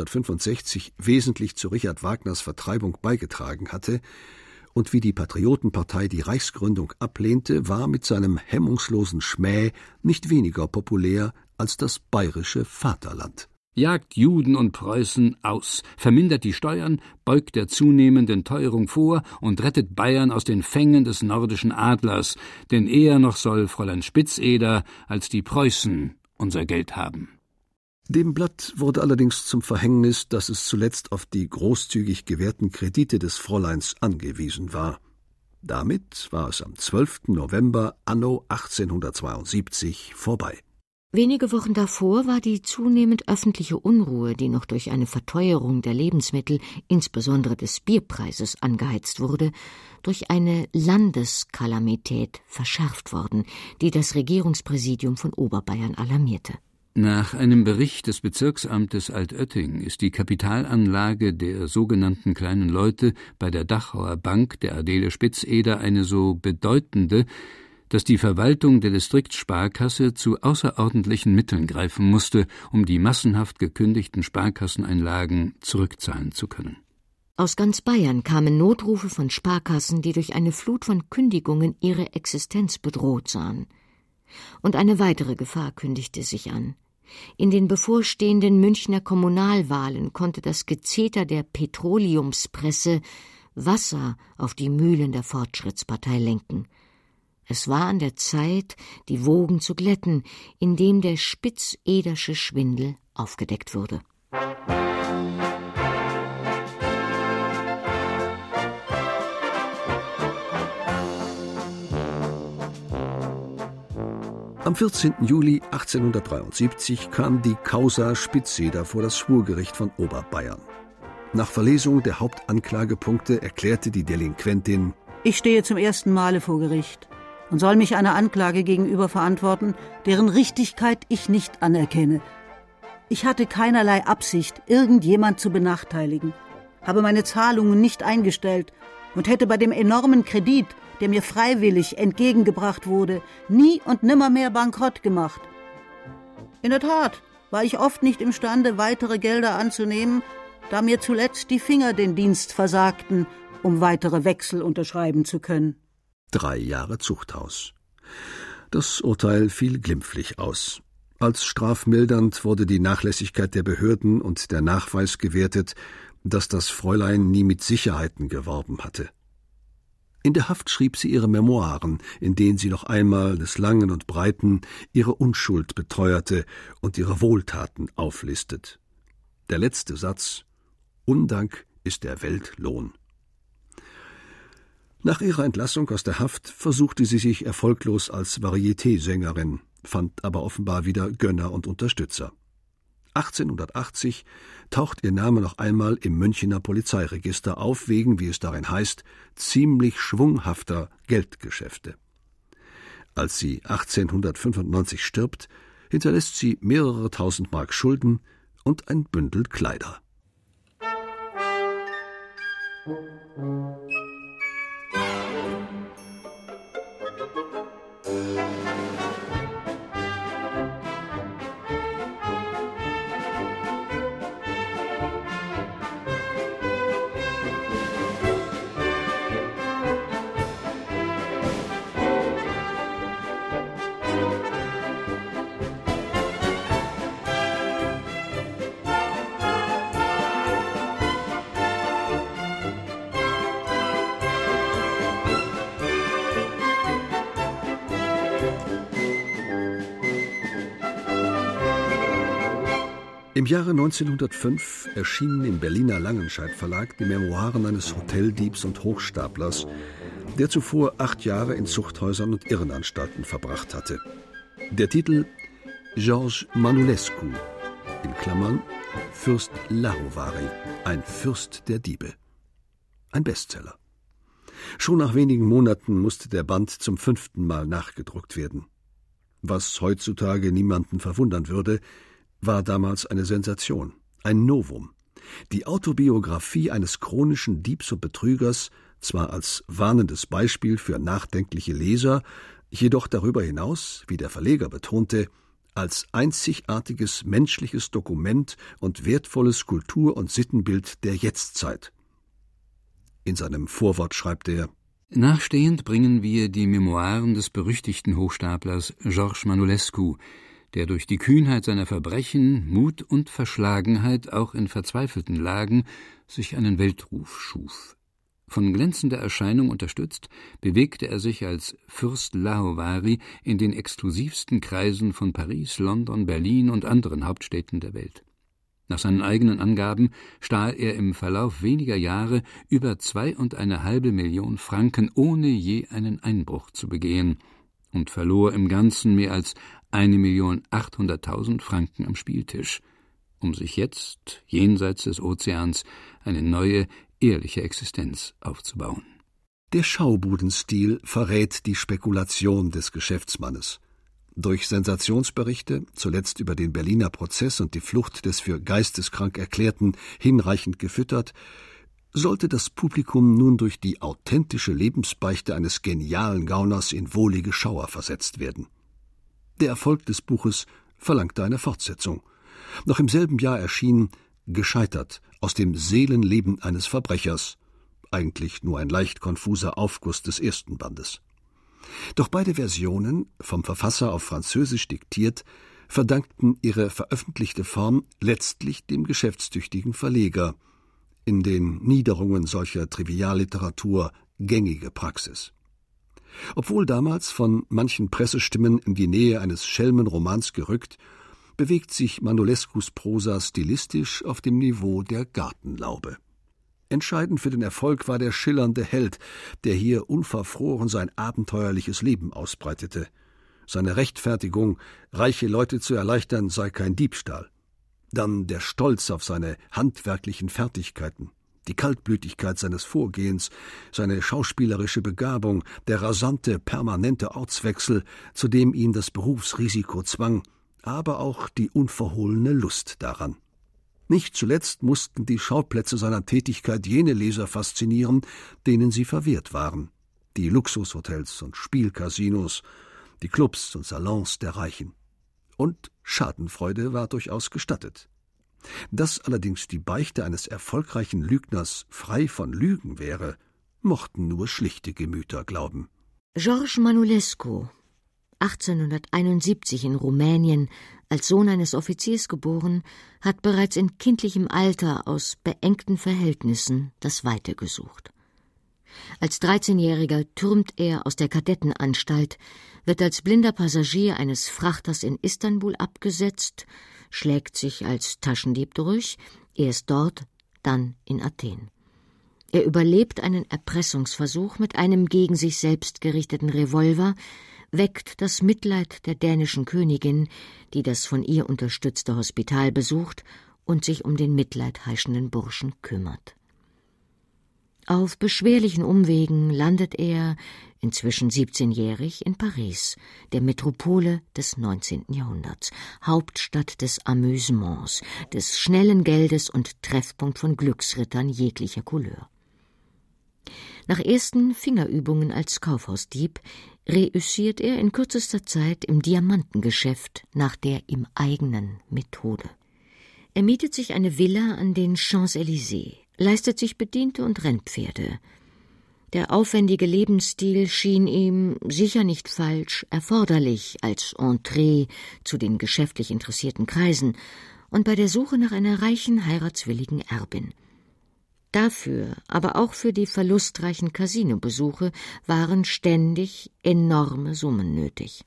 1865 wesentlich zu Richard Wagners Vertreibung beigetragen hatte, und wie die Patriotenpartei die Reichsgründung ablehnte, war mit seinem hemmungslosen Schmäh nicht weniger populär als das bayerische Vaterland. Jagt Juden und Preußen aus, vermindert die Steuern, beugt der zunehmenden Teuerung vor und rettet Bayern aus den Fängen des nordischen Adlers, denn eher noch soll Fräulein Spitzeder als die Preußen unser Geld haben. Dem Blatt wurde allerdings zum Verhängnis, dass es zuletzt auf die großzügig gewährten Kredite des Fräuleins angewiesen war. Damit war es am 12. November anno 1872 vorbei. Wenige Wochen davor war die zunehmend öffentliche Unruhe, die noch durch eine Verteuerung der Lebensmittel, insbesondere des Bierpreises, angeheizt wurde, durch eine Landeskalamität verschärft worden, die das Regierungspräsidium von Oberbayern alarmierte. Nach einem Bericht des Bezirksamtes Altötting ist die Kapitalanlage der sogenannten kleinen Leute bei der Dachauer Bank der Adele Spitzeder eine so bedeutende, dass die Verwaltung der Distriktsparkasse zu außerordentlichen Mitteln greifen musste, um die massenhaft gekündigten Sparkasseneinlagen zurückzahlen zu können. Aus ganz Bayern kamen Notrufe von Sparkassen, die durch eine Flut von Kündigungen ihre Existenz bedroht sahen. Und eine weitere Gefahr kündigte sich an. In den bevorstehenden Münchner Kommunalwahlen konnte das Gezeter der Petroleumspresse Wasser auf die Mühlen der Fortschrittspartei lenken. Es war an der Zeit, die Wogen zu glätten, indem der Spitzedersche Schwindel aufgedeckt wurde. Am 14. Juli 1873 kam die Causa Spitzeder vor das Schwurgericht von Oberbayern. Nach Verlesung der Hauptanklagepunkte erklärte die Delinquentin: Ich stehe zum ersten Male vor Gericht und soll mich einer Anklage gegenüber verantworten, deren Richtigkeit ich nicht anerkenne. Ich hatte keinerlei Absicht, irgendjemand zu benachteiligen, habe meine Zahlungen nicht eingestellt und hätte bei dem enormen Kredit, der mir freiwillig entgegengebracht wurde, nie und nimmermehr bankrott gemacht. In der Tat war ich oft nicht imstande, weitere Gelder anzunehmen, da mir zuletzt die Finger den Dienst versagten, um weitere Wechsel unterschreiben zu können. 3 Jahre Zuchthaus. Das Urteil fiel glimpflich aus. Als strafmildernd wurde die Nachlässigkeit der Behörden und der Nachweis gewertet, dass das Fräulein nie mit Sicherheiten geworben hatte. In der Haft schrieb sie ihre Memoiren, in denen sie noch einmal des Langen und Breiten ihre Unschuld beteuerte und ihre Wohltaten auflistet. Der letzte Satz: Undank ist der Welt Lohn. Nach ihrer Entlassung aus der Haft versuchte sie sich erfolglos als Varieté-Sängerin, fand aber offenbar wieder Gönner und Unterstützer. 1880 taucht ihr Name noch einmal im Münchener Polizeiregister auf, wegen, wie es darin heißt, ziemlich schwunghafter Geldgeschäfte. Als sie 1895 stirbt, hinterlässt sie mehrere tausend Mark Schulden und ein Bündel Kleider. Im Jahre 1905 erschienen im Berliner Langenscheidt Verlag die Memoiren eines Hoteldiebs und Hochstaplers, der zuvor 8 Jahre in Zuchthäusern und Irrenanstalten verbracht hatte. Der Titel: Georges Manulescu, in Klammern Fürst Lahovari, ein Fürst der Diebe. Ein Bestseller. Schon nach wenigen Monaten musste der Band zum 5. Mal nachgedruckt werden. Was heutzutage niemanden verwundern würde, war damals eine Sensation, ein Novum. Die Autobiografie eines chronischen Diebs und Betrügers, zwar als warnendes Beispiel für nachdenkliche Leser, jedoch darüber hinaus, wie der Verleger betonte, als einzigartiges menschliches Dokument und wertvolles Kultur- und Sittenbild der Jetztzeit. In seinem Vorwort schreibt er: Nachstehend bringen wir die Memoiren des berüchtigten Hochstaplers Georges Manulescu, der durch die Kühnheit seiner Verbrechen, Mut und Verschlagenheit auch in verzweifelten Lagen sich einen Weltruf schuf. Von glänzender Erscheinung unterstützt, bewegte er sich als Fürst Lahovari in den exklusivsten Kreisen von Paris, London, Berlin und anderen Hauptstädten der Welt. Nach seinen eigenen Angaben stahl er im Verlauf weniger Jahre über 2,5 Millionen Franken, ohne je einen Einbruch zu begehen, und verlor im Ganzen mehr als 1.800.000 Franken am Spieltisch, um sich jetzt, jenseits des Ozeans, eine neue, ehrliche Existenz aufzubauen. Der Schaubudenstil verrät die Spekulation des Geschäftsmannes. Durch Sensationsberichte, zuletzt über den Berliner Prozess und die Flucht des für geisteskrank Erklärten, hinreichend gefüttert, sollte das Publikum nun durch die authentische Lebensbeichte eines genialen Gauners in wohlige Schauer versetzt werden. Der Erfolg des Buches verlangte eine Fortsetzung. Noch im selben Jahr erschien Gescheitert aus dem Seelenleben eines Verbrechers, eigentlich nur ein leicht konfuser Aufguss des ersten Bandes. Doch beide Versionen, vom Verfasser auf Französisch diktiert, verdankten ihre veröffentlichte Form letztlich dem geschäftstüchtigen Verleger, in den Niederungen solcher Trivialliteratur gängige Praxis. Obwohl damals von manchen Pressestimmen in die Nähe eines Schelmenromans gerückt, bewegt sich Manolescus Prosa stilistisch auf dem Niveau der Gartenlaube. Entscheidend für den Erfolg war der schillernde Held, der hier unverfroren sein abenteuerliches Leben ausbreitete. Seine Rechtfertigung, reiche Leute zu erleichtern, sei kein Diebstahl. Dann der Stolz auf seine handwerklichen Fertigkeiten, die Kaltblütigkeit seines Vorgehens, seine schauspielerische Begabung, der rasante, permanente Ortswechsel, zu dem ihn das Berufsrisiko zwang, aber auch die unverhohlene Lust daran. Nicht zuletzt mussten die Schauplätze seiner Tätigkeit jene Leser faszinieren, denen sie verwehrt waren: die Luxushotels und Spielcasinos, die Clubs und Salons der Reichen. Und Schadenfreude war durchaus gestattet. Dass allerdings die Beichte eines erfolgreichen Lügners frei von Lügen wäre, mochten nur schlichte Gemüter glauben. George Manolescu, 1871 in Rumänien, als Sohn eines Offiziers geboren, hat bereits in kindlichem Alter aus beengten Verhältnissen das Weite gesucht. Als 13-Jähriger türmt er aus der Kadettenanstalt, wird als blinder Passagier eines Frachters in Istanbul abgesetzt, schlägt sich als Taschendieb durch, erst dort, dann in Athen. Er überlebt einen Erpressungsversuch mit einem gegen sich selbst gerichteten Revolver, weckt das Mitleid der dänischen Königin, die das von ihr unterstützte Hospital besucht und sich um den mitleidheischenden Burschen kümmert. Auf beschwerlichen Umwegen landet er, inzwischen 17-jährig, in Paris, der Metropole des 19. Jahrhunderts, Hauptstadt des Amüsements, des schnellen Geldes und Treffpunkt von Glücksrittern jeglicher Couleur. Nach ersten Fingerübungen als Kaufhausdieb reüssiert er in kürzester Zeit im Diamantengeschäft nach der ihm eigenen Methode. Er mietet sich eine Villa an den Champs-Élysées, leistet sich Bediente und Rennpferde. Der aufwendige Lebensstil schien ihm, sicher nicht falsch, erforderlich als Entree zu den geschäftlich interessierten Kreisen und bei der Suche nach einer reichen, heiratswilligen Erbin. Dafür, aber auch für die verlustreichen Casinobesuche, waren ständig enorme Summen nötig.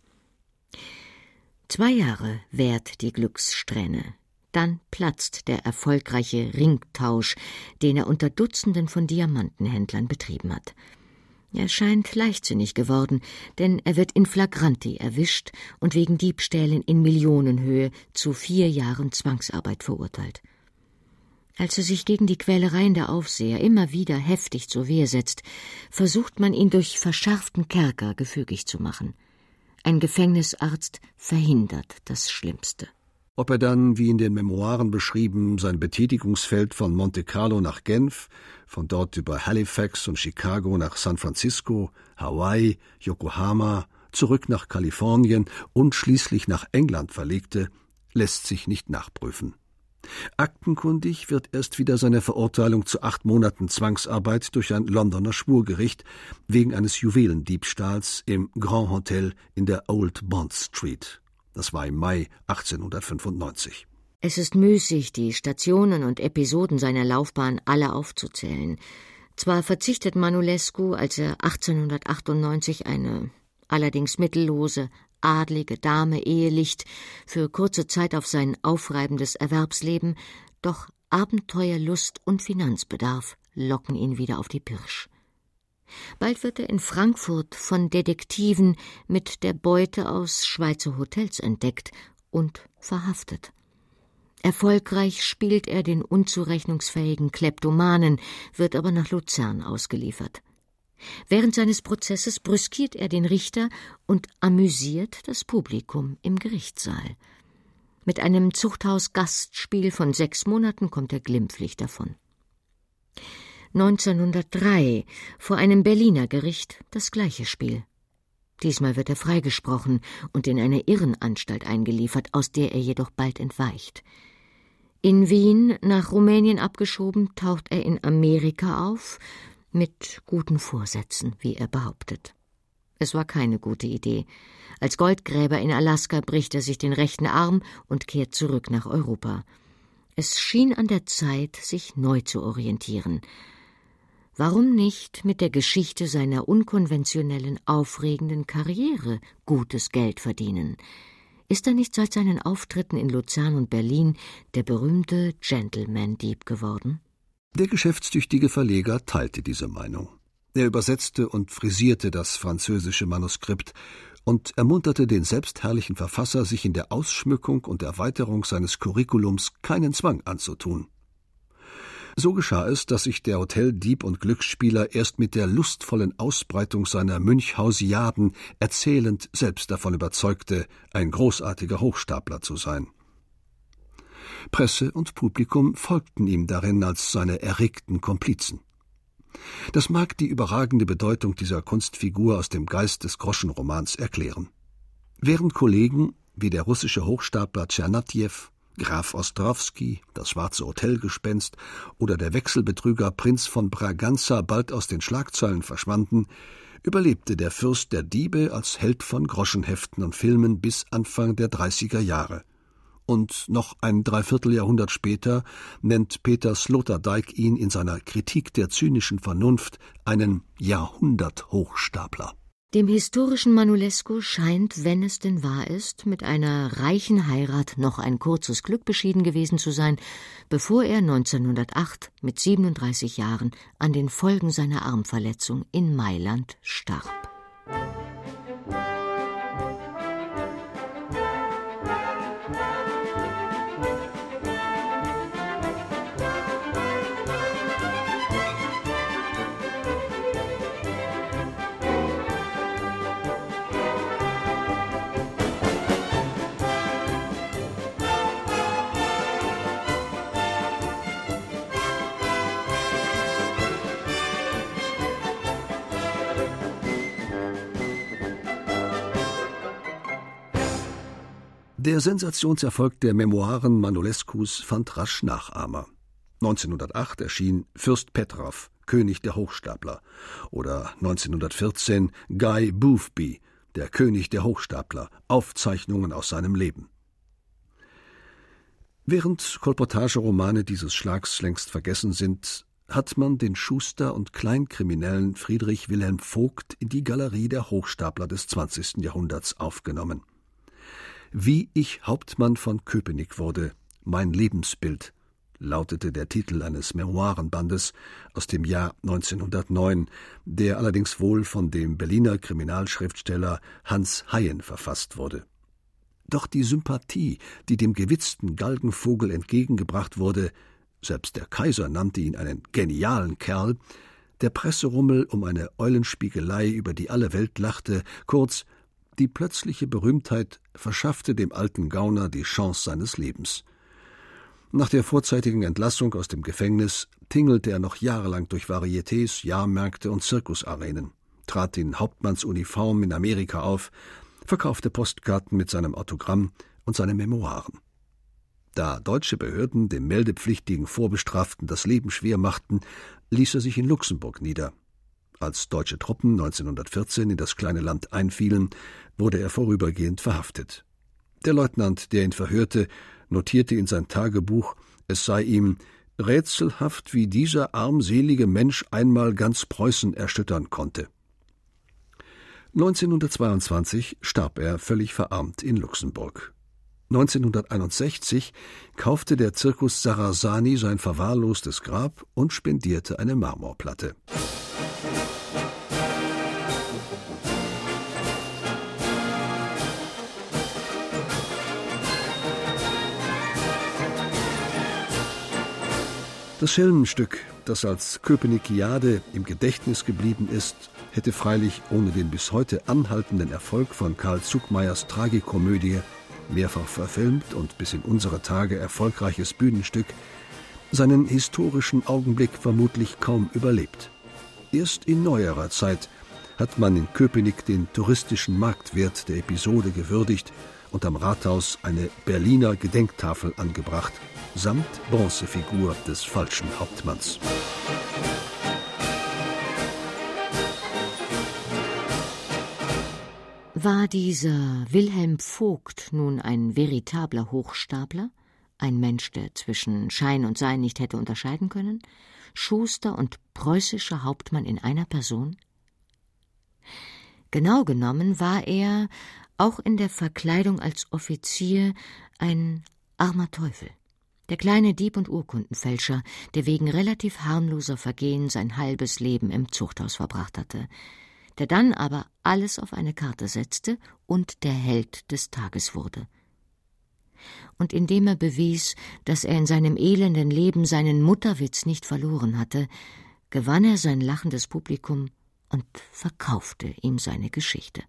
2 Jahre währt die Glückssträhne. Dann platzt der erfolgreiche Ringtausch, den er unter Dutzenden von Diamantenhändlern betrieben hat. Er scheint leichtsinnig geworden, denn er wird in flagranti erwischt und wegen Diebstählen in Millionenhöhe zu 4 Jahren Zwangsarbeit verurteilt. Als er sich gegen die Quälereien der Aufseher immer wieder heftig zur Wehr setzt, versucht man ihn durch verschärften Kerker gefügig zu machen. Ein Gefängnisarzt verhindert das Schlimmste. Ob er dann, wie in den Memoiren beschrieben, sein Betätigungsfeld von Monte Carlo nach Genf, von dort über Halifax und Chicago nach San Francisco, Hawaii, Yokohama, zurück nach Kalifornien und schließlich nach England verlegte, lässt sich nicht nachprüfen. Aktenkundig wird erst wieder seine Verurteilung zu 8 Monaten Zwangsarbeit durch ein Londoner Schwurgericht wegen eines Juwelendiebstahls im Grand Hotel in der Old Bond Street. Das war im Mai 1895. Es ist müßig, die Stationen und Episoden seiner Laufbahn alle aufzuzählen. Zwar verzichtet Manolescu, als er 1898 eine allerdings mittellose, adlige Dame ehelicht, für kurze Zeit auf sein aufreibendes Erwerbsleben, doch Abenteuerlust und Finanzbedarf locken ihn wieder auf die Pirsch. Bald wird er in Frankfurt von Detektiven mit der Beute aus Schweizer Hotels entdeckt und verhaftet. Erfolgreich spielt er den unzurechnungsfähigen Kleptomanen, wird aber nach Luzern ausgeliefert. Während seines Prozesses brüskiert er den Richter und amüsiert das Publikum im Gerichtssaal. Mit einem Zuchthaus-Gastspiel von 6 Monaten kommt er glimpflich davon. 1903, vor einem Berliner Gericht, das gleiche Spiel. Diesmal wird er freigesprochen und in eine Irrenanstalt eingeliefert, aus der er jedoch bald entweicht. In Wien, nach Rumänien abgeschoben, taucht er in Amerika auf, mit guten Vorsätzen, wie er behauptet. Es war keine gute Idee. Als Goldgräber in Alaska bricht er sich den rechten Arm und kehrt zurück nach Europa. Es schien an der Zeit, sich neu zu orientieren. Warum nicht mit der Geschichte seiner unkonventionellen, aufregenden Karriere gutes Geld verdienen? Ist er nicht seit seinen Auftritten in Luzern und Berlin der berühmte Gentleman-Dieb geworden? Der geschäftstüchtige Verleger teilte diese Meinung. Er übersetzte und frisierte das französische Manuskript und ermunterte den selbstherrlichen Verfasser, sich in der Ausschmückung und Erweiterung seines Curriculums keinen Zwang anzutun. So geschah es, dass sich der Hoteldieb und Glücksspieler erst mit der lustvollen Ausbreitung seiner Münchhausiaden erzählend selbst davon überzeugte, ein großartiger Hochstapler zu sein. Presse und Publikum folgten ihm darin als seine erregten Komplizen. Das mag die überragende Bedeutung dieser Kunstfigur aus dem Geist des Groschenromans erklären. Während Kollegen wie der russische Hochstapler Tschernatjew, Graf Ostrowski, das schwarze Hotelgespenst oder der Wechselbetrüger Prinz von Braganza bald aus den Schlagzeilen verschwanden, überlebte der Fürst der Diebe als Held von Groschenheften und Filmen bis Anfang der 30er Jahre. Und noch ein Dreivierteljahrhundert später nennt Peter Sloterdijk ihn in seiner Kritik der zynischen Vernunft einen Jahrhunderthochstapler. Dem historischen Manolesco scheint, wenn es denn wahr ist, mit einer reichen Heirat noch ein kurzes Glück beschieden gewesen zu sein, bevor er 1908 mit 37 Jahren an den Folgen seiner Armverletzung in Mailand starb. Der Sensationserfolg der Memoiren Manolescus fand rasch Nachahmer. 1908 erschien Fürst Petrov, König der Hochstapler, oder 1914 Guy Boothby, der König der Hochstapler, Aufzeichnungen aus seinem Leben. Während Kolportageromane dieses Schlags längst vergessen sind, hat man den Schuster und Kleinkriminellen Friedrich Wilhelm Vogt in die Galerie der Hochstapler des 20. Jahrhunderts aufgenommen. »Wie ich Hauptmann von Köpenick wurde, mein Lebensbild«, lautete der Titel eines Memoirenbandes aus dem Jahr 1909, der allerdings wohl von dem Berliner Kriminalschriftsteller Hans Hayen verfasst wurde. Doch die Sympathie, die dem gewitzten Galgenvogel entgegengebracht wurde, selbst der Kaiser nannte ihn einen genialen Kerl, der Presserummel um eine Eulenspiegelei, über die alle Welt lachte, kurz, die plötzliche Berühmtheit verschaffte dem alten Gauner die Chance seines Lebens. Nach der vorzeitigen Entlassung aus dem Gefängnis tingelte er noch jahrelang durch Varietés, Jahrmärkte und Zirkusarenen, trat in Hauptmannsuniform in Amerika auf, verkaufte Postkarten mit seinem Autogramm und seinen Memoiren. Da deutsche Behörden dem meldepflichtigen Vorbestraften das Leben schwer machten, ließ er sich in Luxemburg nieder. Als deutsche Truppen 1914 in das kleine Land einfielen, wurde er vorübergehend verhaftet. Der Leutnant, der ihn verhörte, notierte in sein Tagebuch, es sei ihm rätselhaft, wie dieser armselige Mensch einmal ganz Preußen erschüttern konnte. 1922 starb er völlig verarmt in Luxemburg. 1961 kaufte der Zirkus Sarrasani sein verwahrlostes Grab und spendierte eine Marmorplatte. Das Schelmenstück, das als Köpenikiade im Gedächtnis geblieben ist, hätte freilich ohne den bis heute anhaltenden Erfolg von Karl Zuckmayers Tragikomödie, mehrfach verfilmt und bis in unsere Tage erfolgreiches Bühnenstück, seinen historischen Augenblick vermutlich kaum überlebt. Erst in neuerer Zeit hat man in Köpenick den touristischen Marktwert der Episode gewürdigt und am Rathaus eine Berliner Gedenktafel angebracht, samt Bronzefigur des falschen Hauptmanns. War dieser Wilhelm Vogt nun ein veritabler Hochstapler? Ein Mensch, der zwischen Schein und Sein nicht hätte unterscheiden können? Schuster und preußischer Hauptmann in einer Person? Genau genommen war er, auch in der Verkleidung als Offizier, ein armer Teufel. Der kleine Dieb und Urkundenfälscher, der wegen relativ harmloser Vergehen sein halbes Leben im Zuchthaus verbracht hatte, der dann aber alles auf eine Karte setzte und der Held des Tages wurde. Und indem er bewies, dass er in seinem elenden Leben seinen Mutterwitz nicht verloren hatte, gewann er sein lachendes Publikum und verkaufte ihm seine Geschichte.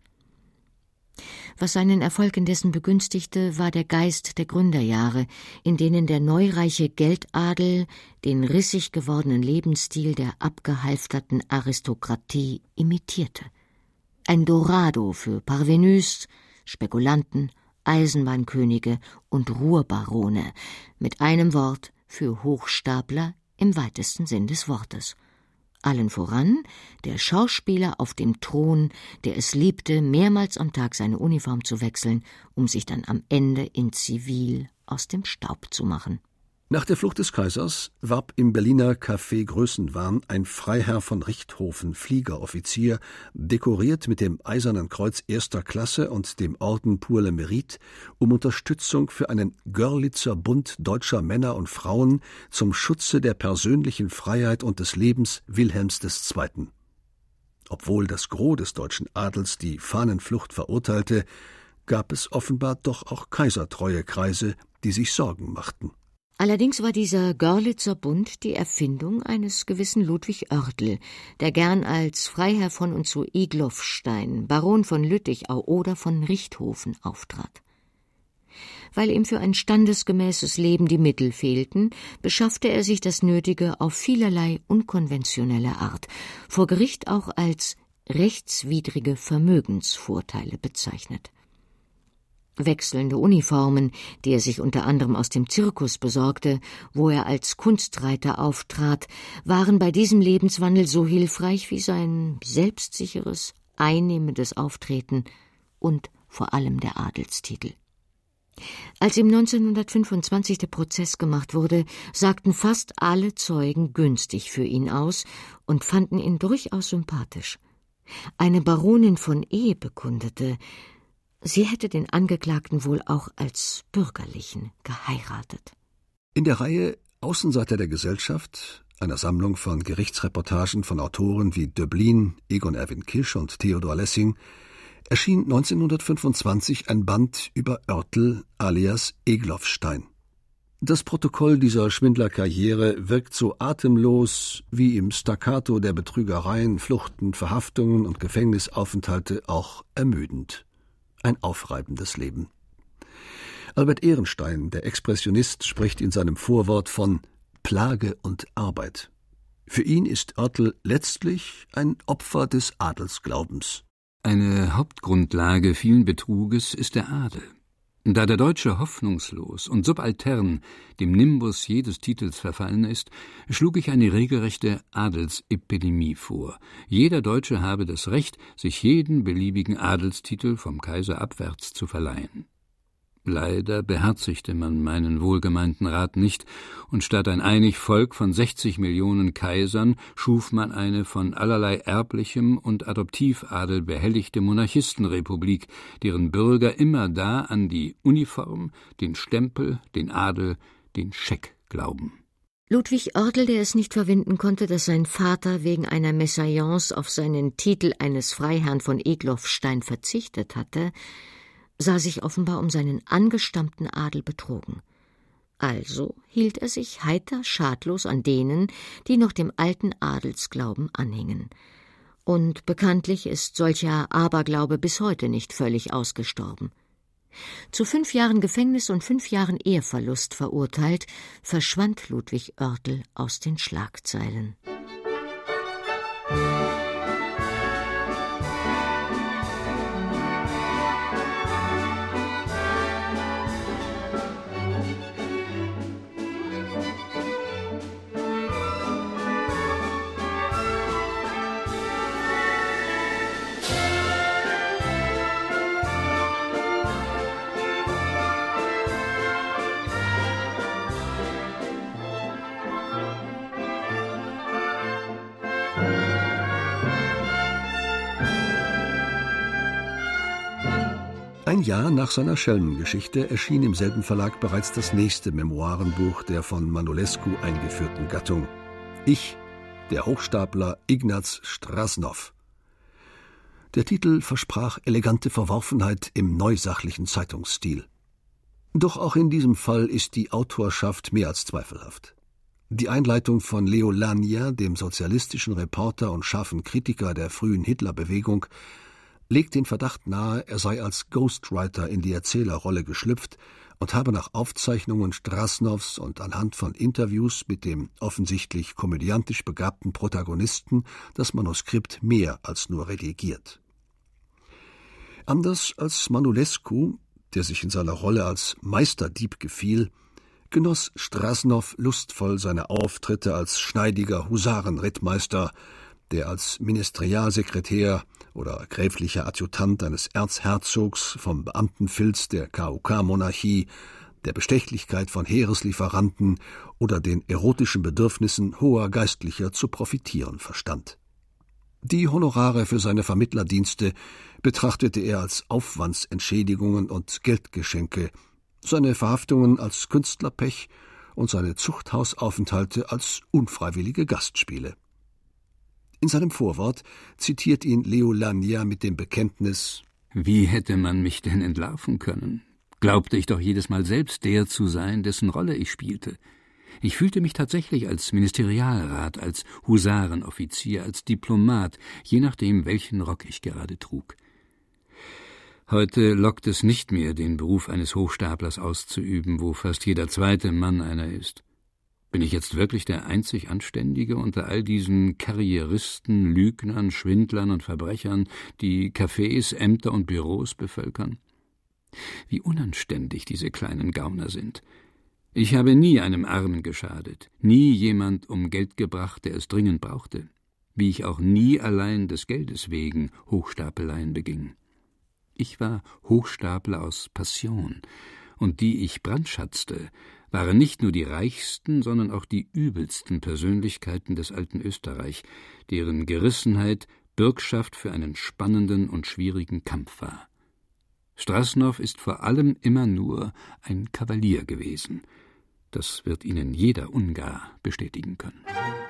Was seinen Erfolg indessen begünstigte, war der Geist der Gründerjahre, in denen der neureiche Geldadel den rissig gewordenen Lebensstil der abgehalfterten Aristokratie imitierte. Ein Dorado für Parvenus, Spekulanten, Eisenbahnkönige und Ruhrbarone, mit einem Wort für Hochstapler im weitesten Sinn des Wortes. Allen voran der Schauspieler auf dem Thron, der es liebte, mehrmals am Tag seine Uniform zu wechseln, um sich dann am Ende in Zivil aus dem Staub zu machen. Nach der Flucht des Kaisers warb im Berliner Café Größenwahn ein Freiherr von Richthofen, Fliegeroffizier, dekoriert mit dem Eisernen Kreuz 1. Klasse und dem Orden pour le Mérite, um Unterstützung für einen Görlitzer Bund deutscher Männer und Frauen zum Schutze der persönlichen Freiheit und des Lebens Wilhelms II. Obwohl das Gros des deutschen Adels die Fahnenflucht verurteilte, gab es offenbar doch auch kaisertreue Kreise, die sich Sorgen machten. Allerdings war dieser Görlitzer Bund die Erfindung eines gewissen Ludwig Oertel, der gern als Freiherr von und zu Egloffstein, Baron von Lüttichau oder von Richthofen auftrat. Weil ihm für ein standesgemäßes Leben die Mittel fehlten, beschaffte er sich das Nötige auf vielerlei unkonventionelle Art, vor Gericht auch als rechtswidrige Vermögensvorteile bezeichnet. Wechselnde Uniformen, die er sich unter anderem aus dem Zirkus besorgte, wo er als Kunstreiter auftrat, waren bei diesem Lebenswandel so hilfreich wie sein selbstsicheres, einnehmendes Auftreten und vor allem der Adelstitel. Als ihm 1925 der Prozess gemacht wurde, sagten fast alle Zeugen günstig für ihn aus und fanden ihn durchaus sympathisch. Eine Baronin von E. bekundete, sie hätte den Angeklagten wohl auch als Bürgerlichen geheiratet. In der Reihe Außenseiter der Gesellschaft, einer Sammlung von Gerichtsreportagen von Autoren wie Döblin, Egon Erwin Kisch und Theodor Lessing, erschien 1925 ein Band über Oertel alias Egloffstein. Das Protokoll dieser Schwindlerkarriere wirkt so atemlos wie im Staccato der Betrügereien, Fluchten, Verhaftungen und Gefängnisaufenthalte auch ermüdend. Ein aufreibendes Leben. Albert Ehrenstein, der Expressionist, spricht in seinem Vorwort von Plage und Arbeit. Für ihn ist Oertel letztlich ein Opfer des Adelsglaubens. Eine Hauptgrundlage vielen Betruges ist der Adel. Da der Deutsche hoffnungslos und subaltern dem Nimbus jedes Titels verfallen ist, schlug ich eine regelrechte Adelsepidemie vor. Jeder Deutsche habe das Recht, sich jeden beliebigen Adelstitel vom Kaiser abwärts zu verleihen. Leider beherzigte man meinen wohlgemeinten Rat nicht, und statt ein einig Volk von 60 Millionen Kaisern schuf man eine von allerlei erblichem und Adoptivadel behelligte Monarchistenrepublik, deren Bürger immer da an die Uniform, den Stempel, den Adel, den Scheck glauben. Ludwig Oertel, der es nicht verwinden konnte, dass sein Vater wegen einer Mesalliance auf seinen Titel eines Freiherrn von Egloffstein verzichtet hatte, sah sich offenbar um seinen angestammten Adel betrogen. Also hielt er sich heiter schadlos an denen, die noch dem alten Adelsglauben anhingen. Und bekanntlich ist solcher Aberglaube bis heute nicht völlig ausgestorben. Zu 5 Jahren Gefängnis und 5 Jahren Eheverlust verurteilt, verschwand Ludwig Oertel aus den Schlagzeilen. Ein Jahr nach seiner Schelmengeschichte erschien im selben Verlag bereits das nächste Memoirenbuch der von Manolescu eingeführten Gattung. Ich, der Hochstapler Ignaz Straßnow. Der Titel versprach elegante Verworfenheit im neusachlichen Zeitungsstil. Doch auch in diesem Fall ist die Autorschaft mehr als zweifelhaft. Die Einleitung von Leo Lania, dem sozialistischen Reporter und scharfen Kritiker der frühen Hitlerbewegung, legt den Verdacht nahe, er sei als Ghostwriter in die Erzählerrolle geschlüpft und habe nach Aufzeichnungen Straßnows und anhand von Interviews mit dem offensichtlich komödiantisch begabten Protagonisten das Manuskript mehr als nur redigiert. Anders als Manolescu, der sich in seiner Rolle als Meisterdieb gefiel, genoss Straßnow lustvoll seine Auftritte als schneidiger Husarenrittmeister, der als Ministerialsekretär oder gräflicher Adjutant eines Erzherzogs vom Beamtenfilz der KUK-Monarchie, der Bestechlichkeit von Heereslieferanten oder den erotischen Bedürfnissen hoher Geistlicher zu profitieren verstand. Die Honorare für seine Vermittlerdienste betrachtete er als Aufwandsentschädigungen und Geldgeschenke, seine Verhaftungen als Künstlerpech und seine Zuchthausaufenthalte als unfreiwillige Gastspiele. In seinem Vorwort zitiert ihn Leo Lania mit dem Bekenntnis: »Wie hätte man mich denn entlarven können? Glaubte ich doch jedes Mal selbst der zu sein, dessen Rolle ich spielte. Ich fühlte mich tatsächlich als Ministerialrat, als Husarenoffizier, als Diplomat, je nachdem, welchen Rock ich gerade trug. Heute lockt es nicht mehr, den Beruf eines Hochstaplers auszuüben, wo fast jeder zweite Mann einer ist. Bin ich jetzt wirklich der einzig Anständige unter all diesen Karrieristen, Lügnern, Schwindlern und Verbrechern, die Cafés, Ämter und Büros bevölkern? Wie unanständig diese kleinen Gauner sind. Ich habe nie einem Armen geschadet, nie jemand um Geld gebracht, der es dringend brauchte, wie ich auch nie allein des Geldes wegen Hochstapeleien beging. Ich war Hochstapler aus Passion, und die ich brandschatzte, waren nicht nur die reichsten, sondern auch die übelsten Persönlichkeiten des alten Österreich, deren Gerissenheit Bürgschaft für einen spannenden und schwierigen Kampf war. Straßnow ist vor allem immer nur ein Kavalier gewesen. Das wird Ihnen jeder Ungar bestätigen können.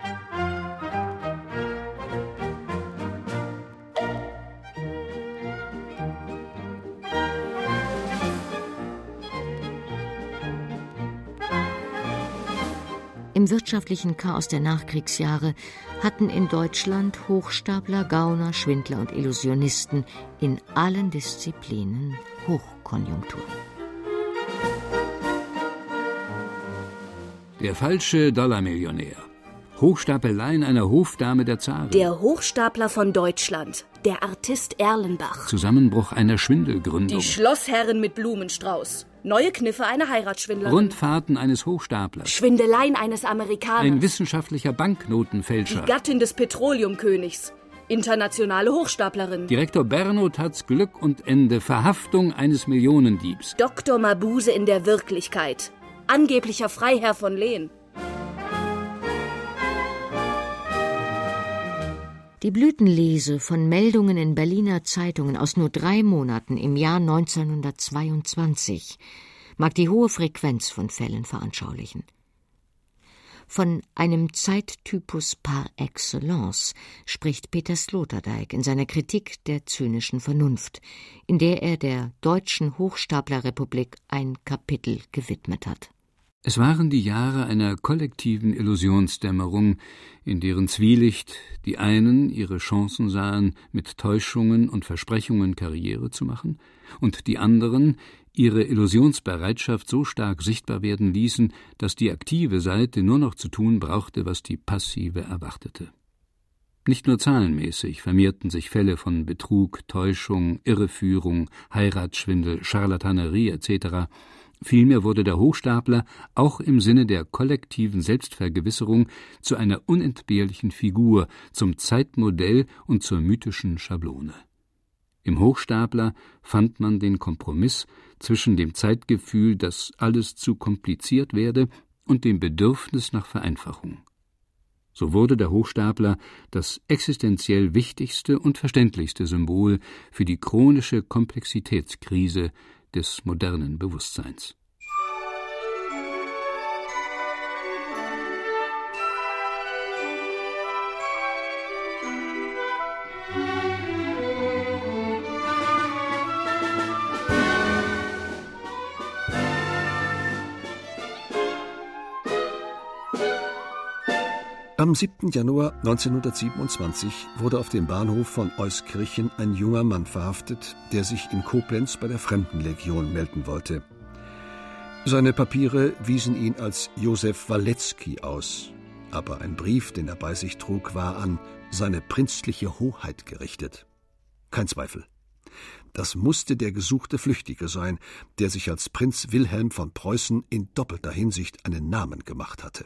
Im wirtschaftlichen Chaos der Nachkriegsjahre hatten in Deutschland Hochstapler, Gauner, Schwindler und Illusionisten in allen Disziplinen Hochkonjunktur. Der falsche Dollarmillionär. Hochstapeleien einer Hofdame der Zaren. Der Hochstapler von Deutschland. Der Artist Erlenbach. Zusammenbruch einer Schwindelgründung. Die Schlossherrin mit Blumenstrauß. Neue Kniffe einer Heiratsschwindlerin. Rundfahrten eines Hochstaplers. Schwindeleien eines Amerikaners. Ein wissenschaftlicher Banknotenfälscher. Die Gattin des Petroleumkönigs. Internationale Hochstaplerin. Direktor Bernot hat's Glück und Ende. Verhaftung eines Millionendiebs. Dr. Mabuse in der Wirklichkeit. Angeblicher Freiherr von Lehn. Die Blütenlese von Meldungen in Berliner Zeitungen aus nur 3 Monaten im Jahr 1922 mag die hohe Frequenz von Fällen veranschaulichen. Von einem Zeittypus par excellence spricht Peter Sloterdijk in seiner Kritik der zynischen Vernunft, in der er der deutschen Hochstaplerrepublik ein Kapitel gewidmet hat. Es waren die Jahre einer kollektiven Illusionsdämmerung, in deren Zwielicht die einen ihre Chancen sahen, mit Täuschungen und Versprechungen Karriere zu machen, und die anderen ihre Illusionsbereitschaft so stark sichtbar werden ließen, dass die aktive Seite nur noch zu tun brauchte, was die passive erwartete. Nicht nur zahlenmäßig vermehrten sich Fälle von Betrug, Täuschung, Irreführung, Heiratsschwindel, Charlatanerie etc., vielmehr wurde der Hochstapler auch im Sinne der kollektiven Selbstvergewisserung zu einer unentbehrlichen Figur, zum Zeitmodell und zur mythischen Schablone. Im Hochstapler fand man den Kompromiss zwischen dem Zeitgefühl, dass alles zu kompliziert werde, und dem Bedürfnis nach Vereinfachung. So wurde der Hochstapler das existenziell wichtigste und verständlichste Symbol für die chronische Komplexitätskrise des modernen Bewusstseins. Am 7. Januar 1927 wurde auf dem Bahnhof von Euskirchen ein junger Mann verhaftet, der sich in Koblenz bei der Fremdenlegion melden wollte. Seine Papiere wiesen ihn als Josef Walecki aus, aber ein Brief, den er bei sich trug, war an seine prinzliche Hoheit gerichtet. Kein Zweifel. Das musste der gesuchte Flüchtige sein, der sich als Prinz Wilhelm von Preußen in doppelter Hinsicht einen Namen gemacht hatte.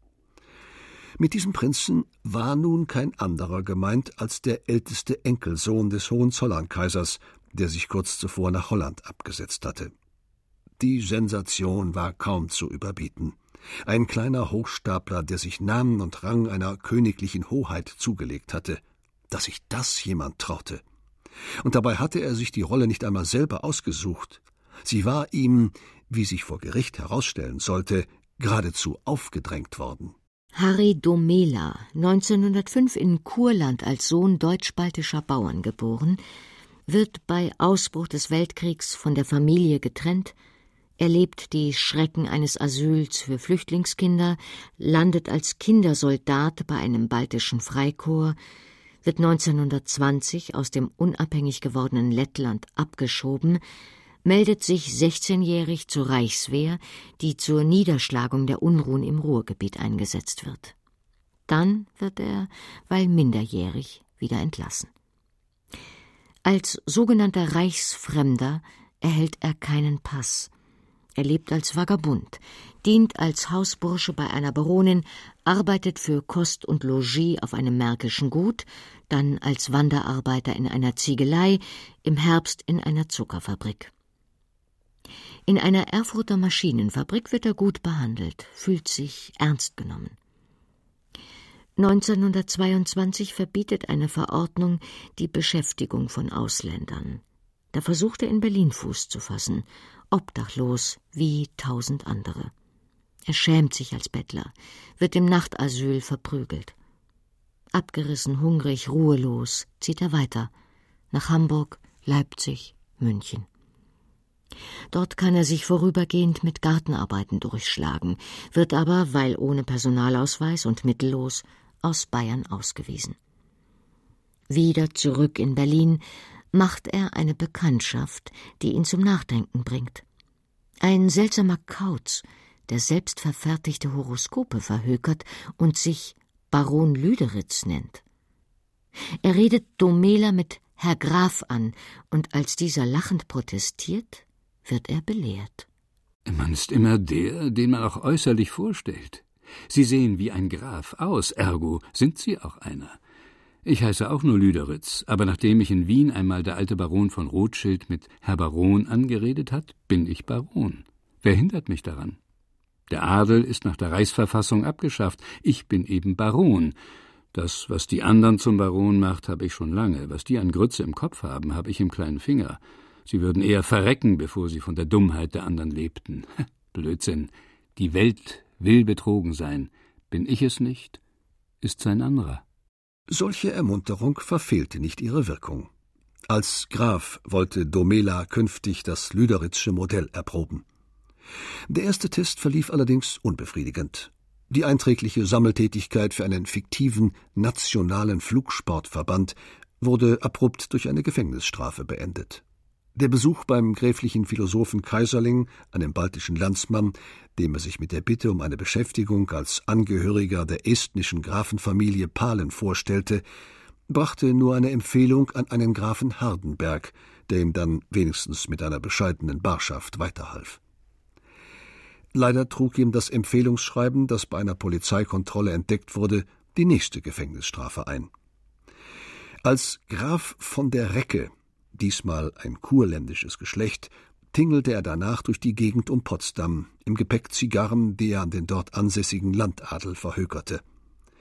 Mit diesem Prinzen war nun kein anderer gemeint als der älteste Enkelsohn des Hohenzollern-Kaisers, der sich kurz zuvor nach Holland abgesetzt hatte. Die Sensation war kaum zu überbieten. Ein kleiner Hochstapler, der sich Namen und Rang einer königlichen Hoheit zugelegt hatte. Dass sich das jemand traute. Und dabei hatte er sich die Rolle nicht einmal selber ausgesucht. Sie war ihm, wie sich vor Gericht herausstellen sollte, geradezu aufgedrängt worden. Harry Domela, 1905 in Kurland als Sohn deutsch-baltischer Bauern geboren, wird bei Ausbruch des Weltkriegs von der Familie getrennt, erlebt die Schrecken eines Asyls für Flüchtlingskinder, landet als Kindersoldat bei einem baltischen Freikorps, wird 1920 aus dem unabhängig gewordenen Lettland abgeschoben, meldet sich 16-jährig zur Reichswehr, die zur Niederschlagung der Unruhen im Ruhrgebiet eingesetzt wird. Dann wird er, weil minderjährig, wieder entlassen. Als sogenannter Reichsfremder erhält er keinen Pass. Er lebt als Vagabund, dient als Hausbursche bei einer Baronin, arbeitet für Kost und Logis auf einem märkischen Gut, dann als Wanderarbeiter in einer Ziegelei, im Herbst in einer Zuckerfabrik. In einer Erfurter Maschinenfabrik wird er gut behandelt, fühlt sich ernst genommen. 1922 verbietet eine Verordnung die Beschäftigung von Ausländern. Da versucht er in Berlin Fuß zu fassen, obdachlos wie 1000 andere. Er schämt sich als Bettler, wird im Nachtasyl verprügelt. Abgerissen, hungrig, ruhelos zieht er weiter, nach Hamburg, Leipzig, München. Dort kann er sich vorübergehend mit Gartenarbeiten durchschlagen, wird aber, weil ohne Personalausweis und mittellos, aus Bayern ausgewiesen. Wieder zurück in Berlin macht er eine Bekanntschaft, die ihn zum Nachdenken bringt. Ein seltsamer Kauz, der selbstverfertigte Horoskope verhökert und sich Baron Lüderitz nennt. Er redet Domela mit Herr Graf an, und als dieser lachend protestiert, wird er belehrt. Man ist immer der, den man auch äußerlich vorstellt. Sie sehen wie ein Graf aus, ergo sind Sie auch einer. Ich heiße auch nur Lüderitz, aber nachdem mich in Wien einmal der alte Baron von Rothschild mit Herr Baron angeredet hat, bin ich Baron. Wer hindert mich daran? Der Adel ist nach der Reichsverfassung abgeschafft. Ich bin eben Baron. Das, was die anderen zum Baron macht, habe ich schon lange. Was die an Grütze im Kopf haben, habe ich im kleinen Finger. Sie würden eher verrecken, bevor sie von der Dummheit der anderen lebten. Blödsinn. Die Welt will betrogen sein. Bin ich es nicht, ist's ein anderer. Solche Ermunterung verfehlte nicht ihre Wirkung. Als Graf wollte Domela künftig das Lüderitzsche Modell erproben. Der erste Test verlief allerdings unbefriedigend. Die einträgliche Sammeltätigkeit für einen fiktiven nationalen Flugsportverband wurde abrupt durch eine Gefängnisstrafe beendet. Der Besuch beim gräflichen Philosophen Kaiserling, einem baltischen Landsmann, dem er sich mit der Bitte um eine Beschäftigung als Angehöriger der estnischen Grafenfamilie Pahlen vorstellte, brachte nur eine Empfehlung an einen Grafen Hardenberg, der ihm dann wenigstens mit einer bescheidenen Barschaft weiterhalf. Leider trug ihm das Empfehlungsschreiben, das bei einer Polizeikontrolle entdeckt wurde, die nächste Gefängnisstrafe ein. Als Graf von der Recke, diesmal ein kurländisches Geschlecht, tingelte er danach durch die Gegend um Potsdam, im Gepäck Zigarren, die er an den dort ansässigen Landadel verhökerte.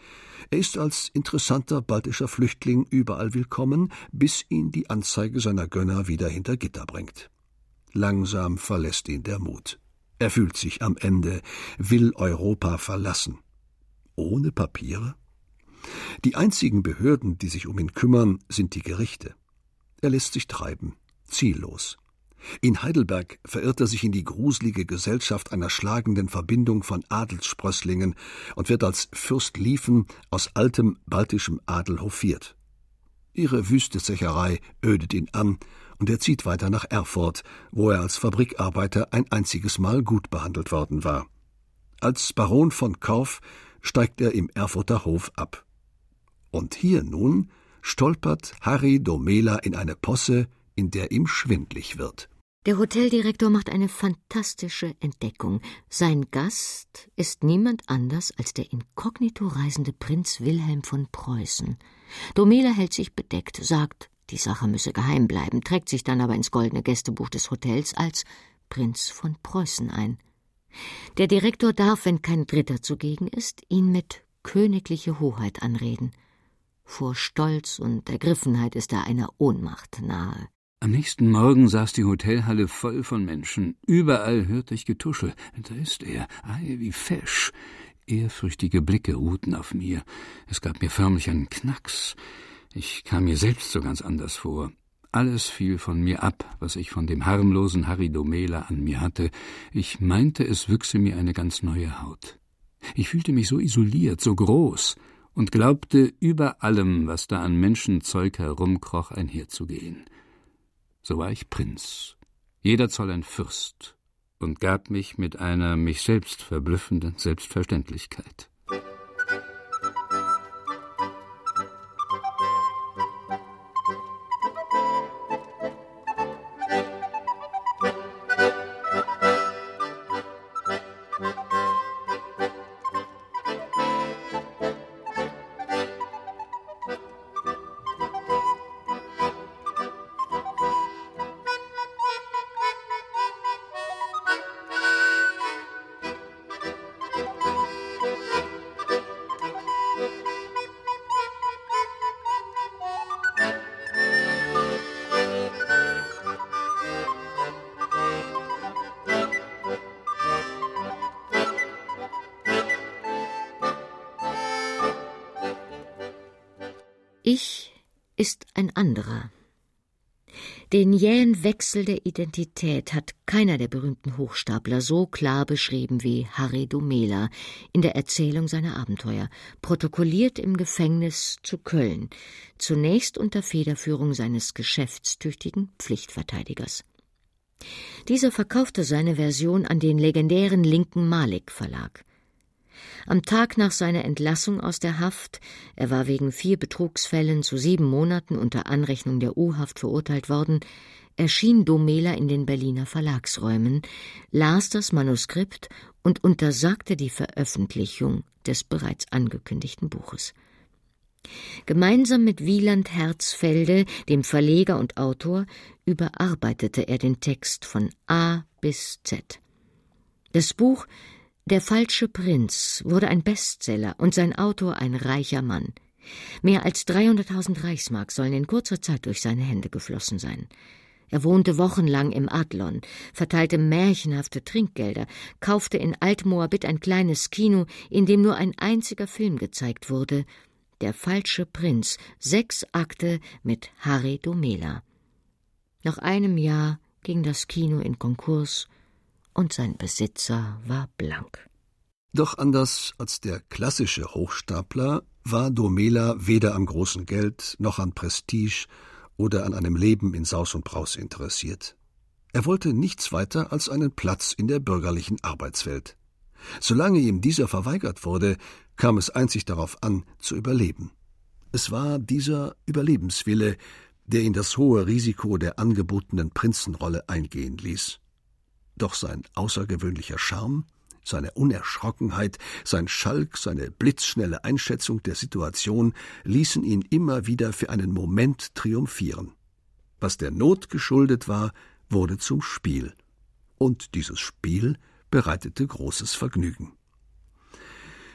Er ist als interessanter baltischer Flüchtling überall willkommen, bis ihn die Anzeige seiner Gönner wieder hinter Gitter bringt. Langsam verlässt ihn der Mut. Er fühlt sich am Ende, will Europa verlassen. Ohne Papiere? Die einzigen Behörden, die sich um ihn kümmern, sind die Gerichte. Er lässt sich treiben, ziellos. In Heidelberg verirrt er sich in die gruselige Gesellschaft einer schlagenden Verbindung von Adelssprösslingen und wird als Fürst Lieven aus altem baltischem Adel hofiert. Ihre wüste Zecherei ödet ihn an, und er zieht weiter nach Erfurt, wo er als Fabrikarbeiter ein einziges Mal gut behandelt worden war. Als Baron von Korff steigt er im Erfurter Hof ab. Und hier nun stolpert Harry Domela in eine Posse, in der ihm schwindlig wird. Der Hoteldirektor macht eine fantastische Entdeckung. Sein Gast ist niemand anders als der inkognito reisende Prinz Wilhelm von Preußen. Domela hält sich bedeckt, sagt, die Sache müsse geheim bleiben, trägt sich dann aber ins goldene Gästebuch des Hotels als Prinz von Preußen ein. Der Direktor darf, wenn kein Dritter zugegen ist, ihn mit königliche Hoheit anreden. Vor Stolz und Ergriffenheit ist er einer Ohnmacht nahe. Am nächsten Morgen saß die Hotelhalle voll von Menschen. Überall hörte ich Getuschel. Da ist er, ei, wie fesch. Ehrfürchtige Blicke ruhten auf mir. Es gab mir förmlich einen Knacks. Ich kam mir selbst so ganz anders vor. Alles fiel von mir ab, was ich von dem harmlosen Harry Domela an mir hatte. Ich meinte, es wüchse mir eine ganz neue Haut. Ich fühlte mich so isoliert, so groß und glaubte, über allem, was da an Menschenzeug herumkroch, einherzugehen. So war ich Prinz, jeder Zoll ein Fürst, und gab mich mit einer mich selbst verblüffenden Selbstverständlichkeit. Ich ist ein anderer. Den jähen Wechsel der Identität hat keiner der berühmten Hochstapler so klar beschrieben wie Harry Domela in der Erzählung seiner Abenteuer, protokolliert im Gefängnis zu Köln, zunächst unter Federführung seines geschäftstüchtigen Pflichtverteidigers. Dieser verkaufte seine Version an den legendären linken Malik Verlag. Am Tag nach seiner Entlassung aus der Haft, er war wegen 4 Betrugsfällen zu 7 Monaten unter Anrechnung der U-Haft verurteilt worden, erschien Domela in den Berliner Verlagsräumen, las das Manuskript und untersagte die Veröffentlichung des bereits angekündigten Buches. Gemeinsam mit Wieland Herzfelde, dem Verleger und Autor, überarbeitete er den Text von A bis Z. Das Buch »Der falsche Prinz« wurde ein Bestseller und sein Autor ein reicher Mann. Mehr als 300.000 Reichsmark sollen in kurzer Zeit durch seine Hände geflossen sein. Er wohnte wochenlang im Adlon, verteilte märchenhafte Trinkgelder, kaufte in Altmoabit ein kleines Kino, in dem nur ein einziger Film gezeigt wurde, »Der falsche Prinz«, 6 Akte mit Harry Domela. Nach einem Jahr ging das Kino in Konkurs und sein Besitzer war blank. Doch anders als der klassische Hochstapler war Domela weder am großen Geld noch an Prestige oder an einem Leben in Saus und Braus interessiert. Er wollte nichts weiter als einen Platz in der bürgerlichen Arbeitswelt. Solange ihm dieser verweigert wurde, kam es einzig darauf an, zu überleben. Es war dieser Überlebenswille, der ihn das hohe Risiko der angebotenen Prinzenrolle eingehen ließ. Doch sein außergewöhnlicher Charme, seine Unerschrockenheit, sein Schalk, seine blitzschnelle Einschätzung der Situation ließen ihn immer wieder für einen Moment triumphieren. Was der Not geschuldet war, wurde zum Spiel. Und dieses Spiel bereitete großes Vergnügen.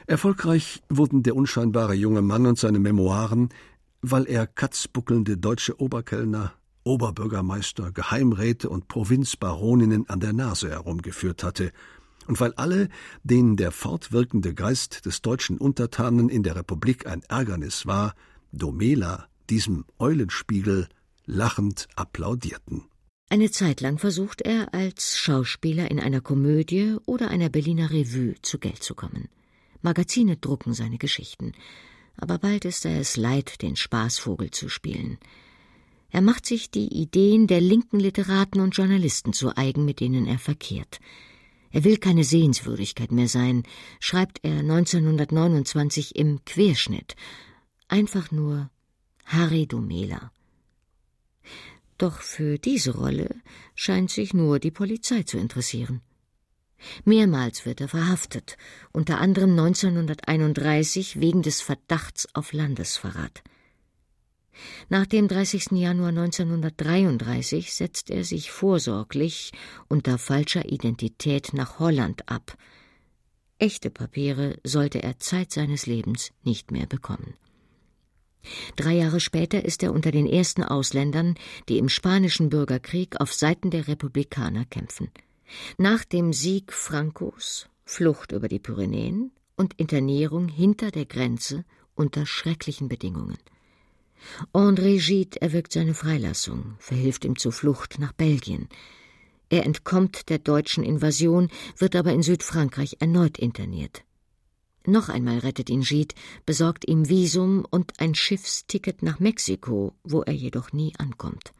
Erfolgreich wurden der unscheinbare junge Mann und seine Memoiren, weil er katzbuckelnde deutsche Oberkellner, Oberbürgermeister, Geheimräte und Provinzbaroninnen an der Nase herumgeführt hatte und weil alle, denen der fortwirkende Geist des deutschen Untertanen in der Republik ein Ärgernis war, Domela, diesem Eulenspiegel, lachend applaudierten. Eine Zeit lang versucht er, als Schauspieler in einer Komödie oder einer Berliner Revue zu Geld zu kommen. Magazine drucken seine Geschichten, aber bald ist er es leid, den Spaßvogel zu spielen. Er macht sich die Ideen der linken Literaten und Journalisten zu eigen, mit denen er verkehrt. Er will keine Sehenswürdigkeit mehr sein, schreibt er 1929 im Querschnitt. Einfach nur Harry Domela. Doch für diese Rolle scheint sich nur die Polizei zu interessieren. Mehrmals wird er verhaftet, unter anderem 1931 wegen des Verdachts auf Landesverrat. Nach dem 30. Januar 1933 setzt er sich vorsorglich unter falscher Identität nach Holland ab. Echte Papiere sollte er Zeit seines Lebens nicht mehr bekommen. 3 Jahre später ist er unter den ersten Ausländern, die im Spanischen Bürgerkrieg auf Seiten der Republikaner kämpfen. Nach dem Sieg Francos, Flucht über die Pyrenäen und Internierung hinter der Grenze unter schrecklichen Bedingungen. André Gide erwirkt seine Freilassung, verhilft ihm zur Flucht nach Belgien. Er entkommt der deutschen Invasion, wird aber in Südfrankreich erneut interniert. Noch einmal rettet ihn Gide, besorgt ihm Visum und ein Schiffsticket nach Mexiko, wo er jedoch nie ankommt.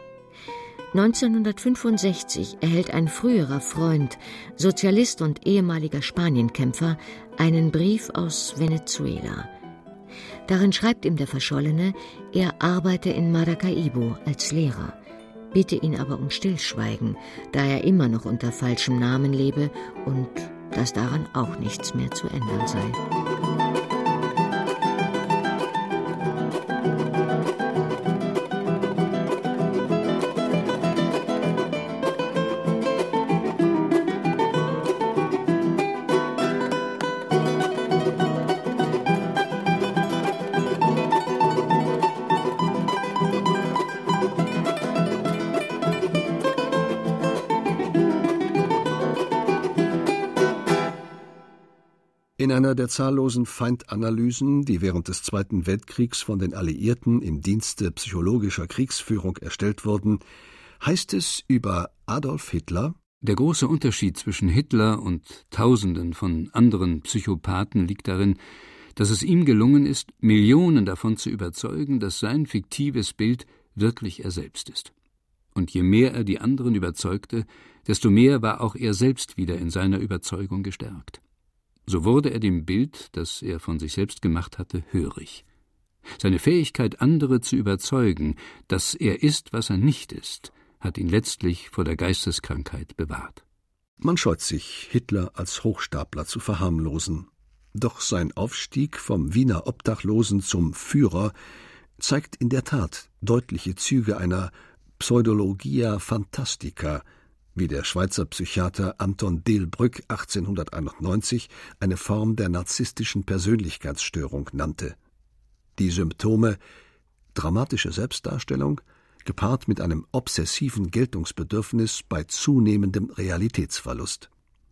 1965 erhält ein früherer Freund, Sozialist und ehemaliger Spanienkämpfer, einen Brief aus Venezuela. Darin schreibt ihm der Verschollene, er arbeite in Maracaibo als Lehrer, bitte ihn aber um Stillschweigen, da er immer noch unter falschem Namen lebe und dass daran auch nichts mehr zu ändern sei. In einer der zahllosen Feindanalysen, die während des Zweiten Weltkriegs von den Alliierten im Dienste psychologischer Kriegsführung erstellt wurden, heißt es über Adolf Hitler: Der große Unterschied zwischen Hitler und Tausenden von anderen Psychopathen liegt darin, dass es ihm gelungen ist, Millionen davon zu überzeugen, dass sein fiktives Bild wirklich er selbst ist. Und je mehr er die anderen überzeugte, desto mehr war auch er selbst wieder in seiner Überzeugung gestärkt. So wurde er dem Bild, das er von sich selbst gemacht hatte, hörig. Seine Fähigkeit, andere zu überzeugen, dass er ist, was er nicht ist, hat ihn letztlich vor der Geisteskrankheit bewahrt. Man scheut sich, Hitler als Hochstapler zu verharmlosen. Doch sein Aufstieg vom Wiener Obdachlosen zum Führer zeigt in der Tat deutliche Züge einer Pseudologia Fantastica, wie der Schweizer Psychiater Anton Delbrück 1891 eine Form der narzisstischen Persönlichkeitsstörung nannte. Die Symptome: dramatische Selbstdarstellung, gepaart mit einem obsessiven Geltungsbedürfnis bei zunehmendem Realitätsverlust.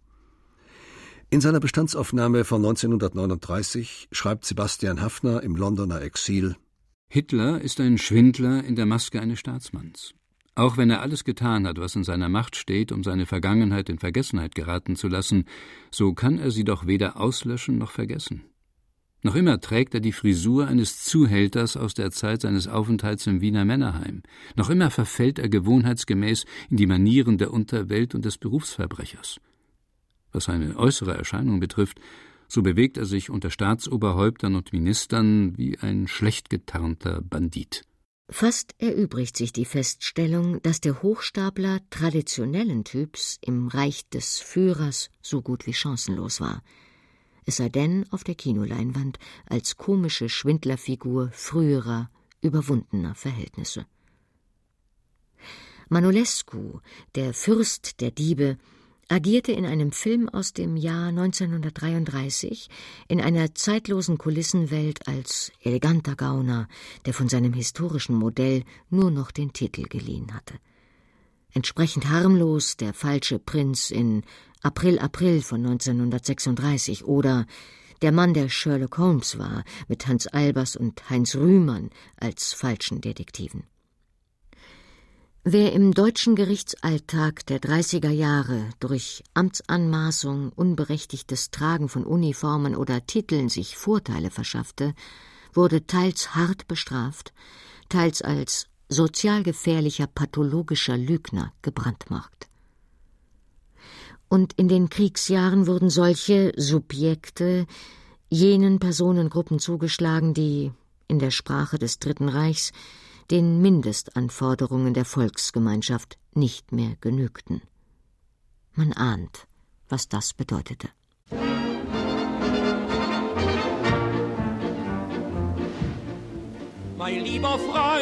In seiner Bestandsaufnahme von 1939 schreibt Sebastian Haffner im Londoner Exil: Hitler ist ein Schwindler in der Maske eines Staatsmanns. Auch wenn er alles getan hat, was in seiner Macht steht, um seine Vergangenheit in Vergessenheit geraten zu lassen, so kann er sie doch weder auslöschen noch vergessen. Noch immer trägt er die Frisur eines Zuhälters aus der Zeit seines Aufenthalts im Wiener Männerheim. Noch immer verfällt er gewohnheitsgemäß in die Manieren der Unterwelt und des Berufsverbrechers. Was seine äußere Erscheinung betrifft, so bewegt er sich unter Staatsoberhäuptern und Ministern wie ein schlecht getarnter Bandit. Fast erübrigt sich die Feststellung, dass der Hochstapler traditionellen Typs im Reich des Führers so gut wie chancenlos war. Es sei denn auf der Kinoleinwand als komische Schwindlerfigur früherer, überwundener Verhältnisse. Manolescu, der Fürst der Diebe, agierte in einem Film aus dem Jahr 1933 in einer zeitlosen Kulissenwelt als eleganter Gauner, der von seinem historischen Modell nur noch den Titel geliehen hatte. Entsprechend harmlos der falsche Prinz in April, April von 1936 oder Der Mann, der Sherlock Holmes war, mit Hans Albers und Heinz Rühmann als falschen Detektiven. Wer im deutschen Gerichtsalltag der 30er Jahre durch Amtsanmaßung, unberechtigtes Tragen von Uniformen oder Titeln sich Vorteile verschaffte, wurde teils hart bestraft, teils als sozial gefährlicher, pathologischer Lügner gebrandmarkt. Und in den Kriegsjahren wurden solche Subjekte jenen Personengruppen zugeschlagen, die, in der Sprache des Dritten Reichs, den Mindestanforderungen der Volksgemeinschaft nicht mehr genügten. Man ahnt, was das bedeutete. Mein lieber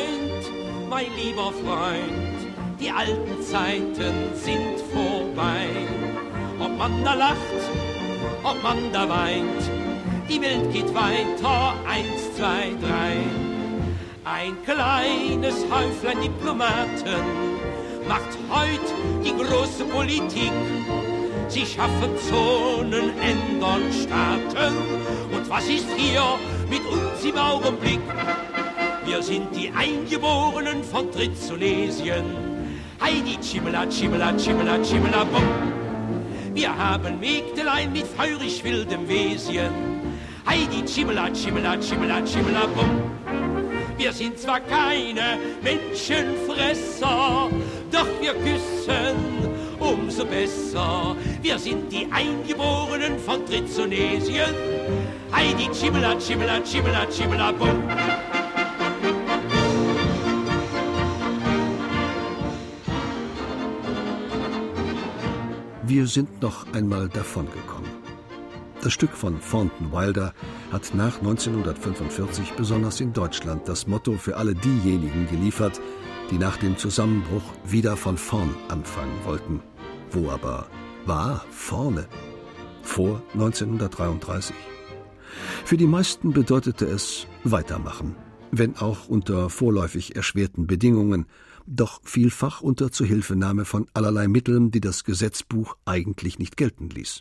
Freund, die alten Zeiten sind vorbei. Ob man da lacht, ob man da weint, die Welt geht weiter, 1, 2, 3. Ein kleines Häuflein Diplomaten macht heut die große Politik. Sie schaffen Zonen, ändern Staaten. Und was ist hier mit uns im Augenblick? Wir sind die Eingeborenen von Trizonesien. Heidi, Chimela, Chimela, Chimela, Chimela, bum. Wir haben Mägdelein mit feurig wildem Wesen. Heidi, Chimela, Chimela, Chimela, Chimela, bum. Wir sind zwar keine Menschenfresser, doch wir küssen umso besser. Wir sind die Eingeborenen von Trizonesien. Heidi, Chimela, Chimela, Chimela, Chimela, bum. Wir sind noch einmal davongekommen. Das Stück von Thornton Wilder hat nach 1945 besonders in Deutschland das Motto für alle diejenigen geliefert, die nach dem Zusammenbruch wieder von vorn anfangen wollten. Wo aber war vorne? Vor 1933? Für die meisten bedeutete es weitermachen, wenn auch unter vorläufig erschwerten Bedingungen, doch vielfach unter Zuhilfenahme von allerlei Mitteln, die das Gesetzbuch eigentlich nicht gelten ließ.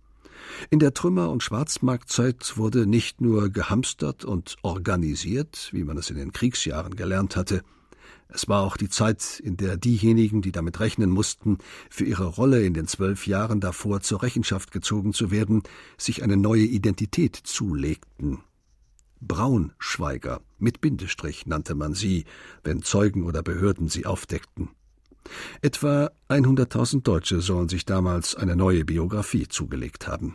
In der Trümmer- und Schwarzmarktzeit wurde nicht nur gehamstert und organisiert, wie man es in den Kriegsjahren gelernt hatte. Es war auch die Zeit, in der diejenigen, die damit rechnen mussten, für ihre Rolle in den 12 Jahren davor zur Rechenschaft gezogen zu werden, sich eine neue Identität zulegten. Braunschweiger, mit Bindestrich nannte man sie, wenn Zeugen oder Behörden sie aufdeckten. Etwa 100.000 Deutsche sollen sich damals eine neue Biografie zugelegt haben.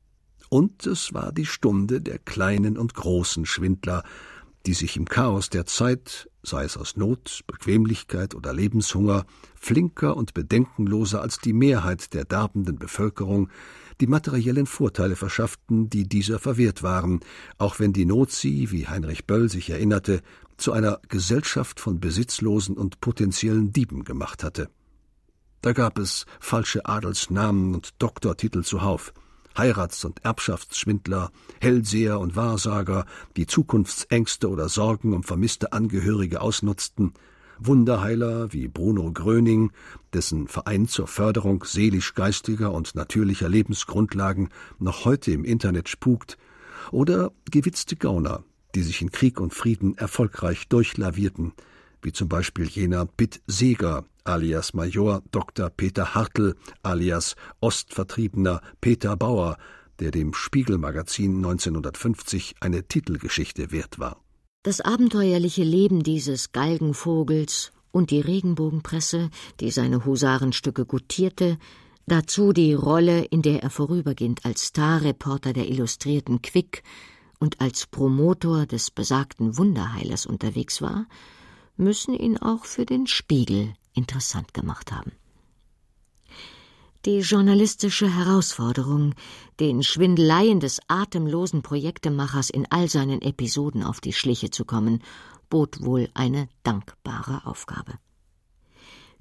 Und es war die Stunde der kleinen und großen Schwindler, die sich im Chaos der Zeit, sei es aus Not, Bequemlichkeit oder Lebenshunger, flinker und bedenkenloser als die Mehrheit der darbenden Bevölkerung die materiellen Vorteile verschafften, die dieser verwehrt waren, auch wenn die Not sie, wie Heinrich Böll sich erinnerte, zu einer Gesellschaft von Besitzlosen und potenziellen Dieben gemacht hatte. Da gab es falsche Adelsnamen und Doktortitel zuhauf, Heirats- und Erbschaftsschwindler, Hellseher und Wahrsager, die Zukunftsängste oder Sorgen um vermisste Angehörige ausnutzten, Wunderheiler wie Bruno Gröning, dessen Verein zur Förderung seelisch-geistiger und natürlicher Lebensgrundlagen noch heute im Internet spukt, oder gewitzte Gauner, die sich in Krieg und Frieden erfolgreich durchlavierten, wie zum Beispiel jener Pitt Seeger alias Major Dr. Peter Hartl alias Ostvertriebener Peter Bauer, der dem Spiegel-Magazin 1950 eine Titelgeschichte wert war. Das abenteuerliche Leben dieses Galgenvogels und die Regenbogenpresse, die seine Husarenstücke gutierte, dazu die Rolle, in der er vorübergehend als Starreporter der Illustrierten Quick und als Promotor des besagten Wunderheilers unterwegs war, müssen ihn auch für den Spiegel interessant gemacht haben. Die journalistische Herausforderung, den Schwindeleien des atemlosen Projektemachers in all seinen Episoden auf die Schliche zu kommen, bot wohl eine dankbare Aufgabe.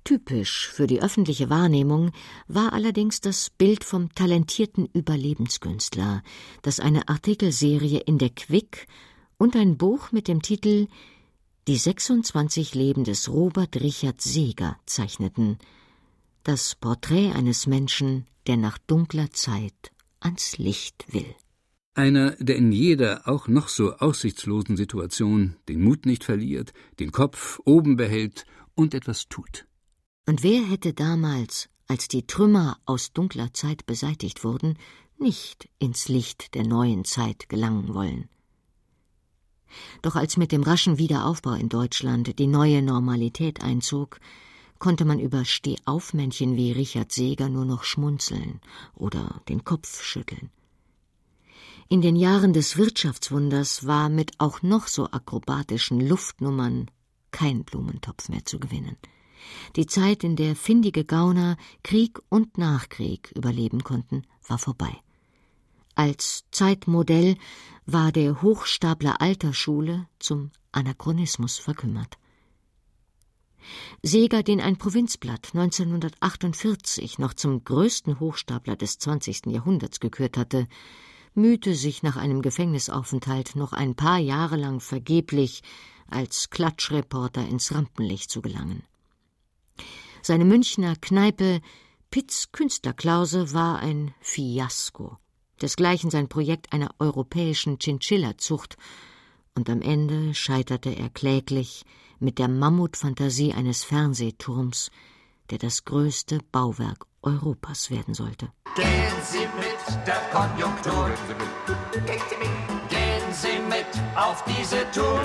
Typisch für die öffentliche Wahrnehmung war allerdings das Bild vom talentierten Überlebenskünstler, das eine Artikelserie in der Quick und ein Buch mit dem Titel »Die 26 Leben des Robert Richard Seeger« zeichneten. Das Porträt eines Menschen, der nach dunkler Zeit ans Licht will. Einer, der in jeder, auch noch so aussichtslosen Situation den Mut nicht verliert, den Kopf oben behält und etwas tut. Und wer hätte damals, als die Trümmer aus dunkler Zeit beseitigt wurden, nicht ins Licht der neuen Zeit gelangen wollen? Doch als mit dem raschen Wiederaufbau in Deutschland die neue Normalität einzog, konnte man über Stehaufmännchen wie Richard Seeger nur noch schmunzeln oder den Kopf schütteln. In den Jahren des Wirtschaftswunders war mit auch noch so akrobatischen Luftnummern kein Blumentopf mehr zu gewinnen. Die Zeit, in der findige Gauner Krieg und Nachkrieg überleben konnten, war vorbei. Als Zeitmodell war der Hochstapler Altersschule zum Anachronismus verkümmert. Seeger, den ein Provinzblatt 1948 noch zum größten Hochstapler des 20. Jahrhunderts gekürt hatte, mühte sich nach einem Gefängnisaufenthalt noch ein paar Jahre lang vergeblich, als Klatschreporter ins Rampenlicht zu gelangen. Seine Münchner Kneipe Pitz Künstlerklause war ein Fiasko, desgleichen sein Projekt einer europäischen Chinchilla-Zucht, und am Ende scheiterte er kläglich mit der Mammutfantasie eines Fernsehturms, der das größte Bauwerk Europas werden sollte. Gehen Sie mit der Konjunktur, gehen Sie mit auf diese Tour,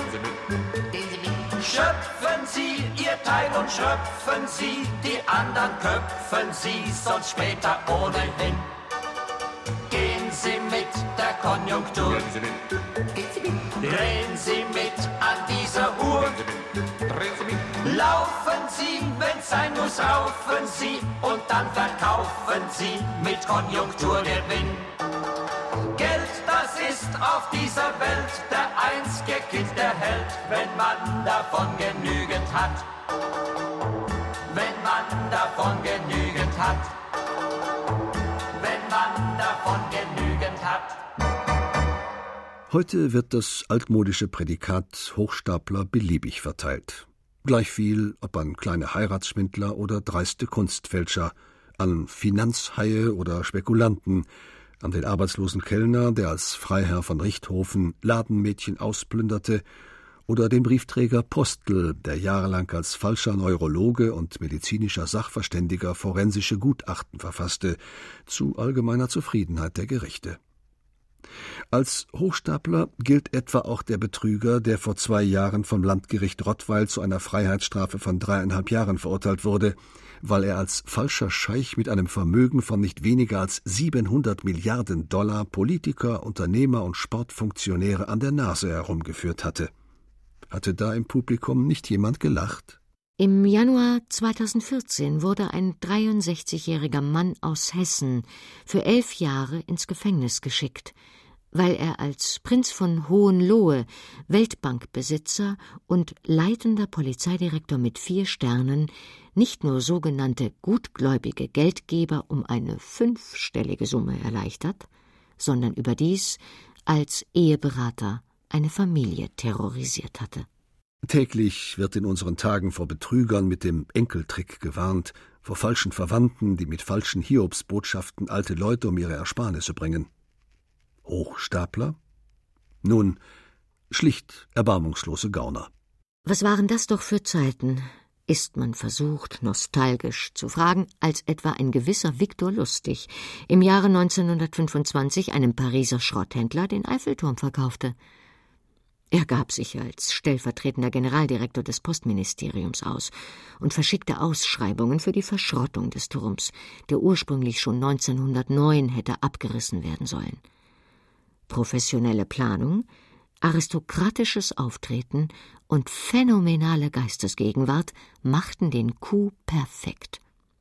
schöpfen Sie Ihr Teil und schöpfen Sie, die anderen köpfen Sie, sonst später ohnehin. Gehen Sie mit der Konjunktur, drehen Sie mit an dieser Uhr, laufen Sie, wenn's sein muss, raufen Sie und dann verkaufen Sie mit Konjunkturgewinn. Geld, das ist auf dieser Welt der einzige Kitt, der hält, wenn man davon genügend hat. Wenn man davon genügend hat. Wenn man davon genügend hat. Heute wird das altmodische Prädikat Hochstapler beliebig verteilt. Gleich viel, ob an kleine Heiratsschwindler oder dreiste Kunstfälscher, an Finanzhaie oder Spekulanten, an den arbeitslosen Kellner, der als Freiherr von Richthofen Ladenmädchen ausplünderte, oder den Briefträger Postel, der jahrelang als falscher Neurologe und medizinischer Sachverständiger forensische Gutachten verfasste, zu allgemeiner Zufriedenheit der Gerichte. Als Hochstapler gilt etwa auch der Betrüger, der vor 2 Jahren vom Landgericht Rottweil zu einer Freiheitsstrafe von 3,5 Jahren verurteilt wurde, weil er als falscher Scheich mit einem Vermögen von nicht weniger als 700 Milliarden $, Politiker, Unternehmer und Sportfunktionäre an der Nase herumgeführt hatte. Hatte da im Publikum nicht jemand gelacht? Im Januar 2014 wurde ein 63-jähriger Mann aus Hessen für 11 Jahre ins Gefängnis geschickt, weil er als Prinz von Hohenlohe, Weltbankbesitzer und leitender Polizeidirektor mit 4 Sternen nicht nur sogenannte gutgläubige Geldgeber um eine 5-stellige Summe erleichtert, sondern überdies als Eheberater eine Familie terrorisiert hatte. Täglich wird in unseren Tagen vor Betrügern mit dem Enkeltrick gewarnt, vor falschen Verwandten, die mit falschen Hiobsbotschaften alte Leute um ihre Ersparnisse bringen. Hochstapler? Nun, schlicht erbarmungslose Gauner. Was waren das doch für Zeiten, ist man versucht, nostalgisch zu fragen, als etwa ein gewisser Viktor Lustig im Jahre 1925 einem Pariser Schrotthändler den Eiffelturm verkaufte. Er gab sich als stellvertretender Generaldirektor des Postministeriums aus und verschickte Ausschreibungen für die Verschrottung des Turms, der ursprünglich schon 1909 hätte abgerissen werden sollen. Professionelle Planung, aristokratisches Auftreten und phänomenale Geistesgegenwart machten den Coup perfekt.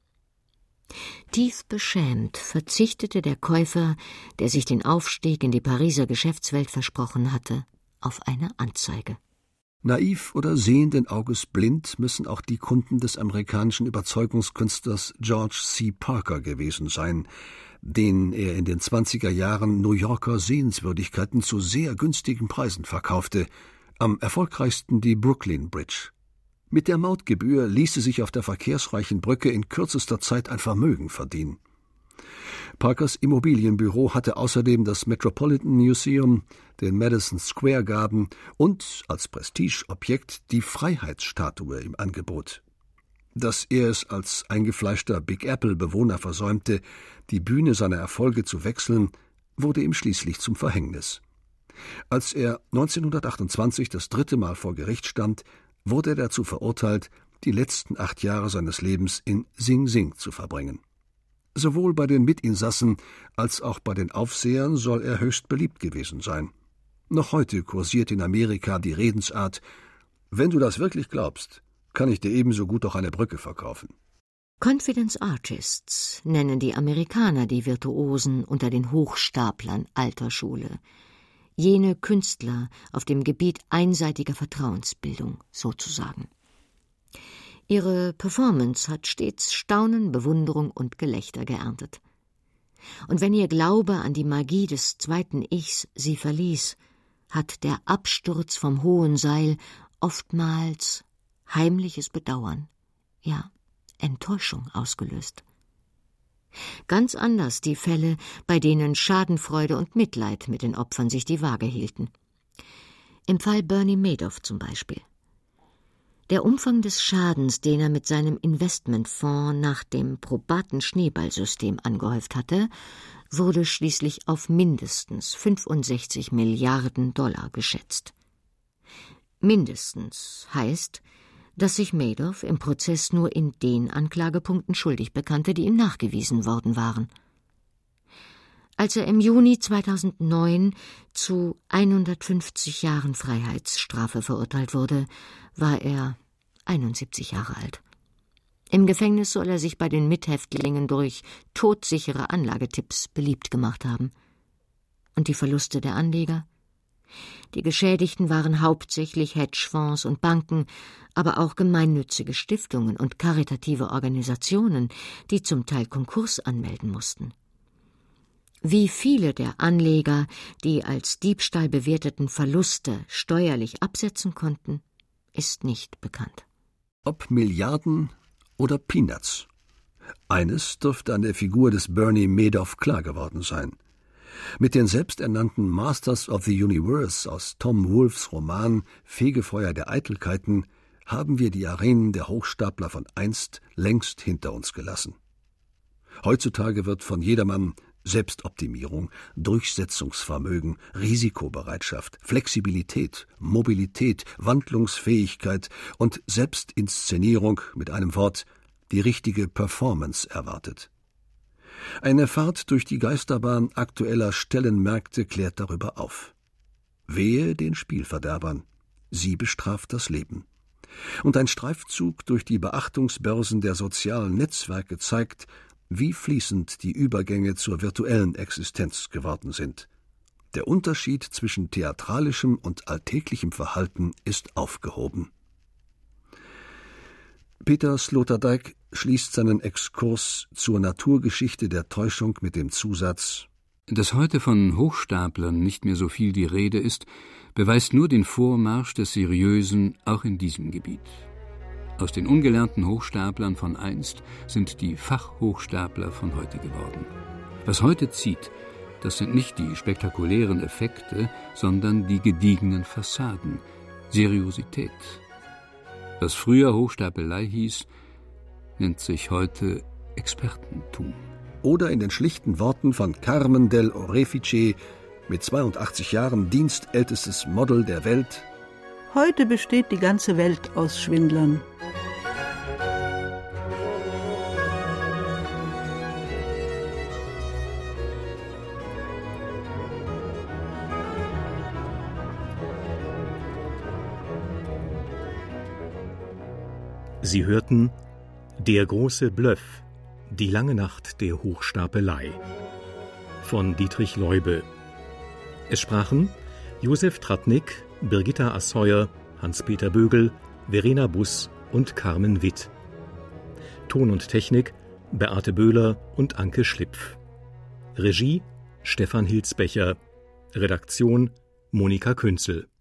Tief beschämt verzichtete der Käufer, der sich den Aufstieg in die Pariser Geschäftswelt versprochen hatte, auf eine Anzeige. Naiv oder sehenden Auges blind müssen auch die Kunden des amerikanischen Überzeugungskünstlers George C. Parker gewesen sein, denen er in den 20er Jahren New Yorker Sehenswürdigkeiten zu sehr günstigen Preisen verkaufte, am erfolgreichsten die Brooklyn Bridge. Mit der Mautgebühr ließe sich auf der verkehrsreichen Brücke in kürzester Zeit ein Vermögen verdienen. Parkers Immobilienbüro hatte außerdem das Metropolitan Museum, den Madison Square Garden und als Prestigeobjekt die Freiheitsstatue im Angebot. Dass er es als eingefleischter Big Apple-Bewohner versäumte, die Bühne seiner Erfolge zu wechseln, wurde ihm schließlich zum Verhängnis. Als er 1928 das 3. Mal vor Gericht stand, wurde er dazu verurteilt, die letzten 8 Jahre seines Lebens in Sing Sing zu verbringen. Sowohl bei den Mitinsassen als auch bei den Aufsehern soll er höchst beliebt gewesen sein. Noch heute kursiert in Amerika die Redensart: »Wenn du das wirklich glaubst, kann ich dir ebenso gut auch eine Brücke verkaufen.« Confidence Artists nennen die Amerikaner die Virtuosen unter den Hochstaplern alter Schule. Jene Künstler auf dem Gebiet einseitiger Vertrauensbildung sozusagen. Ihre Performance hat stets Staunen, Bewunderung und Gelächter geerntet. Und wenn ihr Glaube an die Magie des zweiten Ichs sie verließ, hat der Absturz vom hohen Seil oftmals heimliches Bedauern, ja, Enttäuschung ausgelöst. Ganz anders die Fälle, bei denen Schadenfreude und Mitleid mit den Opfern sich die Waage hielten. Im Fall Bernie Madoff zum Beispiel. Der Umfang des Schadens, den er mit seinem Investmentfonds nach dem probaten Schneeballsystem angehäuft hatte, wurde schließlich auf mindestens 65 Milliarden Dollar geschätzt. Mindestens heißt, dass sich Madoff im Prozess nur in den Anklagepunkten schuldig bekannte, die ihm nachgewiesen worden waren. Als er im Juni 2009 zu 150 Jahren Freiheitsstrafe verurteilt wurde, war er 71 Jahre alt. Im Gefängnis soll er sich bei den Mithäftlingen durch todsichere Anlagetipps beliebt gemacht haben. Und die Verluste der Anleger? Die Geschädigten waren hauptsächlich Hedgefonds und Banken, aber auch gemeinnützige Stiftungen und karitative Organisationen, die zum Teil Konkurs anmelden mussten. Wie viele der Anleger die als Diebstahl bewerteten Verluste steuerlich absetzen konnten, ist nicht bekannt. Ob Milliarden oder Peanuts. Eines dürfte an der Figur des Bernie Madoff klar geworden sein. Mit den selbsternannten Masters of the Universe aus Tom Wolfes Roman Fegefeuer der Eitelkeiten haben wir die Arenen der Hochstapler von einst längst hinter uns gelassen. Heutzutage wird von jedermann Selbstoptimierung, Durchsetzungsvermögen, Risikobereitschaft, Flexibilität, Mobilität, Wandlungsfähigkeit und Selbstinszenierung, mit einem Wort, die richtige Performance erwartet. Eine Fahrt durch die Geisterbahn aktueller Stellenmärkte klärt darüber auf. Wehe den Spielverderbern, sie bestraft das Leben. Und ein Streifzug durch die Beachtungsbörsen der sozialen Netzwerke zeigt, wie fließend die Übergänge zur virtuellen Existenz geworden sind. Der Unterschied zwischen theatralischem und alltäglichem Verhalten ist aufgehoben. Peter Sloterdijk schließt seinen Exkurs zur Naturgeschichte der Täuschung mit dem Zusatz: Dass heute von Hochstaplern nicht mehr so viel die Rede ist, beweist nur den Vormarsch des Seriösen auch in diesem Gebiet. Aus den ungelernten Hochstaplern von einst sind die Fachhochstapler von heute geworden. Was heute zieht, das sind nicht die spektakulären Effekte, sondern die gediegenen Fassaden, Seriosität. Was früher Hochstapelei hieß, nennt sich heute Expertentum. Oder in den schlichten Worten von Carmen del Orefice, mit 82 Jahren dienstältestes Model der Welt: Heute besteht die ganze Welt aus Schwindlern. Sie hörten Der große Bluff, die lange Nacht der Hochstapelei von Dietrich Leube. Es sprachen Josef Tratnik, Birgitta Assauer, Hans-Peter Bögel, Verena Buss und Carmen Witt. Ton und Technik Beate Böhler und Anke Schlipf. Regie Stefan Hilsbecher. Redaktion Monika Künzel.